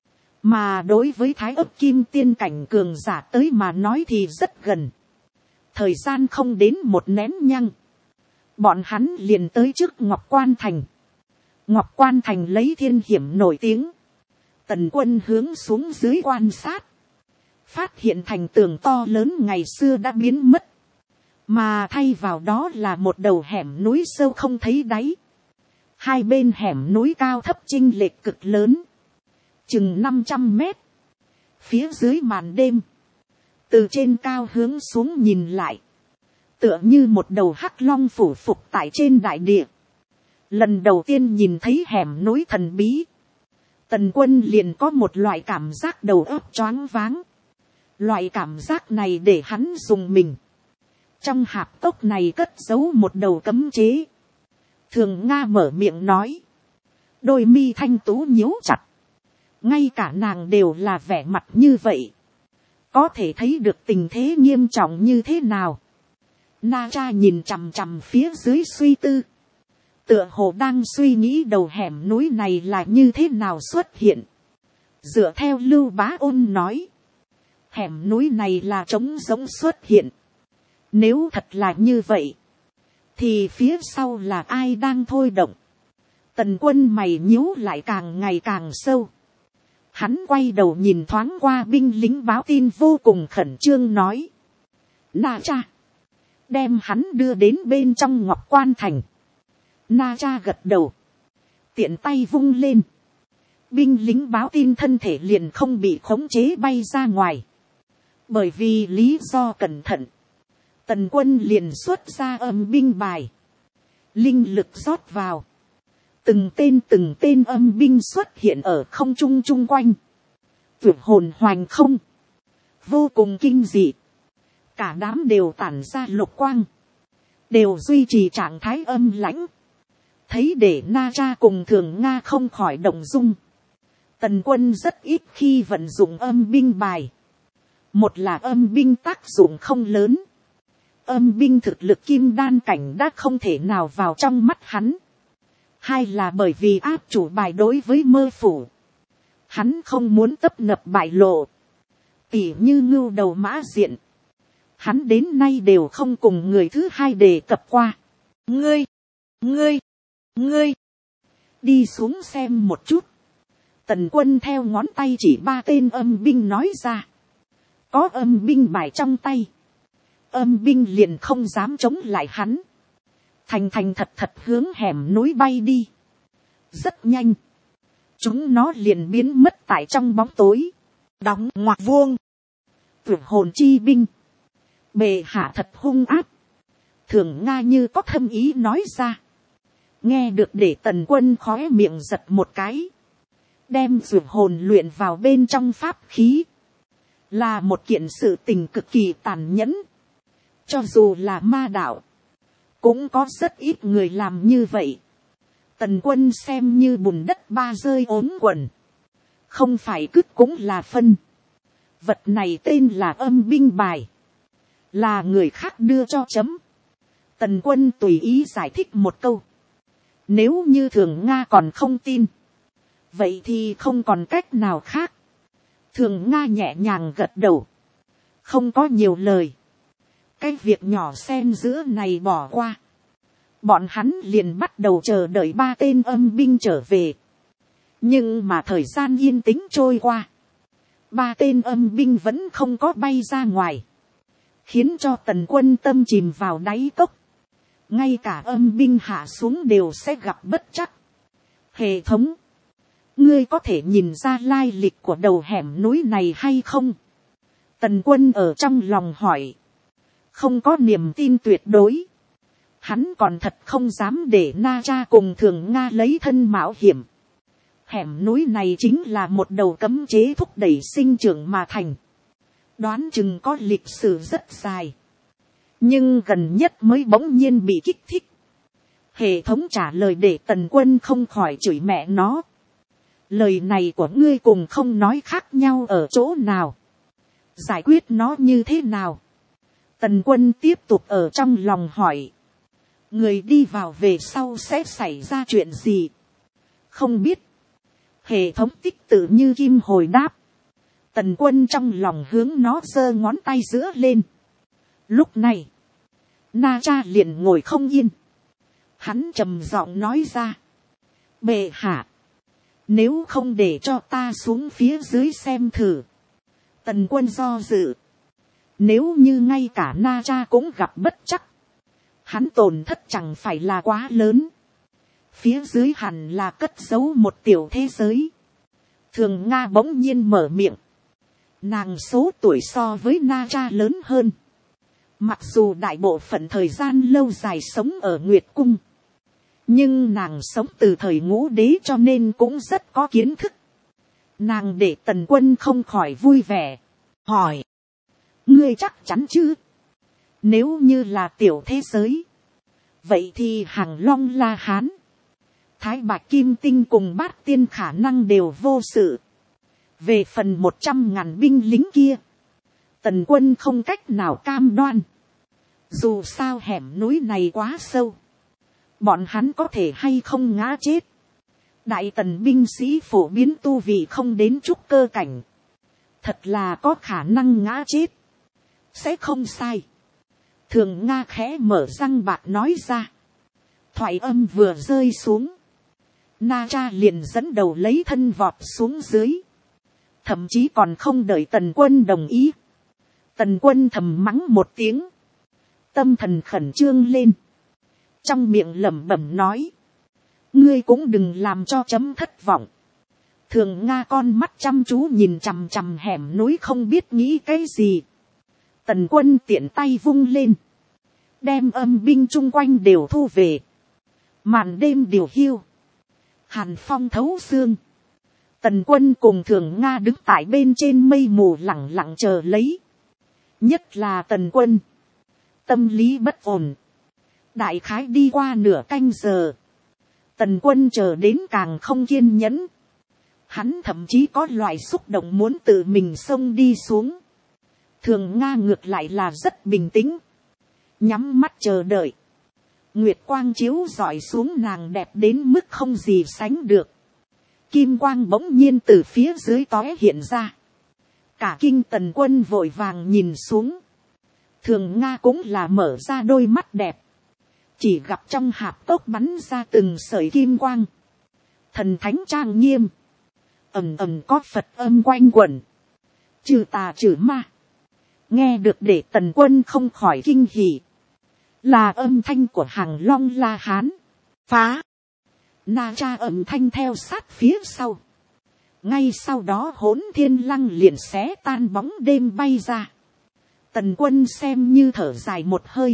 Mà đối với thái ấp kim tiên cảnh cường giả tới mà nói thì rất gần. Thời gian không đến một nén nhăng. Bọn hắn liền tới trước Ngọc Quan Thành. Ngọc Quan Thành lấy thiên hiểm nổi tiếng. Tần Quân hướng xuống dưới quan sát. Phát hiện thành tường to lớn ngày xưa đã biến mất. Mà thay vào đó là một đầu hẻm núi sâu không thấy đáy. Hai bên hẻm núi cao thấp chênh lệch cực lớn. Chừng 500 mét. Phía dưới màn đêm. Từ trên cao hướng xuống nhìn lại. Tựa như một đầu hắc long phủ phục tại trên đại địa. Lần đầu tiên nhìn thấy hẻm núi thần bí. Tần Quân liền có một loại cảm giác đầu óc choáng váng. Loại cảm giác này để hắn dùng mình. Trong hạp cốc này cất giấu một đầu cấm chế. Thường Nga mở miệng nói. Đôi mi thanh tú nhíu chặt. Ngay cả nàng đều là vẻ mặt như vậy. Có thể thấy được tình thế nghiêm trọng như thế nào. Na cha nhìn chằm chằm phía dưới suy tư. Tựa hồ đang suy nghĩ đầu hẻm núi này là như thế nào xuất hiện. Dựa theo Lưu Bá Ôn nói. Hẻm núi này là trống rỗng xuất hiện. Nếu thật là như vậy. Thì phía sau là ai đang thôi động. Tần Quân mày nhíu lại càng ngày càng sâu. Hắn quay đầu nhìn thoáng qua binh lính báo tin vô cùng khẩn trương nói. Na cha. Đem hắn đưa đến bên trong Ngọc Quan Thành. Na cha gật đầu. Tiện tay vung lên. Binh lính báo tin thân thể liền không bị khống chế bay ra ngoài. Bởi vì lý do cẩn thận. Tần Quân liền xuất ra âm binh bài. Linh lực rót vào. Từng tên âm binh xuất hiện ở không trung chung quanh. Tuyệt hồn hoành không. Vô cùng kinh dị. Cả đám đều tản ra lục quang. Đều duy trì trạng thái âm lãnh. Thấy để Na Tra cùng Thường Nga không khỏi động dung. Tần Quân rất ít khi vận dụng âm binh bài. Một là âm binh tác dụng không lớn. Âm binh thực lực kim đan cảnh đã không thể nào vào trong mắt hắn. Hai là bởi vì áp chủ bài đối với Mơ Phủ. Hắn không muốn tấp nập bại lộ. Tỉ như ngưu đầu mã diện. Hắn đến nay đều không cùng người thứ hai đề cập qua. Ngươi. Đi xuống xem một chút. Tần Quân theo ngón tay chỉ 3 tên âm binh nói ra. Có âm binh bài trong tay. Âm binh liền không dám chống lại hắn. Thành thật hướng hẻm núi bay đi. Rất nhanh. Chúng nó liền biến mất tại trong bóng tối. Đóng ngoặc vuông. Tuyệt hồn chi binh. Bệ hạ thật hung ác. Thường Nga như có thâm ý nói ra. Nghe được để Tần Quân khóe miệng giật một cái. Đem tuyệt hồn luyện vào bên trong pháp khí. Là một kiện sự tình cực kỳ tàn nhẫn. Cho dù là ma đạo. Cũng có rất ít người làm như vậy. Tần Quân xem như bùn đất ba rơi ốm quần. Không phải cứt cũng là phân. Vật này tên là âm binh bài. Là người khác đưa cho chấm. Tần Quân tùy ý giải thích một câu. Nếu như Thường Nga còn không tin. Vậy thì không còn cách nào khác. Thường Nga nhẹ nhàng gật đầu. Không có nhiều lời. Cái việc nhỏ xen giữa này bỏ qua. Bọn hắn liền bắt đầu chờ đợi 3 tên âm binh trở về. Nhưng mà thời gian yên tĩnh trôi qua. 3 tên âm binh vẫn không có bay ra ngoài. Khiến cho Tần Quân tâm chìm vào đáy cốc. Ngay cả âm binh hạ xuống đều sẽ gặp bất trắc. Hệ thống. Ngươi có thể nhìn ra lai lịch của đầu hẻm núi này hay không? Tần Quân ở trong lòng hỏi. Không có niềm tin tuyệt đối. Hắn còn thật không dám để Na Tra cùng Thường Nga lấy thân mạo hiểm. Hẻm núi này chính là một đầu cấm chế thúc đẩy sinh trưởng mà thành. Đoán chừng có lịch sử rất dài. Nhưng gần nhất mới bỗng nhiên bị kích thích. Hệ thống trả lời để Tần Quân không khỏi chửi mẹ nó. Lời này của ngươi cùng không nói khác nhau ở chỗ nào. Giải quyết nó như thế nào? Tần Quân tiếp tục ở trong lòng hỏi. Người đi vào về sau sẽ xảy ra chuyện gì? Không biết. Hệ thống tích tự như kim hồi đáp. Tần Quân trong lòng hướng nó giơ ngón tay giữa lên. Lúc này. Na Tra liền ngồi không yên. Hắn trầm giọng nói ra. Bệ hạ. Nếu không để cho ta xuống phía dưới xem thử. Tần Quân do dự. Nếu như ngay cả Na Tra cũng gặp bất trắc. Hắn tổn thất chẳng phải là quá lớn. Phía dưới hẳn là cất giấu một tiểu thế giới. Thường Nga bỗng nhiên mở miệng. Nàng số tuổi so với Na Tra lớn hơn. Mặc dù đại bộ phận thời gian lâu dài sống ở Nguyệt Cung. Nhưng nàng sống từ thời Ngũ Đế cho nên cũng rất có kiến thức. Nàng để Tần Quân không khỏi vui vẻ. Hỏi. Ngươi chắc chắn chứ? Nếu như là tiểu thế giới. Vậy thì Hàng Long La Hán. Thái Bạch Kim Tinh cùng Bát Tiên khả năng đều vô sự. Về phần 100.000 binh lính kia. Tần Quân không cách nào cam đoan. Dù sao hẻm núi này quá sâu. Bọn hắn có thể hay không ngã chết. Đại tần binh sĩ phổ biến tu vị không đến trúc cơ cảnh. Thật là có khả năng ngã chết. Sẽ không sai. Thường Nga khẽ mở răng bạc nói ra. Thoại âm vừa rơi xuống. Na Tra liền dẫn đầu lấy thân vọt xuống dưới. Thậm chí còn không đợi Tần Quân đồng ý. Tần Quân thầm mắng một tiếng. Tâm thần khẩn trương lên. Trong miệng lẩm bẩm nói. Ngươi cũng đừng làm cho chấm thất vọng. Thường Nga con mắt chăm chú nhìn chằm chằm hẻm núi không biết nghĩ cái gì. Tần Quân tiện tay vung lên. Đem âm binh chung quanh đều thu về. Màn đêm điều hiu. Hàn phong thấu xương. Tần Quân cùng Thường Nga đứng tại bên trên mây mù lẳng lặng chờ lấy. Nhất là Tần Quân. Tâm lý bất ổn. Đại khái đi qua nửa canh giờ. Tần Quân chờ đến càng không kiên nhẫn. Hắn thậm chí có loại xúc động muốn tự mình xông đi xuống. Thường Nga ngược lại là rất bình tĩnh. Nhắm mắt chờ đợi. Nguyệt quang chiếu rọi xuống nàng đẹp đến mức không gì sánh được. Kim quang bỗng nhiên từ phía dưới tóe hiện ra. Cả kinh Tần Quân vội vàng nhìn xuống. Thường Nga cũng là mở ra đôi mắt đẹp. Chỉ gặp trong hạp cốc bắn ra từng sợi kim quang. Thần thánh trang nghiêm. Ầm ầm có Phật âm quanh quẩn. Trừ tà trừ ma. Nghe được để Tần Quân không khỏi kinh hỉ. Là âm thanh của Hằng Long La Hán. Phá. Na Cha âm thanh theo sát phía sau. Ngay sau đó Hỗn Thiên Lăng liền xé tan bóng đêm bay ra. Tần Quân xem như thở dài một hơi.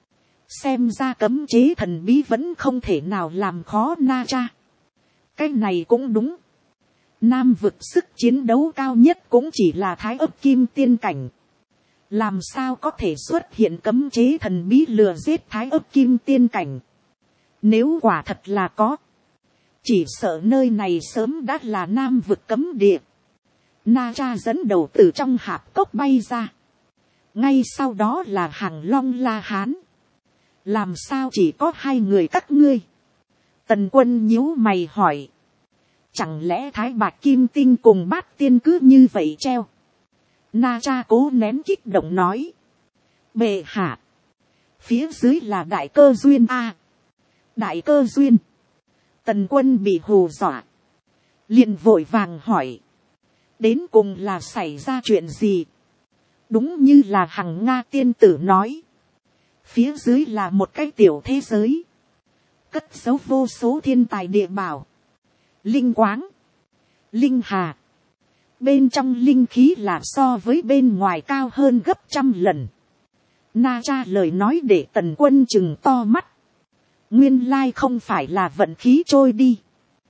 Xem ra cấm chế thần bí vẫn không thể nào làm khó Na Cha. Cái này cũng đúng. Nam vực sức chiến đấu cao nhất cũng chỉ là Thái Ấp Kim Tiên cảnh. Làm sao có thể xuất hiện cấm chế thần bí lừa giết Thái Ấp Kim Tiên cảnh. Nếu quả thật là có. Chỉ sợ nơi này sớm đã là Nam vực cấm địa. Na Cha dẫn đầu từ trong hạp cốc bay ra. Ngay sau đó là Hằng Long La Hán. Làm sao chỉ có hai người các ngươi? Tần Quân nhíu mày hỏi. Chẳng lẽ Thái Bạch Kim Tinh cùng Bát Tiên cứ như vậy treo? Na Cha cố nén kích động nói. Bệ hạ. Phía dưới là đại cơ duyên a. Đại cơ duyên. Tần Quân bị hù dọa. Liền vội vàng hỏi. Đến cùng là xảy ra chuyện gì? Đúng như là Hằng Nga tiên tử nói. Phía dưới là một cái tiểu thế giới. Cất giấu vô số thiên tài địa bảo. Linh quáng. Linh hà. Bên trong linh khí là so với bên ngoài cao hơn gấp 100 lần. Na Cha lời nói để Tần Quân chừng to mắt. Nguyên lai không phải là vận khí trôi đi.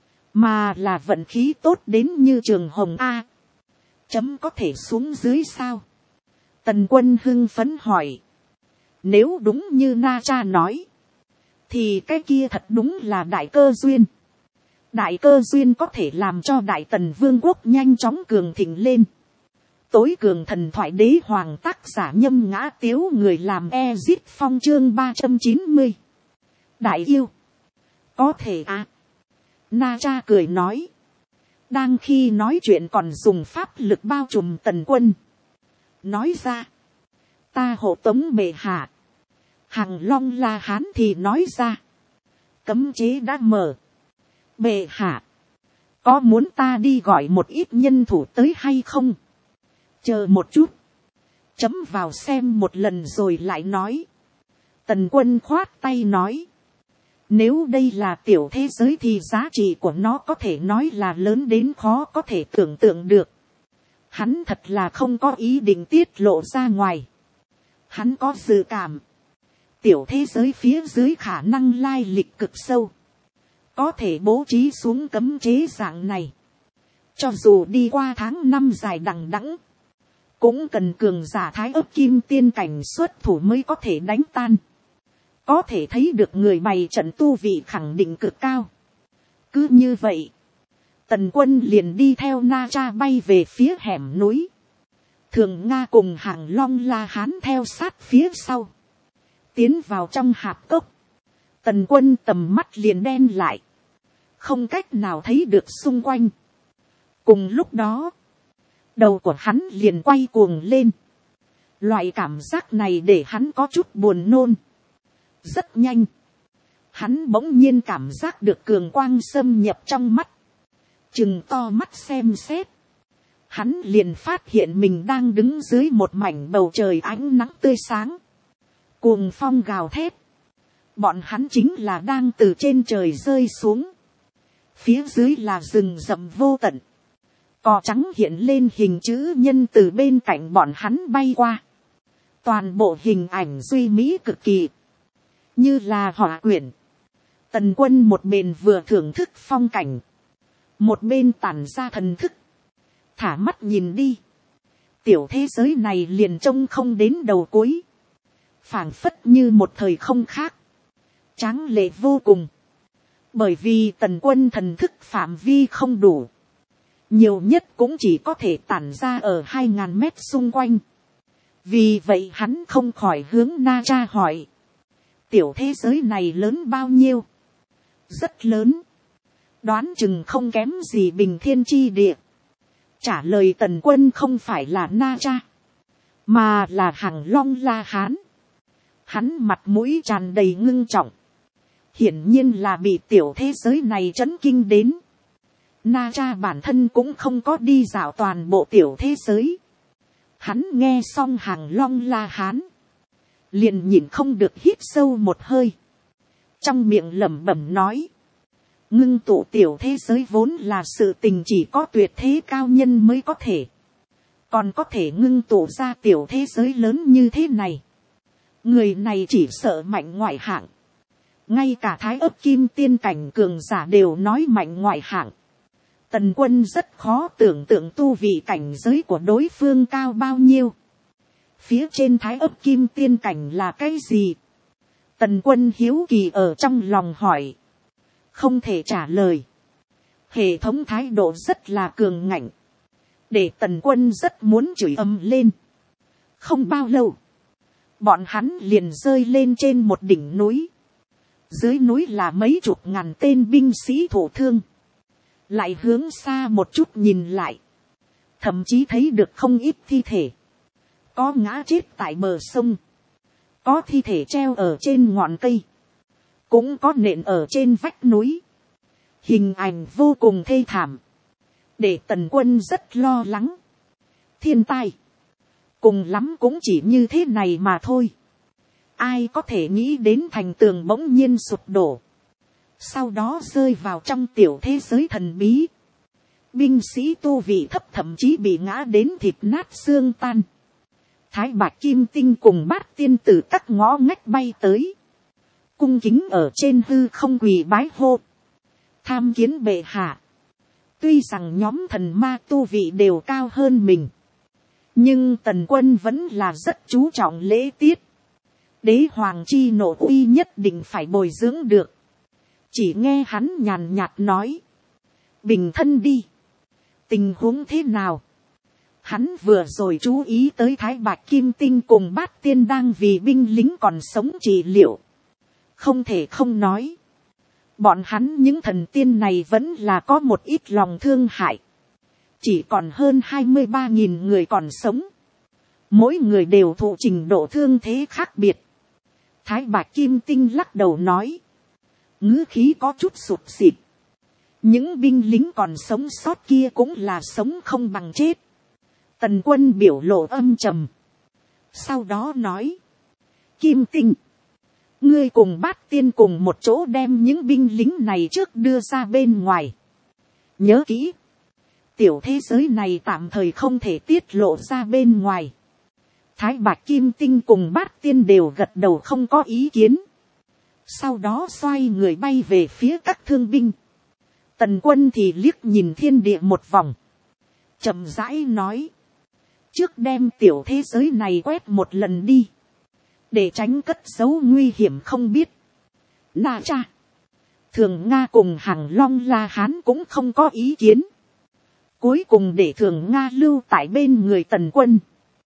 Mà là vận khí tốt đến như Trường Hồng A. Chấm có thể xuống dưới sao? Tần Quân hưng phấn hỏi. Nếu đúng như Na Cha nói. Thì cái kia thật đúng là đại cơ duyên. Đại cơ duyên có thể làm cho Đại Tần Vương quốc nhanh chóng cường thịnh lên. Tối cường thần thoại đế hoàng tác giả Nhâm Ngã Tiếu người làm Ezit Phong chương 390. Đại yêu. Có thể à. Na Cha cười nói. Đang khi nói chuyện còn dùng pháp lực bao trùm Tần Quân. Nói ra. Ta hộ tống bệ hạ. Hằng Long La Hán thì nói ra. Cấm chế đã mở. Bệ hạ. Có muốn ta đi gọi một ít nhân thủ tới hay không? Chờ một chút. Chấm vào xem một lần rồi lại nói. Tần Quân khoát tay nói. Nếu đây là tiểu thế giới thì giá trị của nó có thể nói là lớn đến khó có thể tưởng tượng được. Hắn thật là không có ý định tiết lộ ra ngoài. Hắn có dự cảm. Tiểu thế giới phía dưới khả năng lai lịch cực sâu. Có thể bố trí xuống cấm chế dạng này. Cho dù đi qua tháng 5 dài đằng đẵng. Cũng cần cường giả Thái Ấp Kim Tiên cảnh xuất thủ mới có thể đánh tan. Có thể thấy được người bày trận tu vị khẳng định cực cao. Cứ như vậy. Tần Quân liền đi theo Na Cha bay về phía hẻm núi. Thường Nga cùng Hằng Long La Hán theo sát phía sau. Tiến vào trong hạp cốc. Tần Quân tầm mắt liền đen lại. Không cách nào thấy được xung quanh. Cùng lúc đó. Đầu của hắn liền quay cuồng lên. Loại cảm giác này để hắn có chút buồn nôn. Rất nhanh. Hắn bỗng nhiên cảm giác được cường quang xâm nhập trong mắt. Trừng to mắt xem xét. Hắn liền phát hiện mình đang đứng dưới một mảnh bầu trời ánh nắng tươi sáng. Cuồng phong gào thét. Bọn hắn chính là đang từ trên trời rơi xuống. Phía dưới là rừng rậm vô tận. Cỏ trắng hiện lên hình chữ nhân từ bên cạnh bọn hắn bay qua. Toàn bộ hình ảnh duy mỹ cực kỳ. Như là họa quyển. Tần Quân một bên vừa thưởng thức phong cảnh. một bên tản ra thần thức, thả mắt nhìn đi, tiểu thế giới này liền trông không đến đầu cuối, phảng phất như một thời không khác, tráng lệ vô cùng, bởi vì tần quân thần thức phạm vi không đủ, nhiều nhất cũng chỉ có thể tản ra ở 2000 mét xung quanh, vì vậy hắn không khỏi hướng Na Cha hỏi, tiểu thế giới này lớn bao nhiêu, rất lớn, đoán chừng không kém gì bình thiên chi địa. Trả lời tần quân không phải là Na Cha, mà là Hằng Long La Hán. Hắn mặt mũi tràn đầy ngưng trọng, hiển nhiên là bị tiểu thế giới này chấn kinh đến. Na Cha bản thân cũng không có đi dạo toàn bộ tiểu thế giới. Hắn nghe xong Hằng Long La Hán, liền nhìn không được hít sâu một hơi, trong miệng lẩm bẩm nói, ngưng tụ tiểu thế giới vốn là sự tình chỉ có tuyệt thế cao nhân mới có thể, còn có thể ngưng tụ ra tiểu thế giới lớn như thế này, người này chỉ sợ mạnh ngoại hạng, ngay cả thái ấp kim tiên cảnh cường giả đều nói mạnh ngoại hạng. Tần quân rất khó tưởng tượng tu vị cảnh giới của đối phương cao bao nhiêu, phía trên thái ấp kim tiên cảnh là cái gì. Tần quân hiếu kỳ ở trong lòng hỏi, không thể trả lời. Hệ thống thái độ rất là cường ngạnh, để tần quân rất muốn chửi ầm lên. Không bao lâu, bọn hắn liền rơi lên trên một đỉnh núi, dưới núi là mấy chục ngàn tên binh sĩ thổ thương. Lại hướng xa một chút nhìn lại, thậm chí thấy được không ít thi thể, có ngã chết tại bờ sông, có thi thể treo ở trên ngọn cây, cũng có nện ở trên vách núi, hình ảnh vô cùng thê thảm, để tần quân rất lo lắng. Thiên tai, cùng lắm cũng chỉ như thế này mà thôi, ai có thể nghĩ đến thành tường bỗng nhiên sụp đổ, sau đó rơi vào trong tiểu thế giới thần bí. Binh sĩ tu vị thấp thậm chí bị ngã đến thịt nát xương tan. Thái Bạch Kim Tinh cùng Bát Tiên từ các ngõ ngách bay tới, cung kính ở trên hư không quỳ bái hô, tham kiến bệ hạ. Tuy rằng nhóm thần ma tu vị đều cao hơn mình, nhưng tần quân vẫn là rất chú trọng lễ tiết. Đế hoàng chi nộ uy nhất định phải bồi dưỡng được. Chỉ nghe hắn nhàn nhạt nói, bình thân đi, tình huống thế nào. Hắn vừa rồi chú ý tới Thái Bạch Kim Tinh cùng Bát Tiên đang vì binh lính còn sống trị liệu. Không thể không nói, bọn hắn những thần tiên này vẫn là có một ít lòng thương hại. Chỉ còn hơn 23.000 người còn sống, mỗi người đều thụ trình độ thương thế khác biệt. Thái Bạch Kim Tinh lắc đầu nói, ngữ khí có chút sụt xịt. Những binh lính còn sống sót kia cũng là sống không bằng chết. Tần quân biểu lộ âm trầm, sau đó nói, Kim Tinh, ngươi cùng Bát Tiên cùng một chỗ đem những binh lính này trước đưa ra bên ngoài. Nhớ kỹ, tiểu thế giới này tạm thời không thể tiết lộ ra bên ngoài. Thái Bạch Kim Tinh cùng Bát Tiên đều gật đầu không có ý kiến. Sau đó xoay người bay về phía các thương binh. Tần quân thì liếc nhìn thiên địa một vòng, chậm rãi nói, trước đem tiểu thế giới này quét một lần đi, để tránh cất giấu nguy hiểm không biết. Na Cha, Thường Nga cùng Hằng Long La Hán cũng không có ý kiến. Cuối cùng để Thường Nga lưu tại bên người tần quân.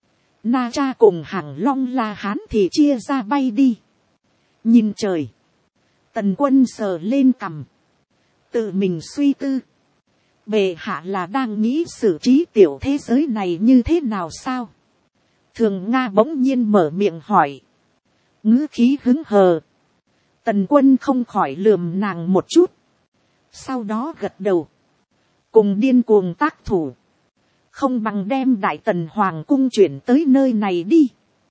Na Cha cùng Hằng Long La Hán thì chia ra bay đi. Nhìn trời, tần quân sờ lên cằm, tự mình suy tư. Bệ hạ là đang nghĩ xử trí tiểu thế giới này như thế nào sao? Thường Nga bỗng nhiên mở miệng hỏi, ngữ khí hứng hờ. Tần quân không khỏi lườm nàng một chút, sau đó gật đầu, cùng điên cuồng tác thủ, không bằng đem Đại Tần Hoàng cung chuyển tới nơi này đi.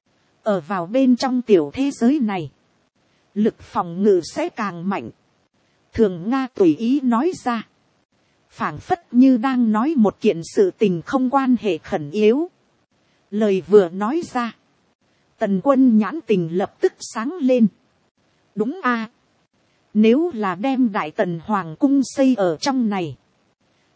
Ở vào bên trong tiểu thế giới này, lực phòng ngự sẽ càng mạnh. Thường Nga tùy ý nói ra, phảng phất như đang nói một kiện sự tình không quan hệ khẩn yếu. Lời vừa nói ra, tần quân nhãn tình lập tức sáng lên. Đúng a, nếu là đem Đại Tần Hoàng cung xây ở trong này,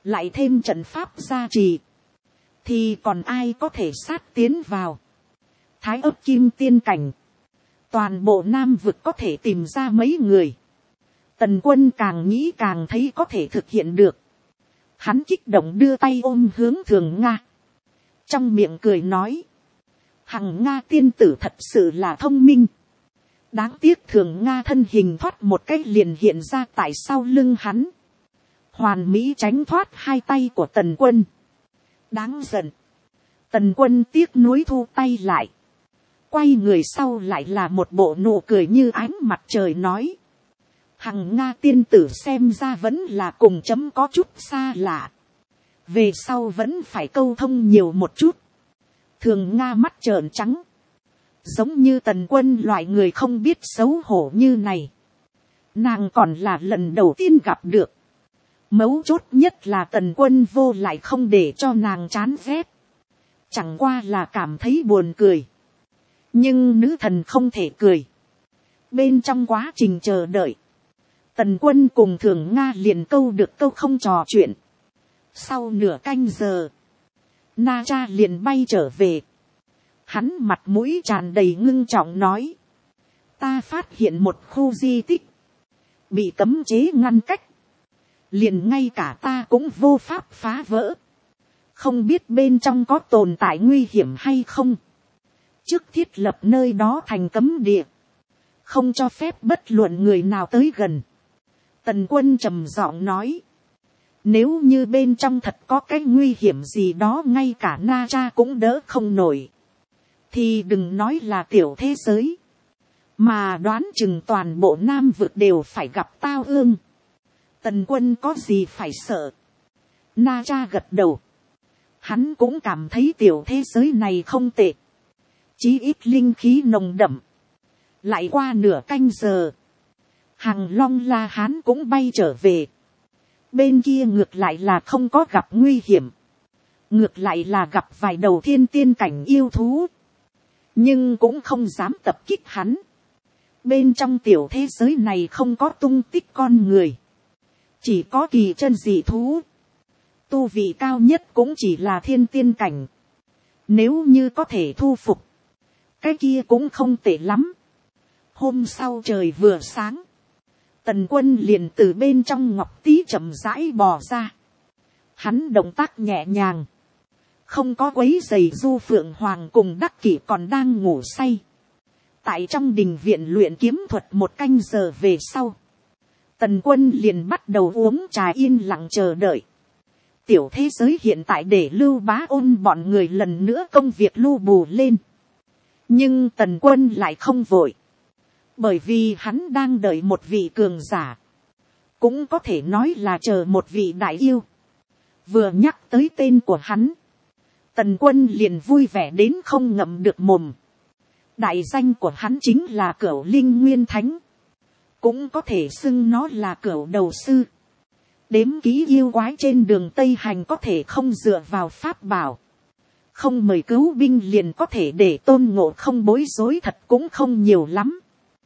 lại thêm trận pháp gia trì, thì còn ai có thể sát tiến vào. Thái ấp kim tiên cảnh, toàn bộ Nam vực có thể tìm ra mấy người. Tần Quân càng nghĩ càng thấy có thể thực hiện được. Hắn kích động đưa tay ôm hướng Thường Nga, trong miệng cười nói, Hằng Nga tiên tử thật sự là thông minh. Đáng tiếc Thường Nga thân hình thoát một cách liền hiện ra tại sau lưng hắn, hoàn mỹ tránh thoát hai tay của Tần Quân. Đáng giận. Tần Quân tiếc nuối thu tay lại, quay người sau lại là một bộ nụ cười như ánh mặt trời nói, Hằng Nga tiên tử xem ra vẫn là cùng chấm có chút xa lạ, về sau vẫn phải câu thông nhiều một chút. Thường Nga mắt trợn trắng, giống như Tần Quân loại người không biết xấu hổ như này, nàng còn là lần đầu tiên gặp được. Mấu chốt nhất là Tần Quân vô lại không để cho nàng chán ghét, chẳng qua là cảm thấy buồn cười. Nhưng nữ thần không thể cười. Bên trong quá trình chờ đợi, Tần Quân cùng Thường Nga liền câu được câu không trò chuyện. Sau nửa canh giờ, Na Cha liền bay trở về. Hắn mặt mũi tràn đầy ngưng trọng nói, ta phát hiện một khu di tích bị cấm chế ngăn cách, liền ngay cả ta cũng vô pháp phá vỡ. Không biết bên trong có tồn tại nguy hiểm hay không. Trước thiết lập nơi đó thành cấm địa, không cho phép bất luận người nào tới gần. Tần Quân trầm giọng nói, nếu như bên trong thật có cái nguy hiểm gì đó ngay cả Na Cha cũng đỡ không nổi, thì đừng nói là tiểu thế giới, mà đoán chừng toàn bộ Nam vực đều phải gặp tao ương. Tần Quân có gì phải sợ. Na Cha gật đầu, hắn cũng cảm thấy tiểu thế giới này không tệ, chí ít linh khí nồng đậm. Lại qua nửa canh giờ, Hằng Long La Hán cũng bay trở về. Bên kia ngược lại là không có gặp nguy hiểm, ngược lại là gặp vài đầu thiên tiên cảnh yêu thú, nhưng cũng không dám tập kích hắn. Bên trong tiểu thế giới này không có tung tích con người, chỉ có kỳ chân dị thú. Tu vị cao nhất cũng chỉ là thiên tiên cảnh, nếu như có thể thu phục, cái kia cũng không tệ lắm. Hôm sau trời vừa sáng, Tần Quân liền từ bên trong ngọc tí chậm rãi bò ra. Hắn động tác nhẹ nhàng, không có quấy giày Du Phượng Hoàng cùng Đắc Kỷ còn đang ngủ say. Tại trong đình viện luyện kiếm thuật một canh giờ về sau, Tần Quân liền bắt đầu uống trà yên lặng chờ đợi. Tiểu thế giới hiện tại để Lưu Bá Ôn bọn người lần nữa công việc lu bù lên. Nhưng Tần Quân lại không vội, bởi vì hắn đang đợi một vị cường giả, cũng có thể nói là chờ một vị đại yêu. Vừa nhắc tới tên của hắn, Tần Quân liền vui vẻ đến không ngậm được mồm. Đại danh của hắn chính là Cửu Linh Nguyên Thánh, cũng có thể xưng nó là Cửu Đầu Sư. Đếm ký yêu quái trên đường Tây Hành có thể không dựa vào pháp bảo, không mời cứu binh liền có thể để Tôn Ngộ Không bối rối thật cũng không nhiều lắm.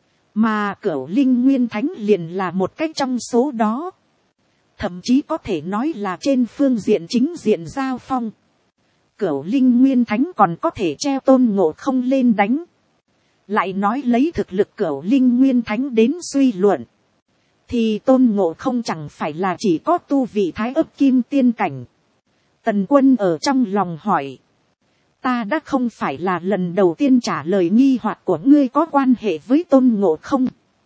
Mà Cửu Linh Nguyên Thánh liền là một cách trong số đó. Thậm chí có thể nói là trên phương diện chính diện giao phong, Cửu Linh Nguyên Thánh còn có thể treo Tôn Ngộ Không lên đánh. Lại nói lấy thực lực Cửu Linh Nguyên Thánh đến suy luận, thì Tôn Ngộ Không chẳng phải là chỉ có tu vị thái ấp kim tiên cảnh. Tần Quân ở trong lòng hỏi, ta đã không phải là lần đầu tiên trả lời nghi hoặc của ngươi có quan hệ với Tôn Ngộ Không.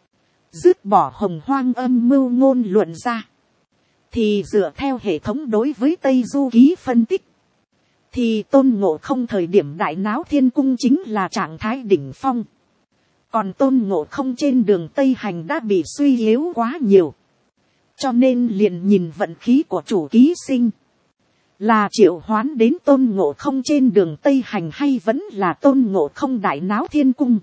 Dứt bỏ hồng hoang âm mưu ngôn luận ra, thì dựa theo hệ thống đối với Tây Du Ký phân tích, thì Tôn Ngộ Không thời điểm đại náo thiên cung chính là trạng thái đỉnh phong. Còn Tôn Ngộ Không trên đường Tây Hành đã bị suy yếu quá nhiều, cho nên liền nhìn vận khí của chủ ký sinh, là triệu hoán đến Tôn Ngộ Không trên đường Tây Hành hay vẫn là Tôn Ngộ Không đại náo thiên cung.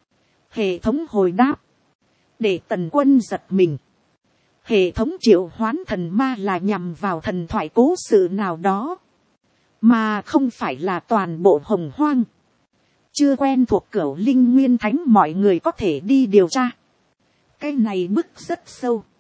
Hệ thống hồi đáp, để Tần Quân giật mình. Hệ thống triệu hoán thần ma là nhằm vào thần thoại cố sự nào đó, mà không phải là toàn bộ hồng hoang. Chưa quen thuộc Cửu Linh Nguyên Thánh mọi người có thể đi điều tra. Cái này bức rất sâu.